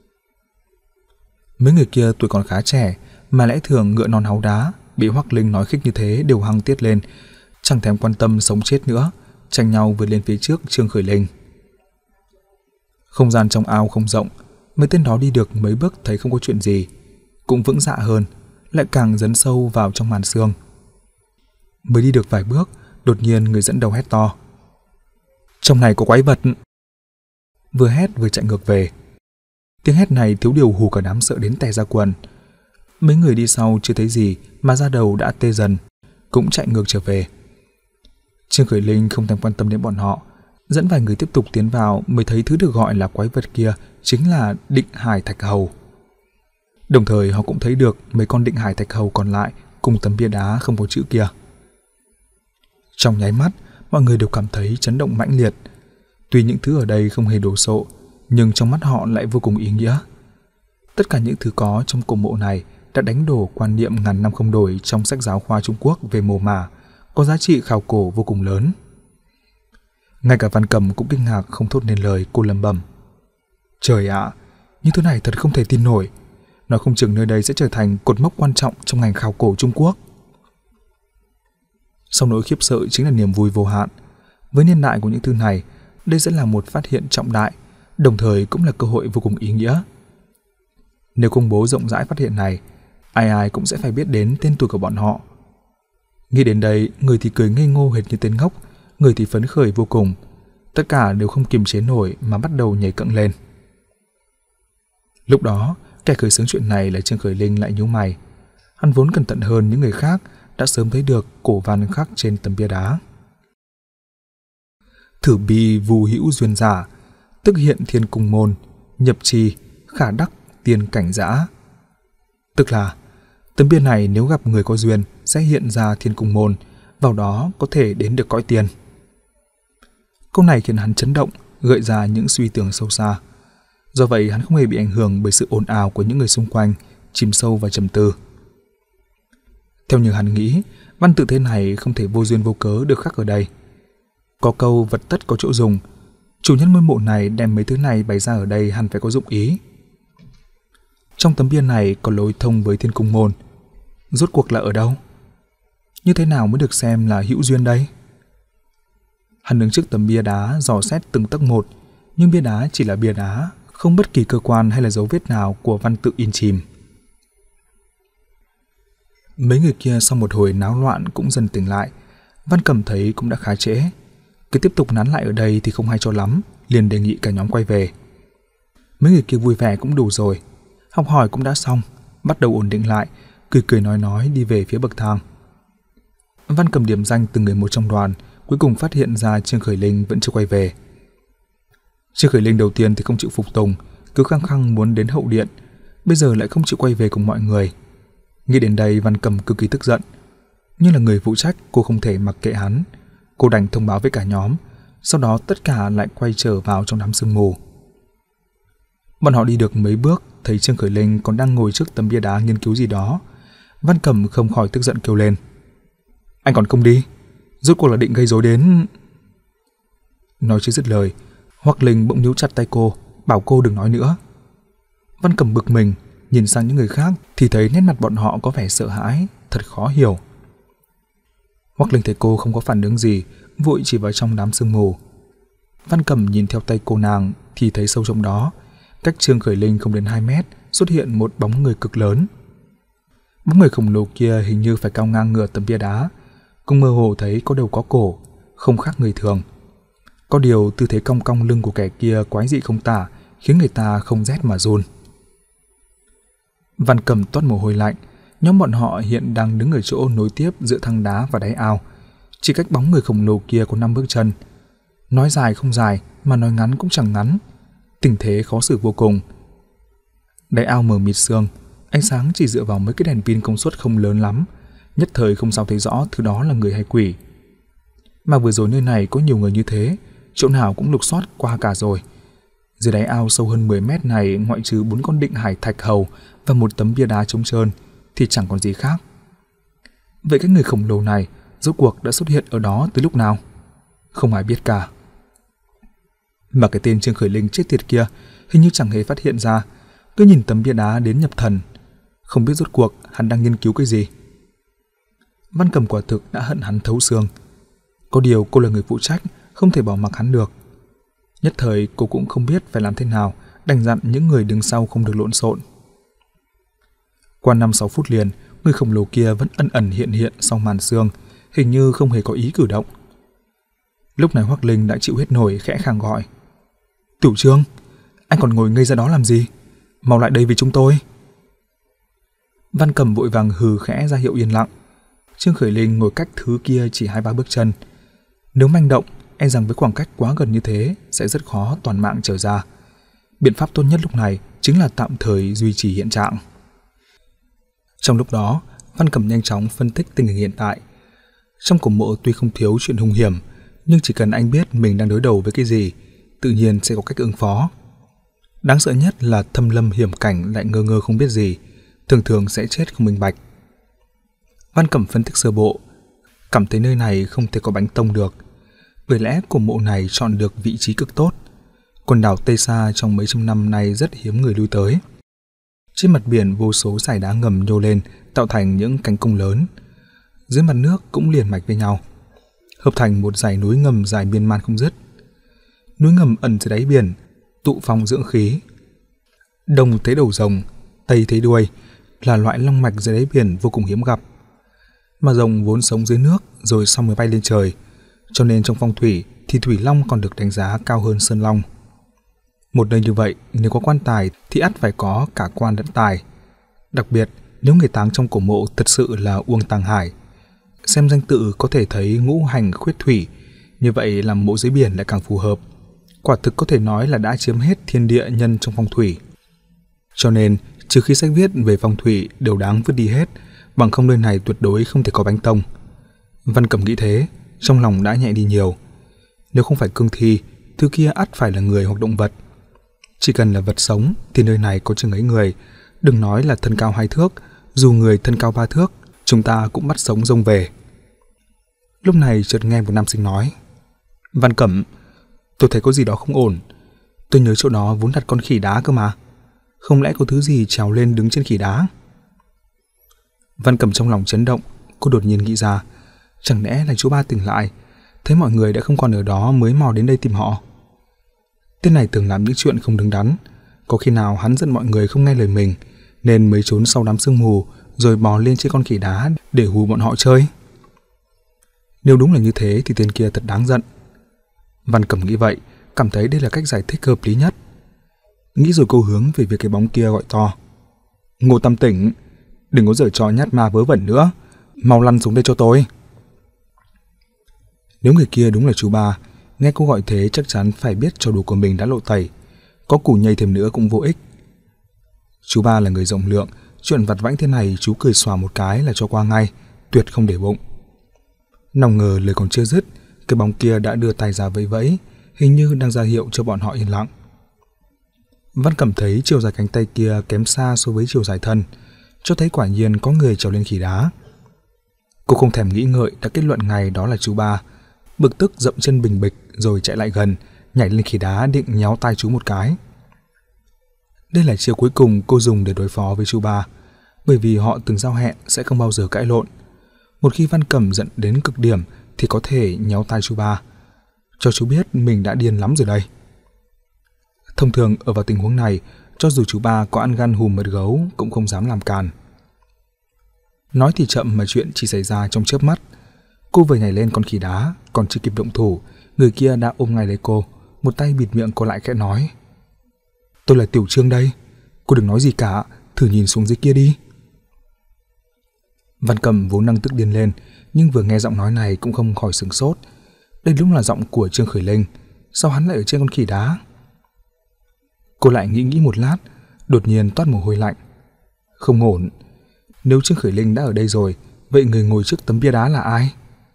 Mấy người kia tuổi còn khá trẻ, mà lẽ thường ngựa non háu đá, bị Hoắc Linh nói khích như thế đều hăng tiết lên, chẳng thèm quan tâm sống chết nữa, tranh nhau vượt lên phía trước Trương Khởi Linh. Không gian trong ao không rộng, mấy tên đó đi được mấy bước thấy không có chuyện gì, cũng vững dạ hơn, lại càng dấn sâu vào trong màn sương. Mới đi được vài bước, đột nhiên người dẫn đầu hét to: trong này có quái vật! Vừa hét vừa chạy ngược về. Tiếng hét này thiếu điều hù cả đám sợ đến tè ra quần. Mấy người đi sau chưa thấy gì mà da đầu đã tê dần, cũng chạy ngược trở về. Trương Khởi Linh không thèm quan tâm đến bọn họ, dẫn vài người tiếp tục tiến vào, mới thấy thứ được gọi là quái vật kia chính là Định Hải Thạch Hầu. Đồng thời họ cũng thấy được mấy con Định Hải Thạch Hầu còn lại cùng tấm bia đá không có chữ kia. Trong nháy mắt, mọi người đều cảm thấy chấn động mãnh liệt. Tuy những thứ ở đây không hề đồ sộ, nhưng trong mắt họ lại vô cùng ý nghĩa. Tất cả những thứ có trong cổ mộ này đã đánh đổ quan niệm ngàn năm không đổi trong sách giáo khoa Trung Quốc về mồ mả, có giá trị khảo cổ vô cùng lớn. Ngay cả Văn Cầm cũng kinh ngạc không thốt nên lời, cô lẩm bẩm: trời ạ, những thứ này thật không thể tin nổi. Nói không chừng nơi đây sẽ trở thành cột mốc quan trọng trong ngành khảo cổ Trung Quốc. Sau nỗi khiếp sợ chính là niềm vui vô hạn. Với niên đại của những thứ này, đây sẽ là một phát hiện trọng đại, đồng thời cũng là cơ hội vô cùng ý nghĩa. Nếu công bố rộng rãi phát hiện này, ai ai cũng sẽ phải biết đến tên tuổi của bọn họ. Nghĩ đến đây, người thì cười ngây ngô hệt như tên ngốc, người thì phấn khởi vô cùng. Tất cả đều không kiềm chế nổi mà bắt đầu nhảy cẫng lên. Lúc đó, kẻ khởi xướng chuyện này là Trương Khởi Linh lại nhíu mày. Hắn vốn cẩn thận hơn những người khác, đã sớm thấy được cổ văn khắc trên tấm bia đá: thử bi vu hữu duyên giả, tức hiện thiên cung môn, nhập trì khả đắc tiên cảnh dã. Tức là tấm bia này nếu gặp người có duyên sẽ hiện ra thiên cung môn, vào đó có thể đến được cõi tiên. Câu này khiến hắn chấn động, gợi ra những suy tưởng sâu xa. Do vậy hắn không hề bị ảnh hưởng bởi sự ồn ào của những người xung quanh, chìm sâu vào trầm tư. Theo như hắn nghĩ, văn tự thế này không thể vô duyên vô cớ được khắc ở đây. Có câu vật tất có chỗ dùng, chủ nhân ngôi mộ này đem mấy thứ này bày ra ở đây hẳn phải có dụng ý. Trong tấm bia này có lối thông với thiên cung môn, rốt cuộc là ở đâu? Như thế nào mới được xem là hữu duyên đây? Hắn đứng trước tấm bia đá dò xét từng tấc một, nhưng bia đá chỉ là bia đá, không bất kỳ cơ quan hay là dấu vết nào của văn tự in chìm. Mấy người kia sau một hồi náo loạn cũng dần tỉnh lại. Văn Cẩm thấy cũng đã khá trễ, cứ tiếp tục nán lại ở đây thì không hay cho lắm, liền đề nghị cả nhóm quay về. Mấy người kia vui vẻ cũng đủ rồi, học hỏi cũng đã xong, bắt đầu ổn định lại, cười cười nói đi về phía bậc thang. Văn Cẩm điểm danh từng người một trong đoàn, cuối cùng phát hiện ra Trương Khởi Linh vẫn chưa quay về. Trương Khởi Linh đầu tiên thì không chịu phục tùng, cứ khăng khăng muốn đến hậu điện, bây giờ lại không chịu quay về cùng mọi người. Nghĩ đến đây, Văn Cẩm cực kỳ tức giận, nhưng là người phụ trách, cô không thể mặc kệ hắn. Cô đành thông báo với cả nhóm, sau đó tất cả lại quay trở vào trong đám sương mù. Bọn họ đi được mấy bước, thấy Trương Khởi Linh còn đang ngồi trước tấm bia đá nghiên cứu gì đó. Văn Cẩm không khỏi tức giận kêu lên: anh còn không đi, rốt cuộc là định gây rối đến... Nói chưa dứt lời, Hoắc Linh bỗng níu chặt tay cô, bảo cô đừng nói nữa. Văn Cẩm bực mình, nhìn sang những người khác thì thấy nét mặt bọn họ có vẻ sợ hãi, thật khó hiểu. Hoắc Linh thấy cô không có phản ứng gì, vội chỉ vào trong đám sương mù. Văn Cẩm nhìn theo tay cô nàng thì thấy sâu trong đó, cách Trương Khởi Linh không đến 2 mét, xuất hiện một bóng người cực lớn. Bóng người khổng lồ kia hình như phải cao ngang ngửa tấm bia đá, cũng mơ hồ thấy có đầu có cổ, không khác người thường. Có điều tư thế cong cong lưng của kẻ kia quái dị không tả, khiến người ta không rét mà run. Văn Cẩm toát mồ hôi lạnh. Nhóm bọn họ hiện đang đứng ở chỗ nối tiếp giữa thang đá và đáy ao, chỉ cách bóng người khổng lồ kia có 5 bước chân. Nói dài không dài, mà nói ngắn cũng chẳng ngắn. Tình thế khó xử vô cùng. Đáy ao mờ mịt sương, ánh sáng chỉ dựa vào mấy cái đèn pin công suất không lớn lắm, nhất thời không sao thấy rõ thứ đó là người hay quỷ. Mà vừa rồi nơi này có nhiều người như thế, chỗ nào cũng lục soát qua cả rồi. Dưới đáy ao sâu hơn 10 mét này, ngoại trừ 4 con định hải thạch hầu và một tấm bia đá trống trơn thì chẳng còn gì khác. Vậy cái người khổng lồ này rốt cuộc đã xuất hiện ở đó từ lúc nào? Không ai biết cả. Mà cái tên Trương Khởi Linh chết tiệt kia hình như chẳng hề phát hiện ra, cứ nhìn tấm bia đá đến nhập thần. Không biết rốt cuộc hắn đang nghiên cứu cái gì. Văn Cẩm quả thực đã hận hắn thấu xương. Có điều cô là người phụ trách, không thể bỏ mặc hắn được. Nhất thời cô cũng không biết phải làm thế nào, đành dặn những người đứng sau không được lộn xộn. Qua 5-6 phút liền, người khổng lồ kia vẫn ẩn ẩn hiện hiện sau màn sương, hình như không hề có ý cử động. Lúc này Hoắc Linh đã chịu hết nổi, khẽ khàng gọi: "Tiểu Trương, anh còn ngồi ngây ra đó làm gì? Mau lại đây với chúng tôi." Văn Cẩm vội vàng hừ khẽ ra hiệu yên lặng. Trương Khởi Linh ngồi cách thứ kia chỉ 2-3 bước chân. Nếu manh động, e rằng với khoảng cách quá gần như thế sẽ rất khó toàn mạng trở ra. Biện pháp tốt nhất lúc này chính là tạm thời duy trì hiện trạng. Trong lúc đó, Văn Cẩm nhanh chóng phân tích tình hình hiện tại. Trong cổ mộ tuy không thiếu chuyện hung hiểm, nhưng chỉ cần anh biết mình đang đối đầu với cái gì, tự nhiên sẽ có cách ứng phó. Đáng sợ nhất là thâm lâm hiểm cảnh lại ngơ ngơ không biết gì, thường thường sẽ chết không minh bạch. Văn Cẩm phân tích sơ bộ, cảm thấy nơi này không thể có bánh tông được. Bởi lẽ cổ mộ này chọn được vị trí cực tốt. Quần đảo Tây Sa trong mấy trăm năm nay rất hiếm người lui tới. Trên mặt biển vô số dải đá ngầm nhô lên, tạo thành những cánh cung lớn. Dưới mặt nước cũng liền mạch với nhau, hợp thành một dải núi ngầm dài miên man không dứt. Núi ngầm ẩn dưới đáy biển, tụ phong dưỡng khí. Đông thấy đầu rồng, tây thấy đuôi, là loại long mạch dưới đáy biển vô cùng hiếm gặp. Mà rồng vốn sống dưới nước rồi sau mới bay lên trời, cho nên trong phong thủy thì thủy long còn được đánh giá cao hơn sơn long. Một nơi như vậy, nếu có quan tài thì ắt phải có cả quan lẫn tài. Đặc biệt, nếu người táng trong cổ mộ thật sự là Uông Tàng Hải, xem danh tự có thể thấy ngũ hành khuyết thủy, như vậy làm mộ dưới biển lại càng phù hợp. Quả thực có thể nói là đã chiếm hết thiên địa nhân trong phong thủy. Cho nên, trừ khi sách viết về phong thủy đều đáng vứt đi hết, bằng không nơi này tuyệt đối không thể có bánh tông. Văn Cẩm nghĩ thế, trong lòng đã nhẹ đi nhiều. Nếu không phải cương thi, thứ kia ắt phải là người hoặc động vật. Chỉ cần là vật sống thì nơi này có chừng ấy người, đừng nói là thân cao 2 thước, dù người thân cao 3 thước, chúng ta cũng bắt sống rông về. Lúc này chợt nghe một nam sinh nói: "Văn Cẩm, tôi thấy có gì đó không ổn. Tôi nhớ chỗ đó vốn đặt con khỉ đá cơ mà. Không lẽ có thứ gì trèo lên đứng trên khỉ đá?" Văn Cẩm trong lòng chấn động, cô đột nhiên nghĩ ra, chẳng lẽ là chú ba tỉnh lại, thấy mọi người đã không còn ở đó mới mò đến đây tìm họ. Tên này thường làm những chuyện không đứng đắn, có khi nào hắn giận mọi người không nghe lời mình nên mới trốn sau đám sương mù rồi bò lên trên con khỉ đá để hù bọn họ chơi. Nếu đúng là như thế thì tên kia thật đáng giận. Văn Cẩm nghĩ vậy, cảm thấy đây là cách giải thích hợp lý nhất. Nghĩ rồi cô hướng về việc cái bóng kia gọi to: "Ngô Tam Tỉnh, đừng có giở trò nhát ma vớ vẩn nữa, mau lăn xuống đây cho tôi." Nếu người kia đúng là chú ba, nghe cô gọi thế chắc chắn phải biết trò đùa của mình đã lộ tẩy, có củ nhây thêm nữa cũng vô ích. Chú ba là người rộng lượng, chuyện vặt vãnh thế này chú cười xòa một cái là cho qua ngay, tuyệt không để bụng. Nào ngờ lời còn chưa dứt, cái bóng kia đã đưa tay ra vẫy vẫy, hình như đang ra hiệu cho bọn họ yên lặng. Văn Cẩm thấy chiều dài cánh tay kia kém xa so với chiều dài thân, cho thấy quả nhiên có người trèo lên khỉ đá. Cô không thèm nghĩ ngợi đã kết luận ngay đó là chú ba, bực tức dậm chân bình bịch rồi chạy lại gần, nhảy lên khỉ đá định nhéo tai chú một cái. Đây là chiêu cuối cùng cô dùng để đối phó với chú ba, bởi vì họ từng giao hẹn sẽ không bao giờ cãi lộn. Một khi Văn Cẩm giận đến cực điểm thì có thể nhéo tai chú ba, cho chú biết mình đã điên lắm rồi đây. Thông thường ở vào tình huống này, cho dù chú ba có ăn gan hùm mật gấu cũng không dám làm càn. Nói thì chậm mà chuyện chỉ xảy ra trong chớp mắt. Cô vừa nhảy lên con khỉ đá, còn chưa kịp động thủ, người kia đã ôm ngay lấy cô, một tay bịt miệng cô lại khẽ nói: "Tôi là Tiểu Trương đây, cô đừng nói gì cả, thử nhìn xuống dưới kia đi." Văn Cầm vốn đang tức điên lên, nhưng vừa nghe giọng nói này cũng không khỏi sửng sốt. Đây đúng là giọng của Trương Khởi Linh, sao hắn lại ở trên con khỉ đá? Cô lại nghĩ một lát, đột nhiên toát mồ hôi lạnh. Không ổn, nếu Trương Khởi Linh đã ở đây rồi, vậy người ngồi trước tấm bia đá là ai?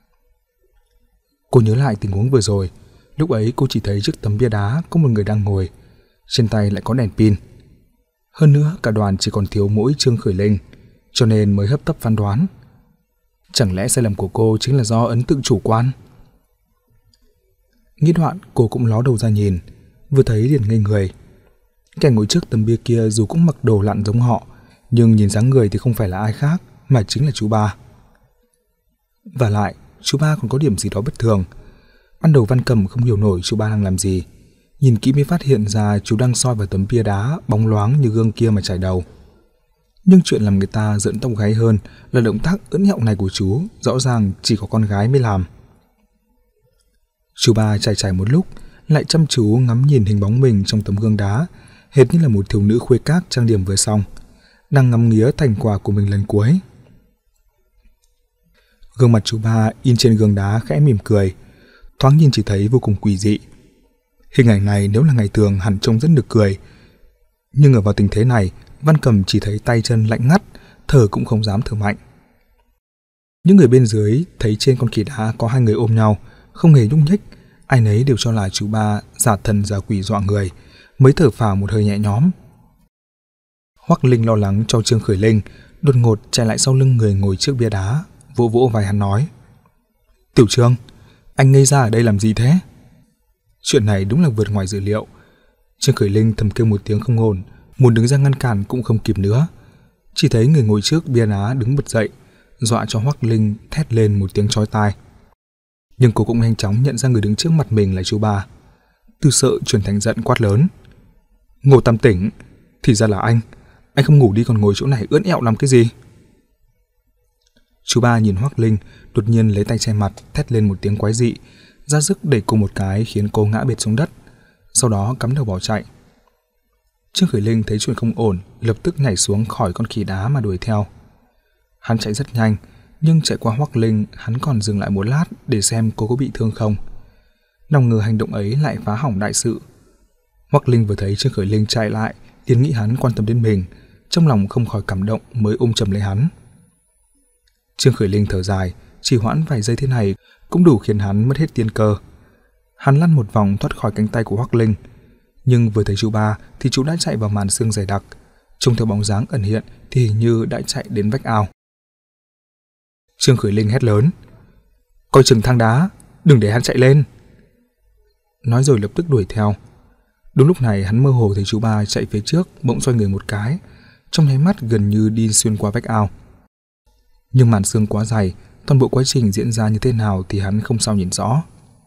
Cô nhớ lại tình huống vừa rồi, lúc ấy cô chỉ thấy trước tấm bia đá có một người đang ngồi, trên tay lại có đèn pin. Hơn nữa cả đoàn chỉ còn thiếu mỗi Trương Khởi Linh, cho nên mới hấp tấp phán đoán. Chẳng lẽ sai lầm của cô chính là do ấn tượng chủ quan? Nghĩ đoạn cô cũng ló đầu ra nhìn, vừa thấy liền ngây người. Kẻ ngồi trước tấm bia kia dù cũng mặc đồ lặn giống họ, nhưng nhìn dáng người thì không phải là ai khác mà chính là chú ba. Và lại chú ba còn có điểm gì đó bất thường. Ban đầu Văn Cầm không hiểu nổi chú ba đang làm gì, nhìn kỹ mới phát hiện ra chú đang soi vào tấm bia đá bóng loáng như gương kia mà chải đầu. Nhưng chuyện làm người ta rợn tóc gáy hơn là động tác ưỡn nhọng này của chú rõ ràng chỉ có con gái mới làm. Chú ba chải một lúc, lại chăm chú ngắm nhìn hình bóng mình trong tấm gương đá, hệt như là một thiếu nữ khuê các trang điểm vừa xong, đang ngắm nghía thành quả của mình lần cuối. Gương mặt chú ba in trên gương đá khẽ mỉm cười, thoáng nhìn chỉ thấy vô cùng quỷ dị. Hình ảnh này nếu là ngày thường hẳn trông rất nực cười, nhưng ở vào tình thế này, Văn Cầm chỉ thấy tay chân lạnh ngắt, thở cũng không dám thở mạnh. Những người bên dưới thấy trên con khỉ đá có hai người ôm nhau, không hề nhúc nhích, ai nấy đều cho là chú ba giả thần giả quỷ dọa người, mới thở phào một hơi nhẹ nhõm. Hoắc Linh lo lắng cho Trương Khởi Linh, đột ngột chạy lại sau lưng người ngồi trước bia đá, vỗ vỗ vai hắn nói: "Tiểu Trương, anh ngây ra ở đây làm gì thế?" Chuyện này đúng là vượt ngoài dự liệu. Trương Khởi Linh thầm kêu một tiếng không ổn, muốn đứng ra ngăn cản cũng không kịp nữa. Chỉ thấy người ngồi trước bia đá đứng bật dậy, dọa cho Hoắc Linh thét lên một tiếng chói tai. Nhưng cô cũng nhanh chóng nhận ra người đứng trước mặt mình là chú ba. Từ sợ chuyển thành giận quát lớn: "Ngô Tam Tỉnh, thì ra là anh không ngủ đi còn ngồi chỗ này ưỡn ẹo làm cái gì?" Chú ba nhìn Hoắc Linh, đột nhiên lấy tay che mặt, thét lên một tiếng quái dị, ra sức đẩy cô một cái khiến cô ngã bệt xuống đất, sau đó cắm đầu bỏ chạy. Trương Khởi Linh thấy chuyện không ổn, lập tức nhảy xuống khỏi con khỉ đá mà đuổi theo. Hắn chạy rất nhanh, nhưng chạy qua Hoắc Linh, hắn còn dừng lại một lát để xem cô có bị thương không. Nào ngờ hành động ấy lại phá hỏng đại sự. Hoắc Linh vừa thấy Trương Khởi Linh chạy lại, liền nghĩ hắn quan tâm đến mình, trong lòng không khỏi cảm động mới ôm chầm lấy hắn. Trương Khởi Linh thở dài, chỉ hoãn vài giây thế này cũng đủ khiến hắn mất hết tiên cơ. Hắn lăn một vòng thoát khỏi cánh tay của Hoắc Linh, nhưng vừa thấy chú ba thì chú đã chạy vào màn sương dày đặc, trông theo bóng dáng ẩn hiện thì hình như đã chạy đến vách ao. Trương Khởi Linh hét lớn: "Coi chừng thang đá, đừng để hắn chạy lên!" Nói rồi lập tức đuổi theo. Đúng lúc này hắn mơ hồ thấy chú ba chạy phía trước, bỗng xoay người một cái, trong nháy mắt gần như đi xuyên qua vách ao. Nhưng màn sương quá dày, toàn bộ quá trình diễn ra như thế nào thì hắn không sao nhìn rõ.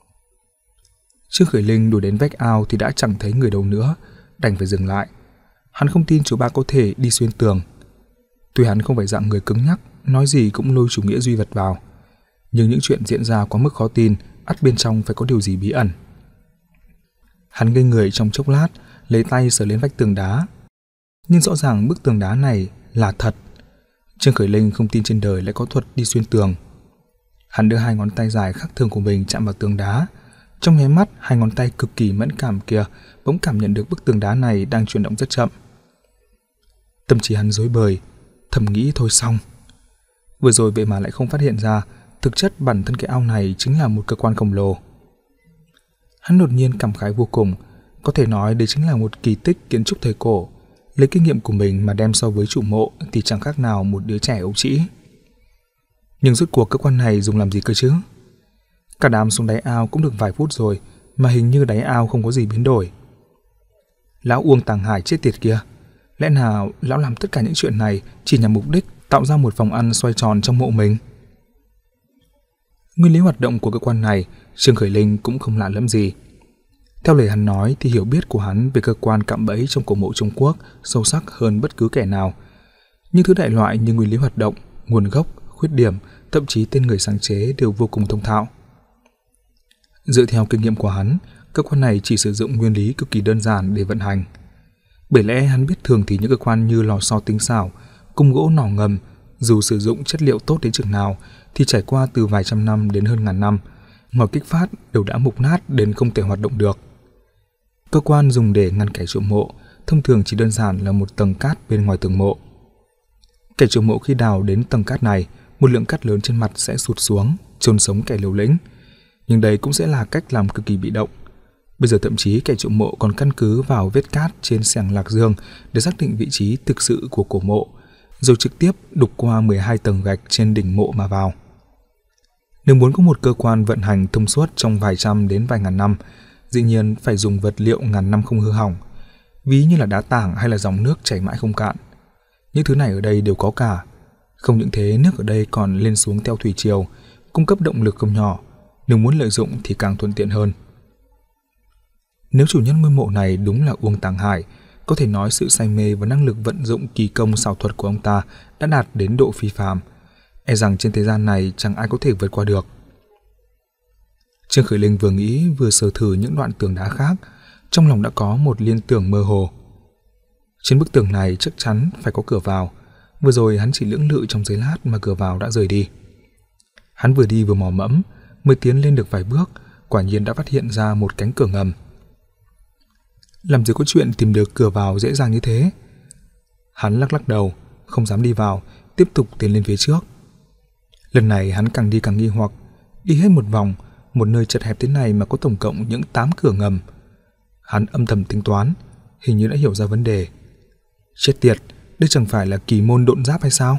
Trương Khởi Linh đuổi đến vách ao thì đã chẳng thấy người đâu nữa, đành phải dừng lại. Hắn không tin chú ba có thể đi xuyên tường. Tuy hắn không phải dạng người cứng nhắc, nói gì cũng lôi chủ nghĩa duy vật vào, nhưng những chuyện diễn ra quá mức khó tin, ắt bên trong phải có điều gì bí ẩn. Hắn ngây người trong chốc lát, lấy tay sờ lên vách tường đá. Nhưng rõ ràng bức tường đá này là thật. Trương Khởi Linh không tin trên đời lại có thuật đi xuyên tường. Hắn đưa hai ngón tay dài khác thường của mình chạm vào tường đá. Trong nháy mắt, hai ngón tay cực kỳ mẫn cảm kia bỗng cảm nhận được bức tường đá này đang chuyển động rất chậm. Tâm trí hắn rối bời, thầm nghĩ thôi xong. Vừa rồi vậy mà lại không phát hiện ra, thực chất bản thân cái ao này chính là một cơ quan khổng lồ. Hắn đột nhiên cảm khái vô cùng, có thể nói đây chính là một kỳ tích kiến trúc thời cổ. Lấy kinh nghiệm của mình mà đem so với chủ mộ thì chẳng khác nào một đứa trẻ ấu trĩ. Nhưng rốt cuộc cơ quan này dùng làm gì cơ chứ? Cả đám xuống đáy ao cũng được vài phút rồi mà hình như đáy ao không có gì biến đổi. Lão Uông Tàng Hải chết tiệt kia, lẽ nào lão làm tất cả những chuyện này chỉ nhằm mục đích tạo ra một phòng ăn xoay tròn trong mộ mình? Nguyên lý hoạt động của cơ quan này, Trương Khởi Linh cũng không lạ lẫm gì. Theo lời hắn nói thì hiểu biết của hắn về cơ quan cạm bẫy trong cổ mộ Trung Quốc sâu sắc hơn bất cứ kẻ nào. Nhưng thứ đại loại như nguyên lý hoạt động nguồn gốc, khuyết điểm, thậm chí tên người sáng chế đều vô cùng thông thạo. Dựa theo kinh nghiệm của hắn, cơ quan này chỉ sử dụng nguyên lý cực kỳ đơn giản để vận hành. Bởi lẽ hắn biết thường thì những cơ quan như lò xo tinh xảo, cung gỗ nỏ ngầm, dù sử dụng chất liệu tốt đến chừng nào thì trải qua từ vài trăm năm đến hơn ngàn năm, ngòi kích phát đều đã mục nát đến không thể hoạt động được. Cơ quan dùng để ngăn kẻ trộm mộ thông thường chỉ đơn giản là một tầng cát bên ngoài tường mộ. Kẻ trộm mộ khi đào đến tầng cát này, một lượng cát lớn trên mặt sẽ sụt xuống, chôn sống kẻ liều lĩnh. Nhưng đây cũng sẽ là cách làm cực kỳ bị động. Bây giờ thậm chí kẻ trộm mộ còn căn cứ vào vết cát trên xẻng lạc dương để xác định vị trí thực sự của cổ mộ, rồi trực tiếp đục qua 12 tầng gạch trên đỉnh mộ mà vào. Nếu muốn có một cơ quan vận hành thông suốt trong vài trăm đến vài ngàn năm, dĩ nhiên phải dùng vật liệu ngàn năm không hư hỏng, ví như là đá tảng hay là dòng nước chảy mãi không cạn. Những thứ này ở đây đều có cả. Không những thế, nước ở đây còn lên xuống theo thủy triều, cung cấp động lực không nhỏ, nếu muốn lợi dụng thì càng thuận tiện hơn. Nếu chủ nhân ngôi mộ này đúng là Uông Tàng Hải, có thể nói sự say mê và năng lực vận dụng kỳ công xảo thuật của ông ta đã đạt đến độ phi phàm, e rằng trên thế gian này chẳng ai có thể vượt qua được. Trương Khởi Linh vừa nghĩ vừa sờ thử những đoạn tường đá khác, trong lòng đã có một liên tưởng mơ hồ. Trên bức tường này chắc chắn phải có cửa vào, vừa rồi hắn chỉ lưỡng lự trong giây lát mà cửa vào đã rời đi. Hắn vừa đi vừa mò mẫm, mới tiến lên được vài bước, quả nhiên đã phát hiện ra một cánh cửa ngầm. Làm gì có chuyện tìm được cửa vào dễ dàng như thế? Hắn lắc lắc đầu, không dám đi vào, tiếp tục tiến lên phía trước. Lần này hắn càng đi càng nghi hoặc, đi hết một vòng, một nơi chật hẹp thế này mà có tổng cộng những 8 cửa ngầm. Hắn âm thầm tính toán, hình như đã hiểu ra vấn đề. Chết tiệt, đây chẳng phải là kỳ môn độn giáp hay sao?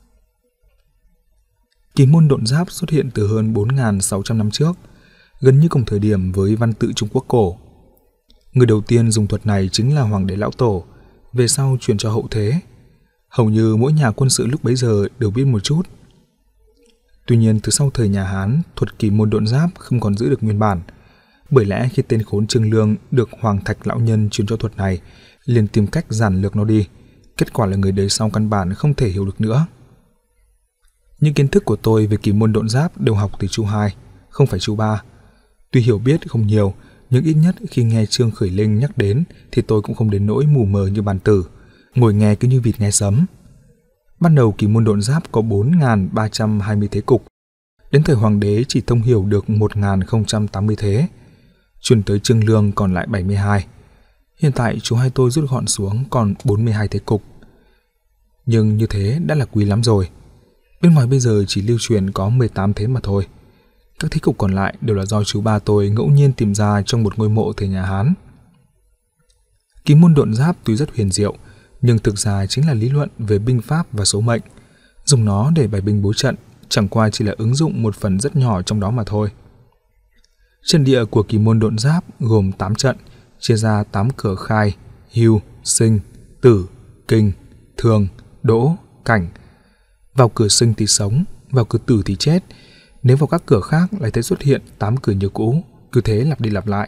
Kỳ môn độn giáp xuất hiện từ hơn 4.600 năm trước, gần như cùng thời điểm với văn tự Trung Quốc cổ. Người đầu tiên dùng thuật này chính là Hoàng đế Lão Tổ, về sau truyền cho hậu thế. Hầu như mỗi nhà quân sự lúc bấy giờ đều biết một chút. Tuy nhiên từ sau thời nhà Hán, thuật kỳ môn độn giáp không còn giữ được nguyên bản. Bởi lẽ khi tên khốn Trương Lương được Hoàng Thạch lão nhân truyền cho thuật này, liền tìm cách giản lược nó đi. Kết quả là người đời sau căn bản không thể hiểu được nữa. Những kiến thức của tôi về kỳ môn độn giáp đều học từ Chu 2, không phải Chu 3. Tuy hiểu biết không nhiều, nhưng ít nhất khi nghe Trương Khởi Linh nhắc đến thì tôi cũng không đến nỗi mù mờ như bàn tử, ngồi nghe cứ như vịt nghe sấm. Ban đầu kỳ môn độn giáp có 4.320 thế cục, đến thời Hoàng đế chỉ thông hiểu được 1.080 thế, truyền tới Trương Lương còn lại 72. Hiện tại chú hai tôi rút gọn xuống còn 42 thế cục. Nhưng như thế đã là quý lắm rồi. Bên ngoài bây giờ chỉ lưu truyền có 18 thế mà thôi. Các thế cục còn lại đều là do chú ba tôi ngẫu nhiên tìm ra trong một ngôi mộ thời nhà Hán. Kỳ môn độn giáp tuy rất huyền diệu, nhưng thực ra chính là lý luận về binh pháp và số mệnh. Dùng nó để bày binh bố trận chẳng qua chỉ là ứng dụng một phần rất nhỏ trong đó mà thôi. Trận địa của kỳ môn độn giáp gồm 8 trận, chia ra 8 cửa khai, hưu, sinh, tử, kinh, thường, đỗ, cảnh. Vào cửa sinh thì sống, vào cửa tử thì chết. Nếu vào các cửa khác lại thấy xuất hiện 8 cửa như cũ, cứ thế lặp đi lặp lại.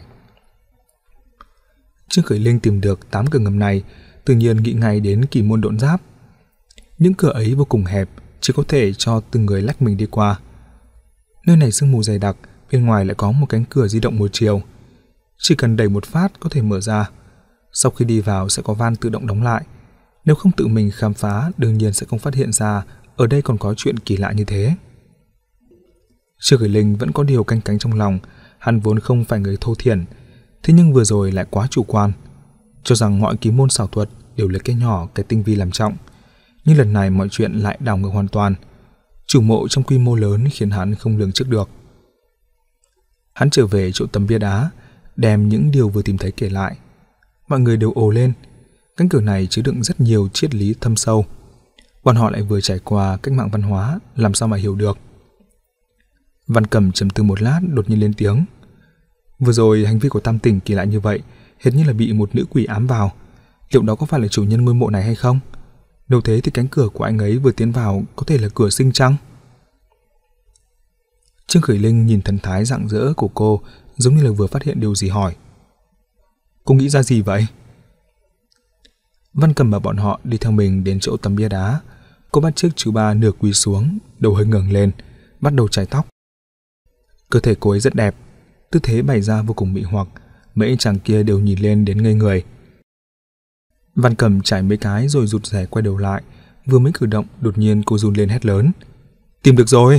Trương Khởi Linh tìm được 8 cửa ngầm này, tự nhiên nghĩ ngay đến kỳ môn độn giáp. Những cửa ấy vô cùng hẹp, chỉ có thể cho từng người lách mình đi qua. Nơi này sương mù dày đặc, bên ngoài lại có một cánh cửa di động một chiều. Chỉ cần đẩy một phát có thể mở ra. Sau khi đi vào sẽ có van tự động đóng lại. Nếu không tự mình khám phá, đương nhiên sẽ không phát hiện ra ở đây còn có chuyện kỳ lạ như thế. Trương Khởi Linh vẫn có điều canh cánh trong lòng. Hắn vốn không phải người thô thiển, thế nhưng vừa rồi lại quá chủ quan, cho rằng mọi kỳ môn xảo thuật đều lấy cái nhỏ cái tinh vi làm trọng. Nhưng lần này mọi chuyện lại đảo ngược hoàn toàn. Chủ mộ trong quy mô lớn khiến hắn không lường trước được. Hắn trở về chỗ tấm bia đá, đem những điều vừa tìm thấy kể lại. Mọi người đều ồ lên. Cánh cửa này chứa đựng rất nhiều triết lý thâm sâu. Bọn họ lại vừa trải qua cách mạng văn hóa, làm sao mà hiểu được. Văn Cẩm trầm tư một lát đột nhiên lên tiếng. Vừa rồi hành vi của Tam Tỉnh kỳ lạ như vậy, hệt như là bị một nữ quỷ ám vào. Liệu đó có phải là chủ nhân ngôi mộ này hay không? Nếu thế thì cánh cửa của anh ấy vừa tiến vào có thể là cửa sinh chăng? Trương Khởi Linh nhìn thần thái rạng rỡ của cô, giống như là vừa phát hiện điều gì hỏi. Cô nghĩ ra gì vậy? Văn Cẩm bảo bọn họ đi theo mình đến chỗ tấm bia đá. Cô bắt chước chú ba nửa quỳ xuống, đầu hơi ngẩng lên, bắt đầu chải tóc. Cơ thể cô ấy rất đẹp, tư thế bày ra vô cùng mị hoặc, mấy chàng kia đều nhìn lên đến ngây người. Văn Cẩm chải mấy cái rồi rụt rè quay đầu lại, vừa mới cử động đột nhiên cô run lên hét lớn: "Tìm được rồi!"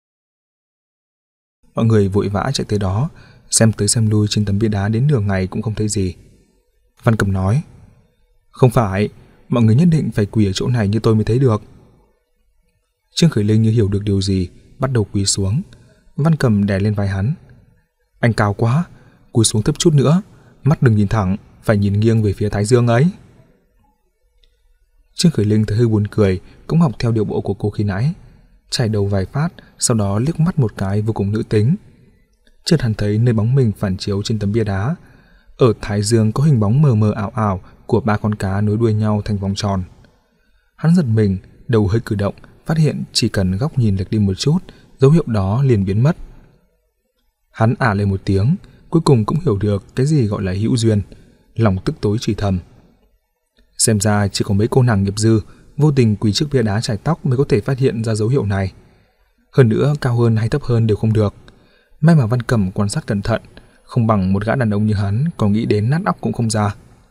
Mọi người vội vã chạy tới đó, xem tới xem lui trên tấm bia đá đến nửa ngày cũng không thấy gì. Văn Cẩm nói: "Không phải, mọi người nhất định phải quỳ ở chỗ này như tôi mới thấy được." Trương Khởi Linh như hiểu được điều gì, bắt đầu quỳ xuống. Văn Cẩm đè lên vai hắn: "Anh cao quá, cúi xuống thấp chút nữa, mắt đừng nhìn thẳng, phải nhìn nghiêng về phía thái dương ấy." Trương Khởi Linh thấy hơi buồn cười, cũng học theo điệu bộ của cô khi nãy, chải đầu vài phát, sau đó liếc mắt một cái vô cùng nữ tính. Chợt hắn thấy nơi bóng mình phản chiếu trên tấm bia đá, ở thái dương có hình bóng mờ mờ ảo ảo của ba con cá nối đuôi nhau thành vòng tròn. Hắn giật mình, đầu hơi cử động, phát hiện chỉ cần góc nhìn lệch đi một chút, dấu hiệu đó liền biến mất. Hắn ả lên một tiếng, cuối cùng cũng hiểu được cái gì gọi là hữu duyên, lòng tức tối chỉ thầm. Xem ra chỉ có mấy cô nàng nghiệp dư vô tình quỳ trước bia đá chải tóc mới có thể phát hiện ra dấu hiệu này. Hơn nữa cao hơn hay thấp hơn đều không được. May mà Văn Cẩm quan sát cẩn thận, không bằng một gã đàn ông như hắn còn nghĩ đến nát óc cũng không ra.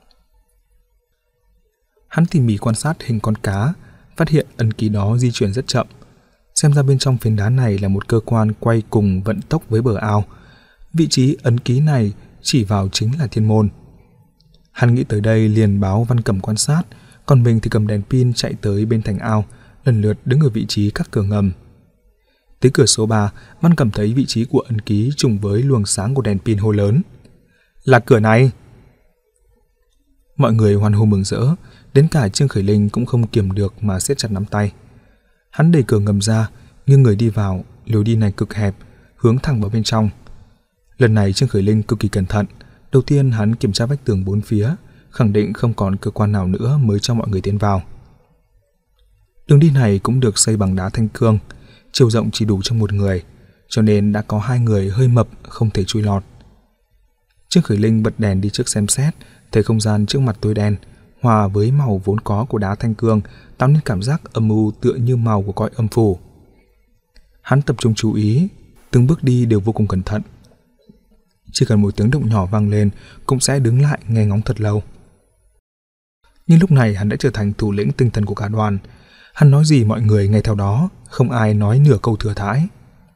Hắn tỉ mỉ quan sát hình con cá, phát hiện ấn ký đó di chuyển rất chậm. Xem ra bên trong phiến đá này là một cơ quan quay cùng vận tốc với bờ ao. Vị trí ấn ký này chỉ vào chính là thiên môn. Hắn nghĩ tới đây liền báo Văn Cẩm quan sát, còn mình thì cầm đèn pin chạy tới bên thành ao, lần lượt đứng ở vị trí các cửa ngầm. Tới cửa số 3, Văn Cẩm thấy vị trí của ấn ký trùng với luồng sáng của đèn pin hô lớn: "Là cửa này!" Mọi người hoan hô mừng rỡ, đến cả Trương Khởi Linh cũng không kiềm được mà siết chặt nắm tay. Hắn đẩy cửa ngầm ra, nghiêng người đi vào, lối đi này cực hẹp, hướng thẳng vào bên trong. Lần này Trương Khởi Linh cực kỳ cẩn thận, đầu tiên hắn kiểm tra vách tường bốn phía, khẳng định không còn cơ quan nào nữa mới cho mọi người tiến vào. Đường đi này cũng được xây bằng đá thanh cương, chiều rộng chỉ đủ cho một người, cho nên đã có hai người hơi mập không thể chui lọt. Trương Khởi Linh bật đèn đi trước xem xét, thấy không gian trước mặt tối đen, hòa với màu vốn có của đá thanh cương tạo nên cảm giác âm u tựa như màu của cõi âm phủ. Hắn tập trung chú ý, từng bước đi đều vô cùng cẩn thận. Chỉ cần một tiếng động nhỏ vang lên cũng sẽ đứng lại nghe ngóng thật lâu. Nhưng lúc này hắn đã trở thành thủ lĩnh tinh thần của cả đoàn. Hắn nói gì mọi người nghe theo đó, không ai nói nửa câu thừa thãi.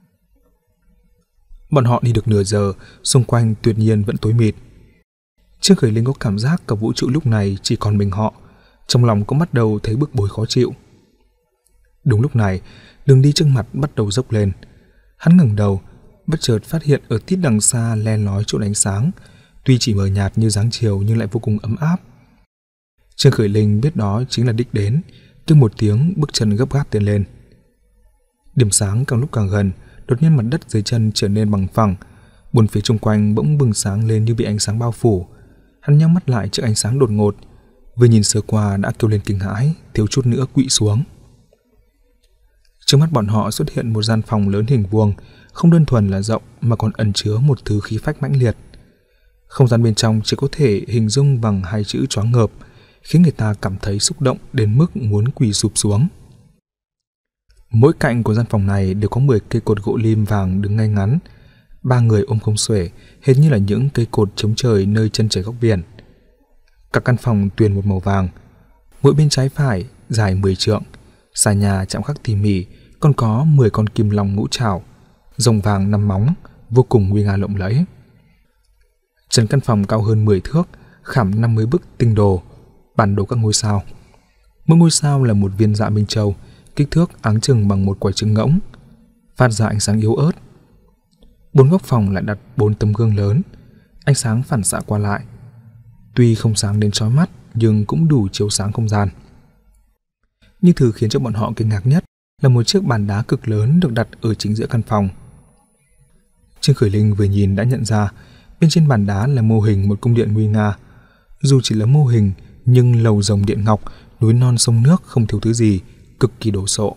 Bọn họ đi được nửa giờ, xung quanh tuyệt nhiên vẫn tối mịt. Trương Khởi Linh có cảm giác cả vũ trụ lúc này chỉ còn mình họ, trong lòng cũng bắt đầu thấy bức bối khó chịu. Đúng lúc này, đường đi trước mặt bắt đầu dốc lên. Hắn ngẩng đầu, bất chợt phát hiện ở tít đằng xa le lói chỗ ánh sáng, tuy chỉ mờ nhạt như dáng chiều nhưng lại vô cùng ấm áp. Trương Khởi Linh biết đó chính là đích đến, kêu một tiếng bước chân gấp gáp tiến lên. Điểm sáng càng lúc càng gần, đột nhiên mặt đất dưới chân trở nên bằng phẳng, bốn phía xung quanh bỗng bừng sáng lên như bị ánh sáng bao phủ. Hắn nhắm mắt lại trước ánh sáng đột ngột, vừa nhìn sơ qua đã kêu lên kinh hãi, thiếu chút nữa quỵ xuống. Trước mắt bọn họ xuất hiện một gian phòng lớn hình vuông, không đơn thuần là rộng mà còn ẩn chứa một thứ khí phách mãnh liệt. Không gian bên trong chỉ có thể hình dung bằng hai chữ choáng ngợp, khiến người ta cảm thấy xúc động đến mức muốn quỳ sụp xuống. Mỗi cạnh của gian phòng này đều có 10 cây cột gỗ lim vàng đứng ngay ngắn, ba người ôm không xuể, hệt như là những cây cột chống trời nơi chân trời góc biển. Các căn phòng tuyền một màu vàng, mỗi bên trái phải dài 10 trượng, xà nhà chạm khắc tỉ mỉ, còn có 10 con kim long ngũ trảo, rồng vàng 5 móng, vô cùng nguy nga lộng lẫy. Trần căn phòng cao hơn 10 thước, khảm 50 bức tinh đồ, bản đồ các ngôi sao. Mỗi ngôi sao là một viên dạ minh châu, kích thước áng chừng bằng một quả trứng ngỗng, phát ra ánh sáng yếu ớt. 4 góc phòng lại đặt 4 tấm gương lớn, ánh sáng phản xạ qua lại. Tuy không sáng đến chói mắt, nhưng cũng đủ chiếu sáng không gian. Nhưng thứ khiến cho bọn họ kinh ngạc nhất là một chiếc bàn đá cực lớn được đặt ở chính giữa căn phòng. Trương Khởi Linh vừa nhìn đã nhận ra, bên trên bàn đá là mô hình một cung điện nguy nga. Dù chỉ là mô hình, nhưng lầu rồng điện ngọc, núi non sông nước không thiếu thứ gì, cực kỳ đồ sộ.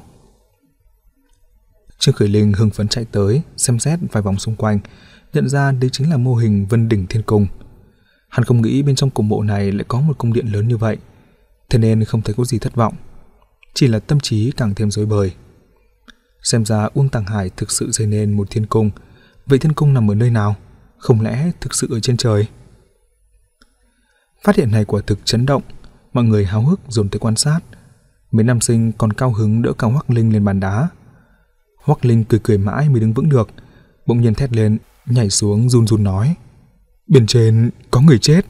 Trương Khởi Linh hưng phấn chạy tới, xem xét vài vòng xung quanh, nhận ra đây chính là mô hình Vân Đỉnh Thiên Cung. Hắn không nghĩ bên trong cổ mộ này lại có một cung điện lớn như vậy, thế nên không thấy có gì thất vọng. chỉ là tâm trí càng thêm rối bời. Xem ra Uông Tàng Hải thực sự xây nên một thiên cung. Vậy thiên cung nằm ở nơi nào? Không lẽ thực sự ở trên trời? Phát hiện này quả thực chấn động, mọi người háo hức dồn tới quan sát. Mấy nam sinh còn cao hứng đỡ cả Hoắc Linh lên bàn đá. Hoắc Linh cười cười mãi mới đứng vững được, bỗng nhiên thét lên, nhảy xuống run run nói: "Bên trên có người chết."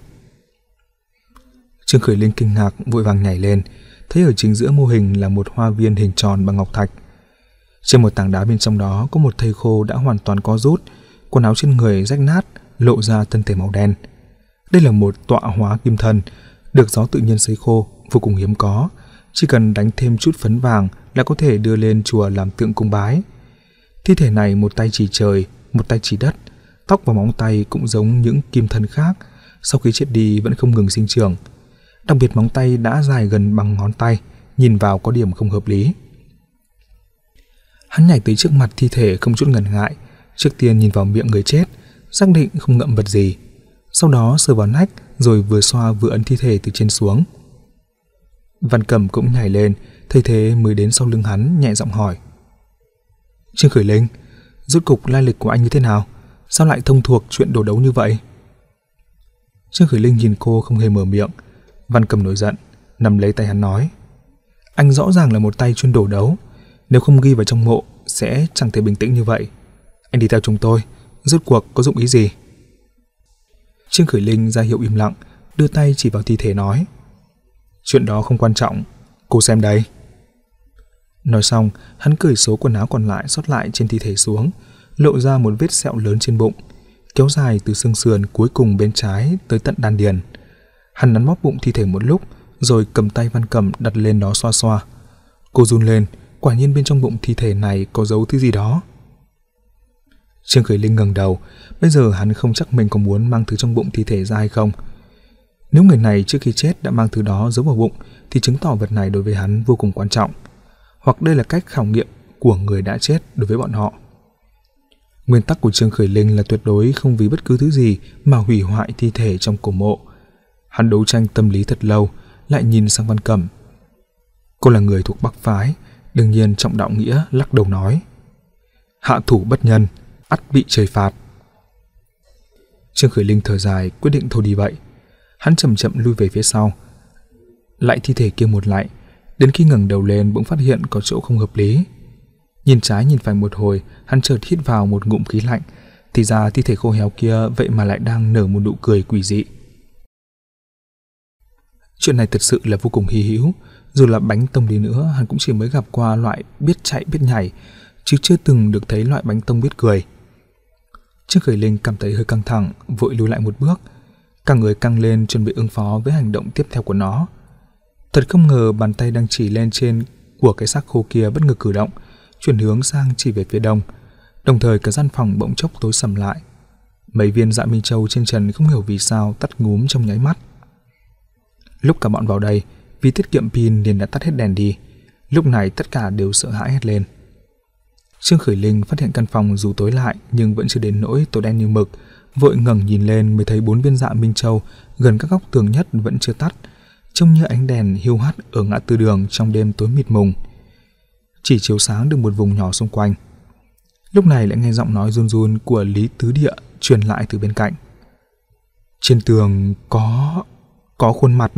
Trương Khởi Linh kinh ngạc vội vàng nhảy lên, thấy ở chính giữa mô hình là một hoa viên hình tròn bằng ngọc thạch. Trên một tảng đá bên trong đó có một thây khô đã hoàn toàn co rút, quần áo trên người rách nát, lộ ra thân thể màu đen. Đây là một tọa hóa kim thân, được gió tự nhiên sấy khô, vô cùng hiếm có, chỉ cần đánh thêm chút phấn vàng là có thể đưa lên chùa làm tượng cúng bái. Thi thể này một tay chỉ trời, một tay chỉ đất, tóc và móng tay cũng giống những kim thân khác, sau khi chết đi vẫn không ngừng sinh trưởng. Đặc biệt móng tay đã dài gần bằng ngón tay, nhìn vào có điểm không hợp lý. Hắn nhảy tới trước mặt thi thể không chút ngần ngại, trước tiên nhìn vào miệng người chết, xác định không ngậm vật gì. Sau đó sờ vào nách, rồi vừa xoa vừa ấn thi thể từ trên xuống. Văn Cẩm cũng nhảy lên, thấy thế mới đến sau lưng hắn, nhẹ giọng hỏi: "Trương Khởi Linh, rốt cục lai lịch của anh như thế nào? Sao lại thông thuộc chuyện đồ đấu như vậy?" Trương Khởi Linh nhìn cô không hề mở miệng. Văn Cẩm nổi giận, nắm lấy tay hắn nói: "Anh rõ ràng là một tay chuyên đồ đấu, nếu không ghi vào trong mộ sẽ chẳng thể bình tĩnh như vậy. Anh đi theo chúng tôi, rốt cuộc có dụng ý gì?" Trương Khởi Linh ra hiệu im lặng, đưa tay chỉ vào thi thể nói: "Chuyện đó không quan trọng, cô xem đây." Nói xong, hắn cởi số quần áo còn lại sót lại trên thi thể xuống, lộ ra một vết sẹo lớn trên bụng, kéo dài từ xương sườn cuối cùng bên trái tới tận đan điền. Hắn nắn bóp bụng thi thể một lúc, rồi cầm tay Văn Cẩm đặt lên đó xoa xoa. Cô run lên, quả nhiên bên trong bụng thi thể này có giấu thứ gì đó. Trương Khởi Linh ngẩng đầu, bây giờ hắn không chắc mình có muốn mang thứ trong bụng thi thể ra hay không. Nếu người này trước khi chết đã mang thứ đó giấu vào bụng thì chứng tỏ vật này đối với hắn vô cùng quan trọng, hoặc đây là cách khảo nghiệm của người đã chết đối với bọn họ. Nguyên tắc của Trương Khởi Linh là tuyệt đối không vì bất cứ thứ gì mà hủy hoại thi thể trong cổ mộ. Hắn đấu tranh tâm lý thật lâu, lại nhìn sang Văn Cẩm. Cô là người thuộc Bắc phái, đương nhiên trọng đạo nghĩa lắc đầu nói: "Hạ thủ bất nhân, ắt bị trời phạt." Trương Khởi Linh thở dài, quyết định thôi đi vậy. Hắn chậm chậm lui về phía sau, lại thi thể kia một lại, đến khi ngẩng đầu lên bỗng phát hiện có chỗ không hợp lý. Nhìn trái nhìn phải một hồi, hắn chợt hít vào một ngụm khí lạnh, thì ra thi thể khô héo kia vậy mà lại đang nở một nụ cười quỷ dị. Chuyện này thật sự là vô cùng hy hữu, dù là Bánh Tông đi nữa, hắn cũng chỉ mới gặp qua loại biết chạy biết nhảy, chứ chưa từng được thấy loại Bánh Tông biết cười. Trương Khởi Linh cảm thấy hơi căng thẳng, vội lùi lại một bước, cả người căng lên chuẩn bị ứng phó với hành động tiếp theo của nó. Thật không ngờ bàn tay đang chỉ lên trên của cái xác khô kia bất ngờ cử động, chuyển hướng sang chỉ về phía đông, đồng thời cả gian phòng bỗng chốc tối sầm lại. Mấy viên dạ minh châu trên trần không hiểu vì sao tắt ngúm trong nháy mắt. Lúc cả bọn vào đây, vì tiết kiệm pin nên đã tắt hết đèn đi. Lúc này tất cả đều sợ hãi hét lên. Trương Khởi Linh phát hiện căn phòng dù tối lại nhưng vẫn chưa đến nỗi tối đen như mực, vội ngẩng nhìn lên mới thấy 4 viên dạ minh châu gần các góc tường nhất vẫn chưa tắt, trông như ánh đèn hiu hắt ở ngã tư đường trong đêm tối mịt mùng, chỉ chiếu sáng được một vùng nhỏ xung quanh. Lúc này lại nghe giọng nói run run của Lý Tứ Địa truyền lại từ bên cạnh: "Trên tường có khuôn mặt."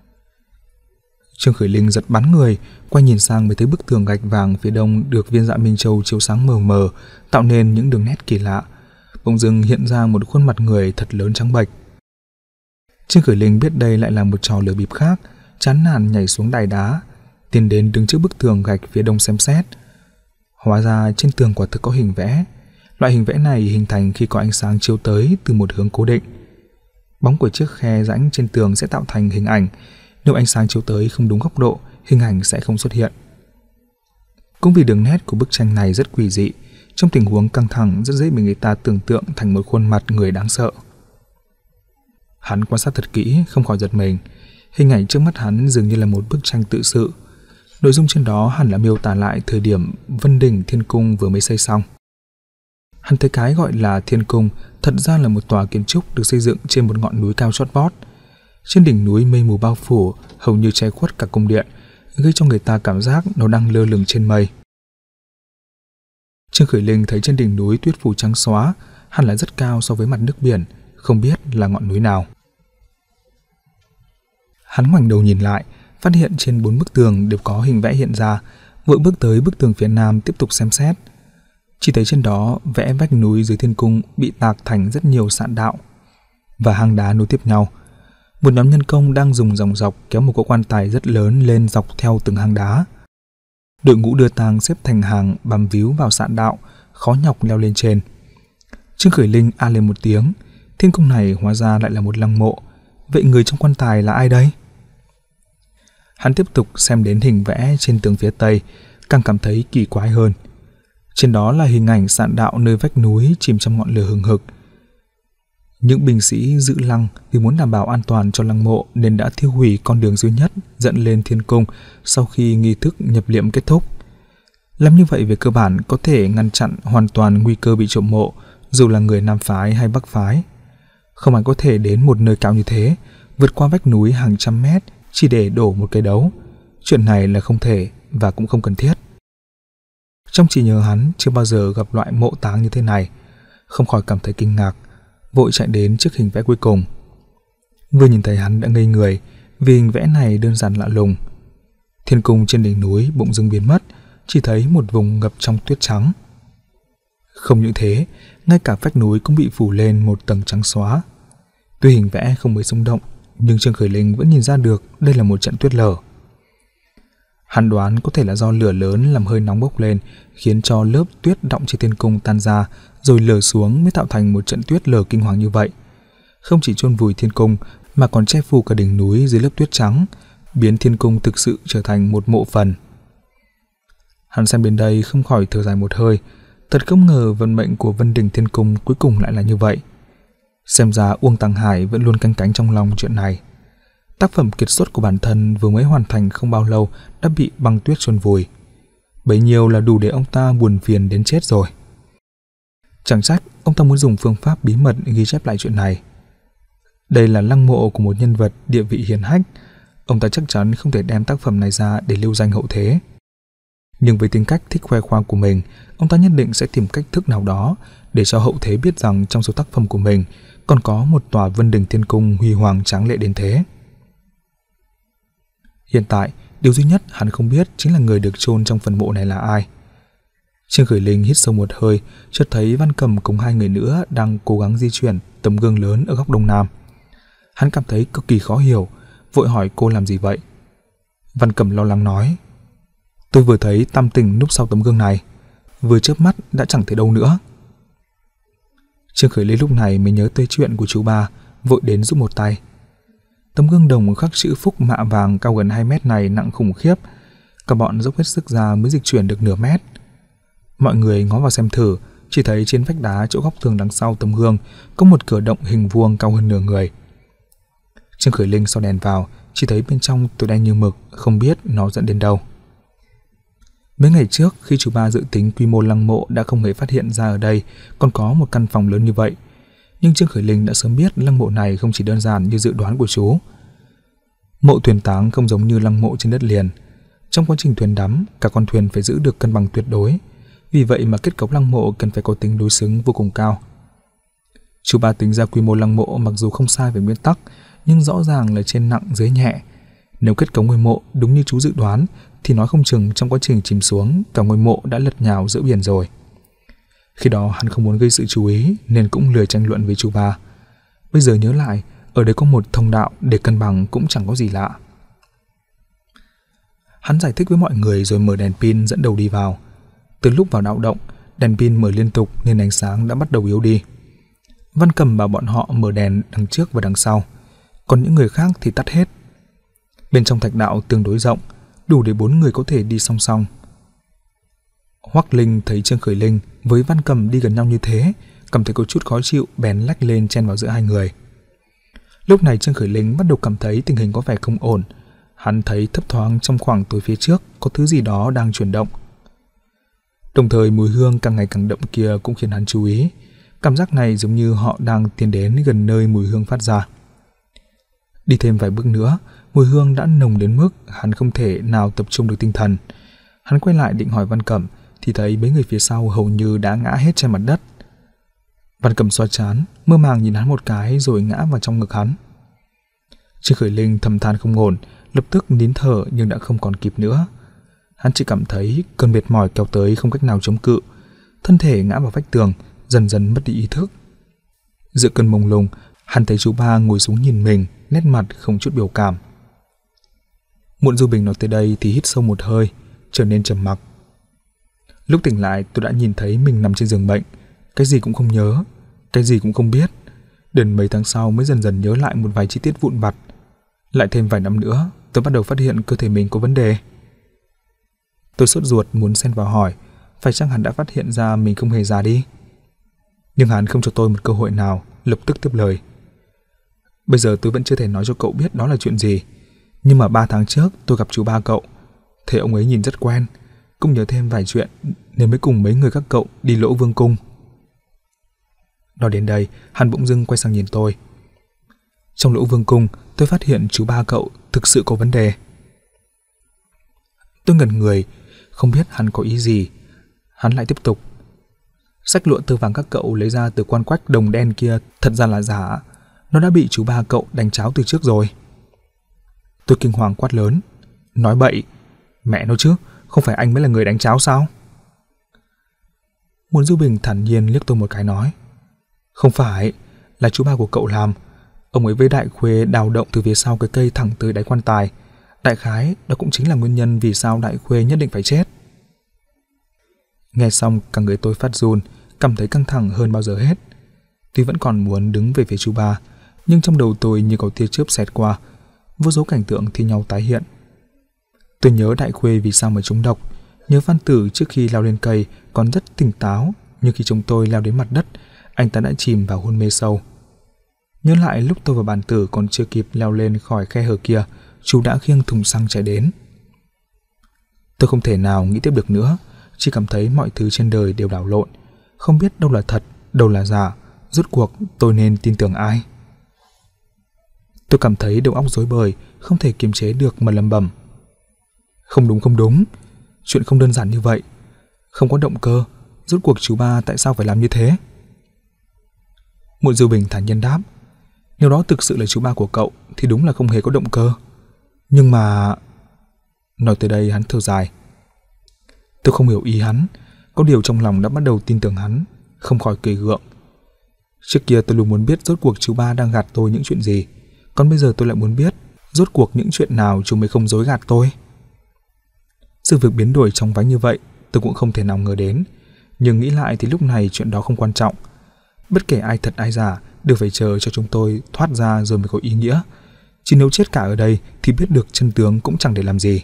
Trương Khởi Linh giật bắn người, quay nhìn sang mới thấy bức tường gạch vàng phía đông được viên dạ minh châu chiếu sáng mờ mờ, tạo nên những đường nét kỳ lạ. Bỗng dưng hiện ra một khuôn mặt người thật lớn trắng bệch. Trương Khởi Linh biết đây lại là một trò lừa bịp khác, chán nản nhảy xuống đài đá, tiến đến đứng trước bức tường gạch phía đông xem xét. Hóa ra trên tường quả thực có hình vẽ. Loại hình vẽ này hình thành khi có ánh sáng chiếu tới từ một hướng cố định. Bóng của chiếc khe rãnh trên tường sẽ tạo thành hình ảnh. Nếu ánh sáng chiếu tới không đúng góc độ, hình ảnh sẽ không xuất hiện. Cũng vì đường nét của bức tranh này rất quỷ dị, trong tình huống căng thẳng rất dễ bị người ta tưởng tượng thành một khuôn mặt người đáng sợ. Hắn quan sát thật kỹ, không khỏi giật mình. Hình ảnh trước mắt hắn dường như là một bức tranh tự sự. Nội dung trên đó hẳn là miêu tả lại thời điểm Vân Đỉnh Thiên Cung vừa mới xây xong. Hắn thấy cái gọi là Thiên Cung thật ra là một tòa kiến trúc được xây dựng trên một ngọn núi cao chót vót. Trên đỉnh núi mây mù bao phủ, hầu như che khuất cả cung điện, gây cho người ta cảm giác nó đang lơ lửng trên mây. Trương Khởi Linh thấy trên đỉnh núi tuyết phủ trắng xóa, hẳn là rất cao so với mặt nước biển, không biết là ngọn núi nào. Hắn ngoảnh đầu nhìn lại, phát hiện trên 4 bức tường đều có hình vẽ hiện ra, vội bước tới bức tường phía nam tiếp tục xem xét. Chỉ thấy trên đó vẽ vách núi dưới thiên cung bị tạc thành rất nhiều sạn đạo và hang đá nối tiếp nhau. Một nhóm nhân công đang dùng dòng dọc kéo một cỗ quan tài rất lớn lên dọc theo từng hang đá. Đội ngũ đưa tang xếp thành hàng bám víu vào sạn đạo, khó nhọc leo lên trên. Trương Khởi Linh a lên một tiếng, thiên cung này hóa ra lại là một lăng mộ. Vậy người trong quan tài là ai đây? Hắn tiếp tục xem đến hình vẽ trên tường phía tây, càng cảm thấy kỳ quái hơn. Trên đó là hình ảnh sạn đạo nơi vách núi chìm trong ngọn lửa hừng hực. Những binh sĩ giữ lăng vì muốn đảm bảo an toàn cho lăng mộ nên đã thiêu hủy con đường duy nhất dẫn lên thiên cung sau khi nghi thức nhập liệm kết thúc. Làm như vậy về cơ bản có thể ngăn chặn hoàn toàn nguy cơ bị trộm mộ, dù là người Nam phái hay Bắc phái. Không ai có thể đến một nơi cao như thế, vượt qua vách núi hàng trăm mét chỉ để đổ một cái đấu. Chuyện này là không thể và cũng không cần thiết. Trong trí nhớ hắn chưa bao giờ gặp loại mộ táng như thế này, không khỏi cảm thấy kinh ngạc, vội chạy đến trước hình vẽ cuối cùng. Vừa nhìn thấy hắn đã ngây người, vì hình vẽ này đơn giản lạ lùng. Thiên cung trên đỉnh núi bỗng dưng biến mất, chỉ thấy một vùng ngập trong tuyết trắng. Không những thế, ngay cả vách núi cũng bị phủ lên một tầng trắng xóa. Tuy hình vẽ không mấy sống động, nhưng Trương Khởi Linh vẫn nhìn ra được đây là một trận tuyết lở. Hắn đoán có thể là do lửa lớn làm hơi nóng bốc lên, khiến cho lớp tuyết đọng trên thiên cung tan ra, rồi lở xuống mới tạo thành một trận tuyết lở kinh hoàng như vậy. Không chỉ chôn vùi thiên cung mà còn che phủ cả đỉnh núi dưới lớp tuyết trắng, biến thiên cung thực sự trở thành một mộ phần. Hắn xem đến đây không khỏi thở dài một hơi, thật không ngờ vận mệnh của Vân Đình Thiên Cung cuối cùng lại là như vậy. Xem ra Uông Tăng Hải vẫn luôn canh cánh trong lòng chuyện này. Tác phẩm kiệt xuất của bản thân vừa mới hoàn thành không bao lâu đã bị băng tuyết chôn vùi. Bấy nhiêu là đủ để ông ta buồn phiền đến chết rồi. Chẳng trách ông ta muốn dùng phương pháp bí mật ghi chép lại chuyện này. Đây là lăng mộ của một nhân vật địa vị hiển hách, ông ta chắc chắn không thể đem tác phẩm này ra để lưu danh hậu thế. Nhưng với tính cách thích khoe khoang của mình, ông ta nhất định sẽ tìm cách thức nào đó để cho hậu thế biết rằng trong số tác phẩm của mình còn có một tòa Vân Đình Thiên Cung huy hoàng tráng lệ đến thế. Hiện tại, điều duy nhất hắn không biết chính là người được chôn trong phần mộ này là ai. Trương Khởi Linh hít sâu một hơi, chợt thấy Văn Cầm cùng 2 người nữa đang cố gắng di chuyển tấm gương lớn ở góc đông nam. Hắn cảm thấy cực kỳ khó hiểu, vội hỏi cô làm gì vậy. Văn Cầm lo lắng nói: "Tôi vừa thấy Tam Tình núp sau tấm gương này, vừa chớp mắt đã chẳng thấy đâu nữa." Trương Khởi Linh lúc này mới nhớ tới chuyện của chú ba, vội đến giúp một tay. Tấm gương đồng khắc chữ Phúc mạ vàng cao gần 2 mét này nặng khủng khiếp, cả bọn dốc hết sức ra mới dịch chuyển được nửa mét. Mọi người ngó vào xem thử, chỉ thấy trên vách đá chỗ góc tường đằng sau tấm gương có một cửa động hình vuông cao hơn nửa người. Trương Khởi Linh soi đèn vào, chỉ thấy bên trong tối đen như mực, không biết nó dẫn đến đâu. Mấy ngày trước, khi chú ba dự tính quy mô lăng mộ đã không hề phát hiện ra ở đây còn có một căn phòng lớn như vậy. Nhưng Trương Khởi Linh đã sớm biết lăng mộ này không chỉ đơn giản như dự đoán của chú. Mộ thuyền táng không giống như lăng mộ trên đất liền. Trong quá trình thuyền đắm, cả con thuyền phải giữ được cân bằng tuyệt đối. Vì vậy mà kết cấu lăng mộ cần phải có tính đối xứng vô cùng cao. Chú ba tính ra quy mô lăng mộ mặc dù không sai về nguyên tắc, nhưng rõ ràng là trên nặng dưới nhẹ. Nếu kết cấu ngôi mộ đúng như chú dự đoán, thì nói không chừng trong quá trình chìm xuống, cả ngôi mộ đã lật nhào giữa biển rồi. Khi đó hắn không muốn gây sự chú ý nên cũng lười tranh luận với chú ba. Bây giờ nhớ lại, ở đây có một thông đạo để cân bằng cũng chẳng có gì lạ. Hắn giải thích với mọi người rồi mở đèn pin dẫn đầu đi vào. Từ lúc vào đạo động, đèn pin mở liên tục nên ánh sáng đã bắt đầu yếu đi. Văn Cầm bảo bọn họ mở đèn đằng trước và đằng sau, còn những người khác thì tắt hết. Bên trong thạch đạo tương đối rộng, đủ để 4 người có thể đi song song. Hoắc Linh thấy Trương Khởi Linh với Văn Cầm đi gần nhau như thế, cảm thấy có chút khó chịu, bèn lách lên chen vào giữa hai người. Lúc này Trương Khởi Linh bắt đầu cảm thấy tình hình có vẻ không ổn. Hắn thấy thấp thoáng trong khoảng tối phía trước có thứ gì đó đang chuyển động. Đồng thời mùi hương càng ngày càng đậm kia cũng khiến hắn chú ý. Cảm giác này giống như họ đang tiến đến gần nơi mùi hương phát ra. Đi thêm vài bước nữa, mùi hương đã nồng đến mức hắn không thể nào tập trung được tinh thần. Hắn quay lại định hỏi Văn Cẩm thì thấy mấy người phía sau hầu như đã ngã hết trên mặt đất. Văn Cẩm xoa trán, mơ màng nhìn hắn một cái rồi ngã vào trong ngực hắn. Trương Khởi Linh thầm than không ổn, lập tức nín thở nhưng đã không còn kịp nữa. Hắn chỉ cảm thấy cơn mệt mỏi kéo tới không cách nào chống cự, thân thể ngã vào vách tường, dần dần mất đi ý thức. Giữa cơn mông lung, hắn thấy chú ba ngồi xuống nhìn mình, nét mặt không chút biểu cảm. Muộn Du Bình nói tới đây thì hít sâu một hơi, trở nên trầm mặc. Lúc tỉnh lại tôi đã nhìn thấy mình nằm trên giường bệnh, cái gì cũng không nhớ, cái gì cũng không biết. Đến mấy tháng sau mới dần dần nhớ lại một vài chi tiết vụn vặt. Lại thêm vài năm nữa, tôi bắt đầu phát hiện cơ thể mình có vấn đề. Tôi sốt ruột muốn xen vào hỏi, phải chăng hắn đã phát hiện ra mình không hề già đi? Nhưng hắn không cho tôi một cơ hội nào, lập tức tiếp lời. Bây giờ tôi vẫn chưa thể nói cho cậu biết đó là chuyện gì, nhưng mà 3 tháng trước tôi gặp chú ba cậu, thấy ông ấy nhìn rất quen, cũng nhớ thêm vài chuyện nên mới cùng mấy người các cậu đi Lỗ Vương Cung. Nói đến đây, hắn bỗng dưng quay sang nhìn tôi. Trong Lỗ Vương Cung, tôi phát hiện chú ba cậu thực sự có vấn đề. Tôi ngẩn người, không biết hắn có ý gì. Hắn lại tiếp tục. Sách lụa tơ vàng các cậu lấy ra từ quan quách đồng đen kia thật ra là giả. Nó đã bị chú ba cậu đánh tráo từ trước rồi. Tôi kinh hoàng quát lớn. Nói bậy, mẹ nó chứ, không phải anh mới là người đánh tráo sao? Muộn Du Bình thản nhiên liếc tôi một cái nói. Không phải, là chú ba của cậu làm. Ông ấy với Đại Khuê đào động từ phía sau cái cây thẳng tới đáy quan tài. Đại khái, đó cũng chính là nguyên nhân vì sao Đại Khuê nhất định phải chết. Nghe xong, cả người tôi phát run, cảm thấy căng thẳng hơn bao giờ hết. Tuy vẫn còn muốn đứng về phía chú ba, nhưng trong đầu tôi như có tia chớp xẹt qua, vô số cảnh tượng thi nhau tái hiện. Tôi nhớ Đại Khuê vì sao mà trúng độc, nhớ Văn Tử trước khi leo lên cây còn rất tỉnh táo, nhưng khi chúng tôi leo đến mặt đất, anh ta đã chìm vào hôn mê sâu. Nhớ lại lúc tôi và Bàn Tử còn chưa kịp leo lên khỏi khe hở kia, chú đã khiêng thùng xăng chạy đến. Tôi không thể nào nghĩ tiếp được nữa, chỉ cảm thấy mọi thứ trên đời đều đảo lộn, không biết đâu là thật, đâu là giả, rốt cuộc tôi nên tin tưởng ai. Tôi cảm thấy đầu óc rối bời, không thể kiềm chế được mà lẩm bẩm. Không đúng, chuyện không đơn giản như vậy. Không có động cơ, rốt cuộc chú ba tại sao phải làm như thế? Muộn Du Bình thản nhiên đáp. Nếu đó thực sự là chú ba của cậu thì đúng là không hề có động cơ. Nhưng mà... Nói tới đây hắn thở dài. Tôi không hiểu ý hắn, có điều trong lòng đã bắt đầu tin tưởng hắn, không khỏi cười gượng. Trước kia tôi luôn muốn biết rốt cuộc chú ba đang gạt tôi những chuyện gì, còn bây giờ tôi lại muốn biết rốt cuộc những chuyện nào chú mới không dối gạt tôi. Sự việc biến đổi chóng vánh như vậy tôi cũng không thể nào ngờ đến, nhưng nghĩ lại thì lúc này chuyện đó không quan trọng. Bất kể ai thật ai giả đều phải chờ cho chúng tôi thoát ra rồi mới có ý nghĩa. Chỉ nếu chết cả ở đây thì biết được chân tướng cũng chẳng để làm gì.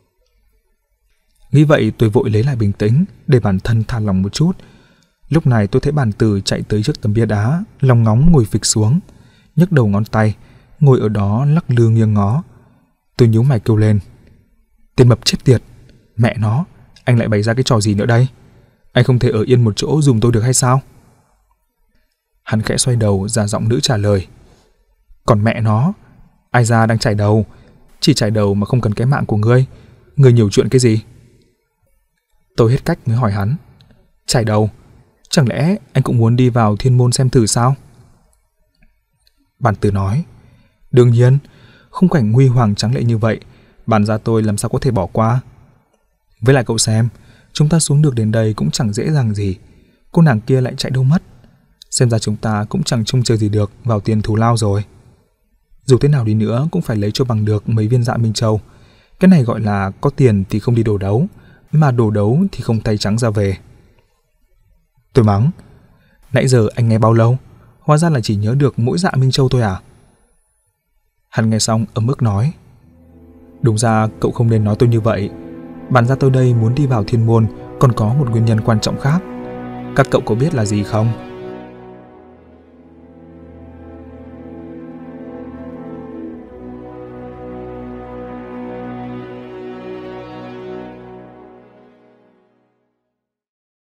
Nghĩ vậy tôi vội lấy lại bình tĩnh để bản thân thả lòng một chút. Lúc này tôi thấy Bàn Tử chạy tới trước tấm bia đá, lòng ngóng ngồi phịch xuống, nhấc đầu ngón tay, ngồi ở đó lắc lư nghiêng ngó. Tôi nhíu mày kêu lên. Tên mập chết tiệt, mẹ nó, anh lại bày ra cái trò gì nữa đây? Anh không thể ở yên một chỗ dùm tôi được hay sao? Hắn khẽ xoay đầu ra giọng nữ trả lời. Còn mẹ nó, ai ra đang chải đầu, chỉ chải đầu mà không cần cái mạng của ngươi, ngươi nhiều chuyện cái gì? Tôi hết cách mới hỏi hắn. Chải đầu? Chẳng lẽ anh cũng muốn đi vào thiên môn xem thử sao? Bàn Tử nói. Đương nhiên, khung cảnh huy hoàng tráng lệ như vậy, bản gia tôi làm sao có thể bỏ qua. Với lại cậu xem, chúng ta xuống được đến đây cũng chẳng dễ dàng gì. Cô nàng kia lại chạy đâu mất. Xem ra chúng ta cũng chẳng trông chờ gì được vào tiền thù lao rồi. Dù thế nào đi nữa cũng phải lấy cho bằng được mấy viên Dạ Minh Châu. Cái này gọi là có tiền thì không đi đổ đấu, mà đổ đấu thì không tay trắng ra về. Tôi mắng. Nãy giờ anh nghe bao lâu? Hóa ra là chỉ nhớ được mỗi Dạ Minh Châu thôi à? Hắn nghe xong ấm ức nói. Đúng ra cậu không nên nói tôi như vậy. Bản gia tôi đây muốn đi vào thiên môn còn có một nguyên nhân quan trọng khác. Các cậu có biết là gì không?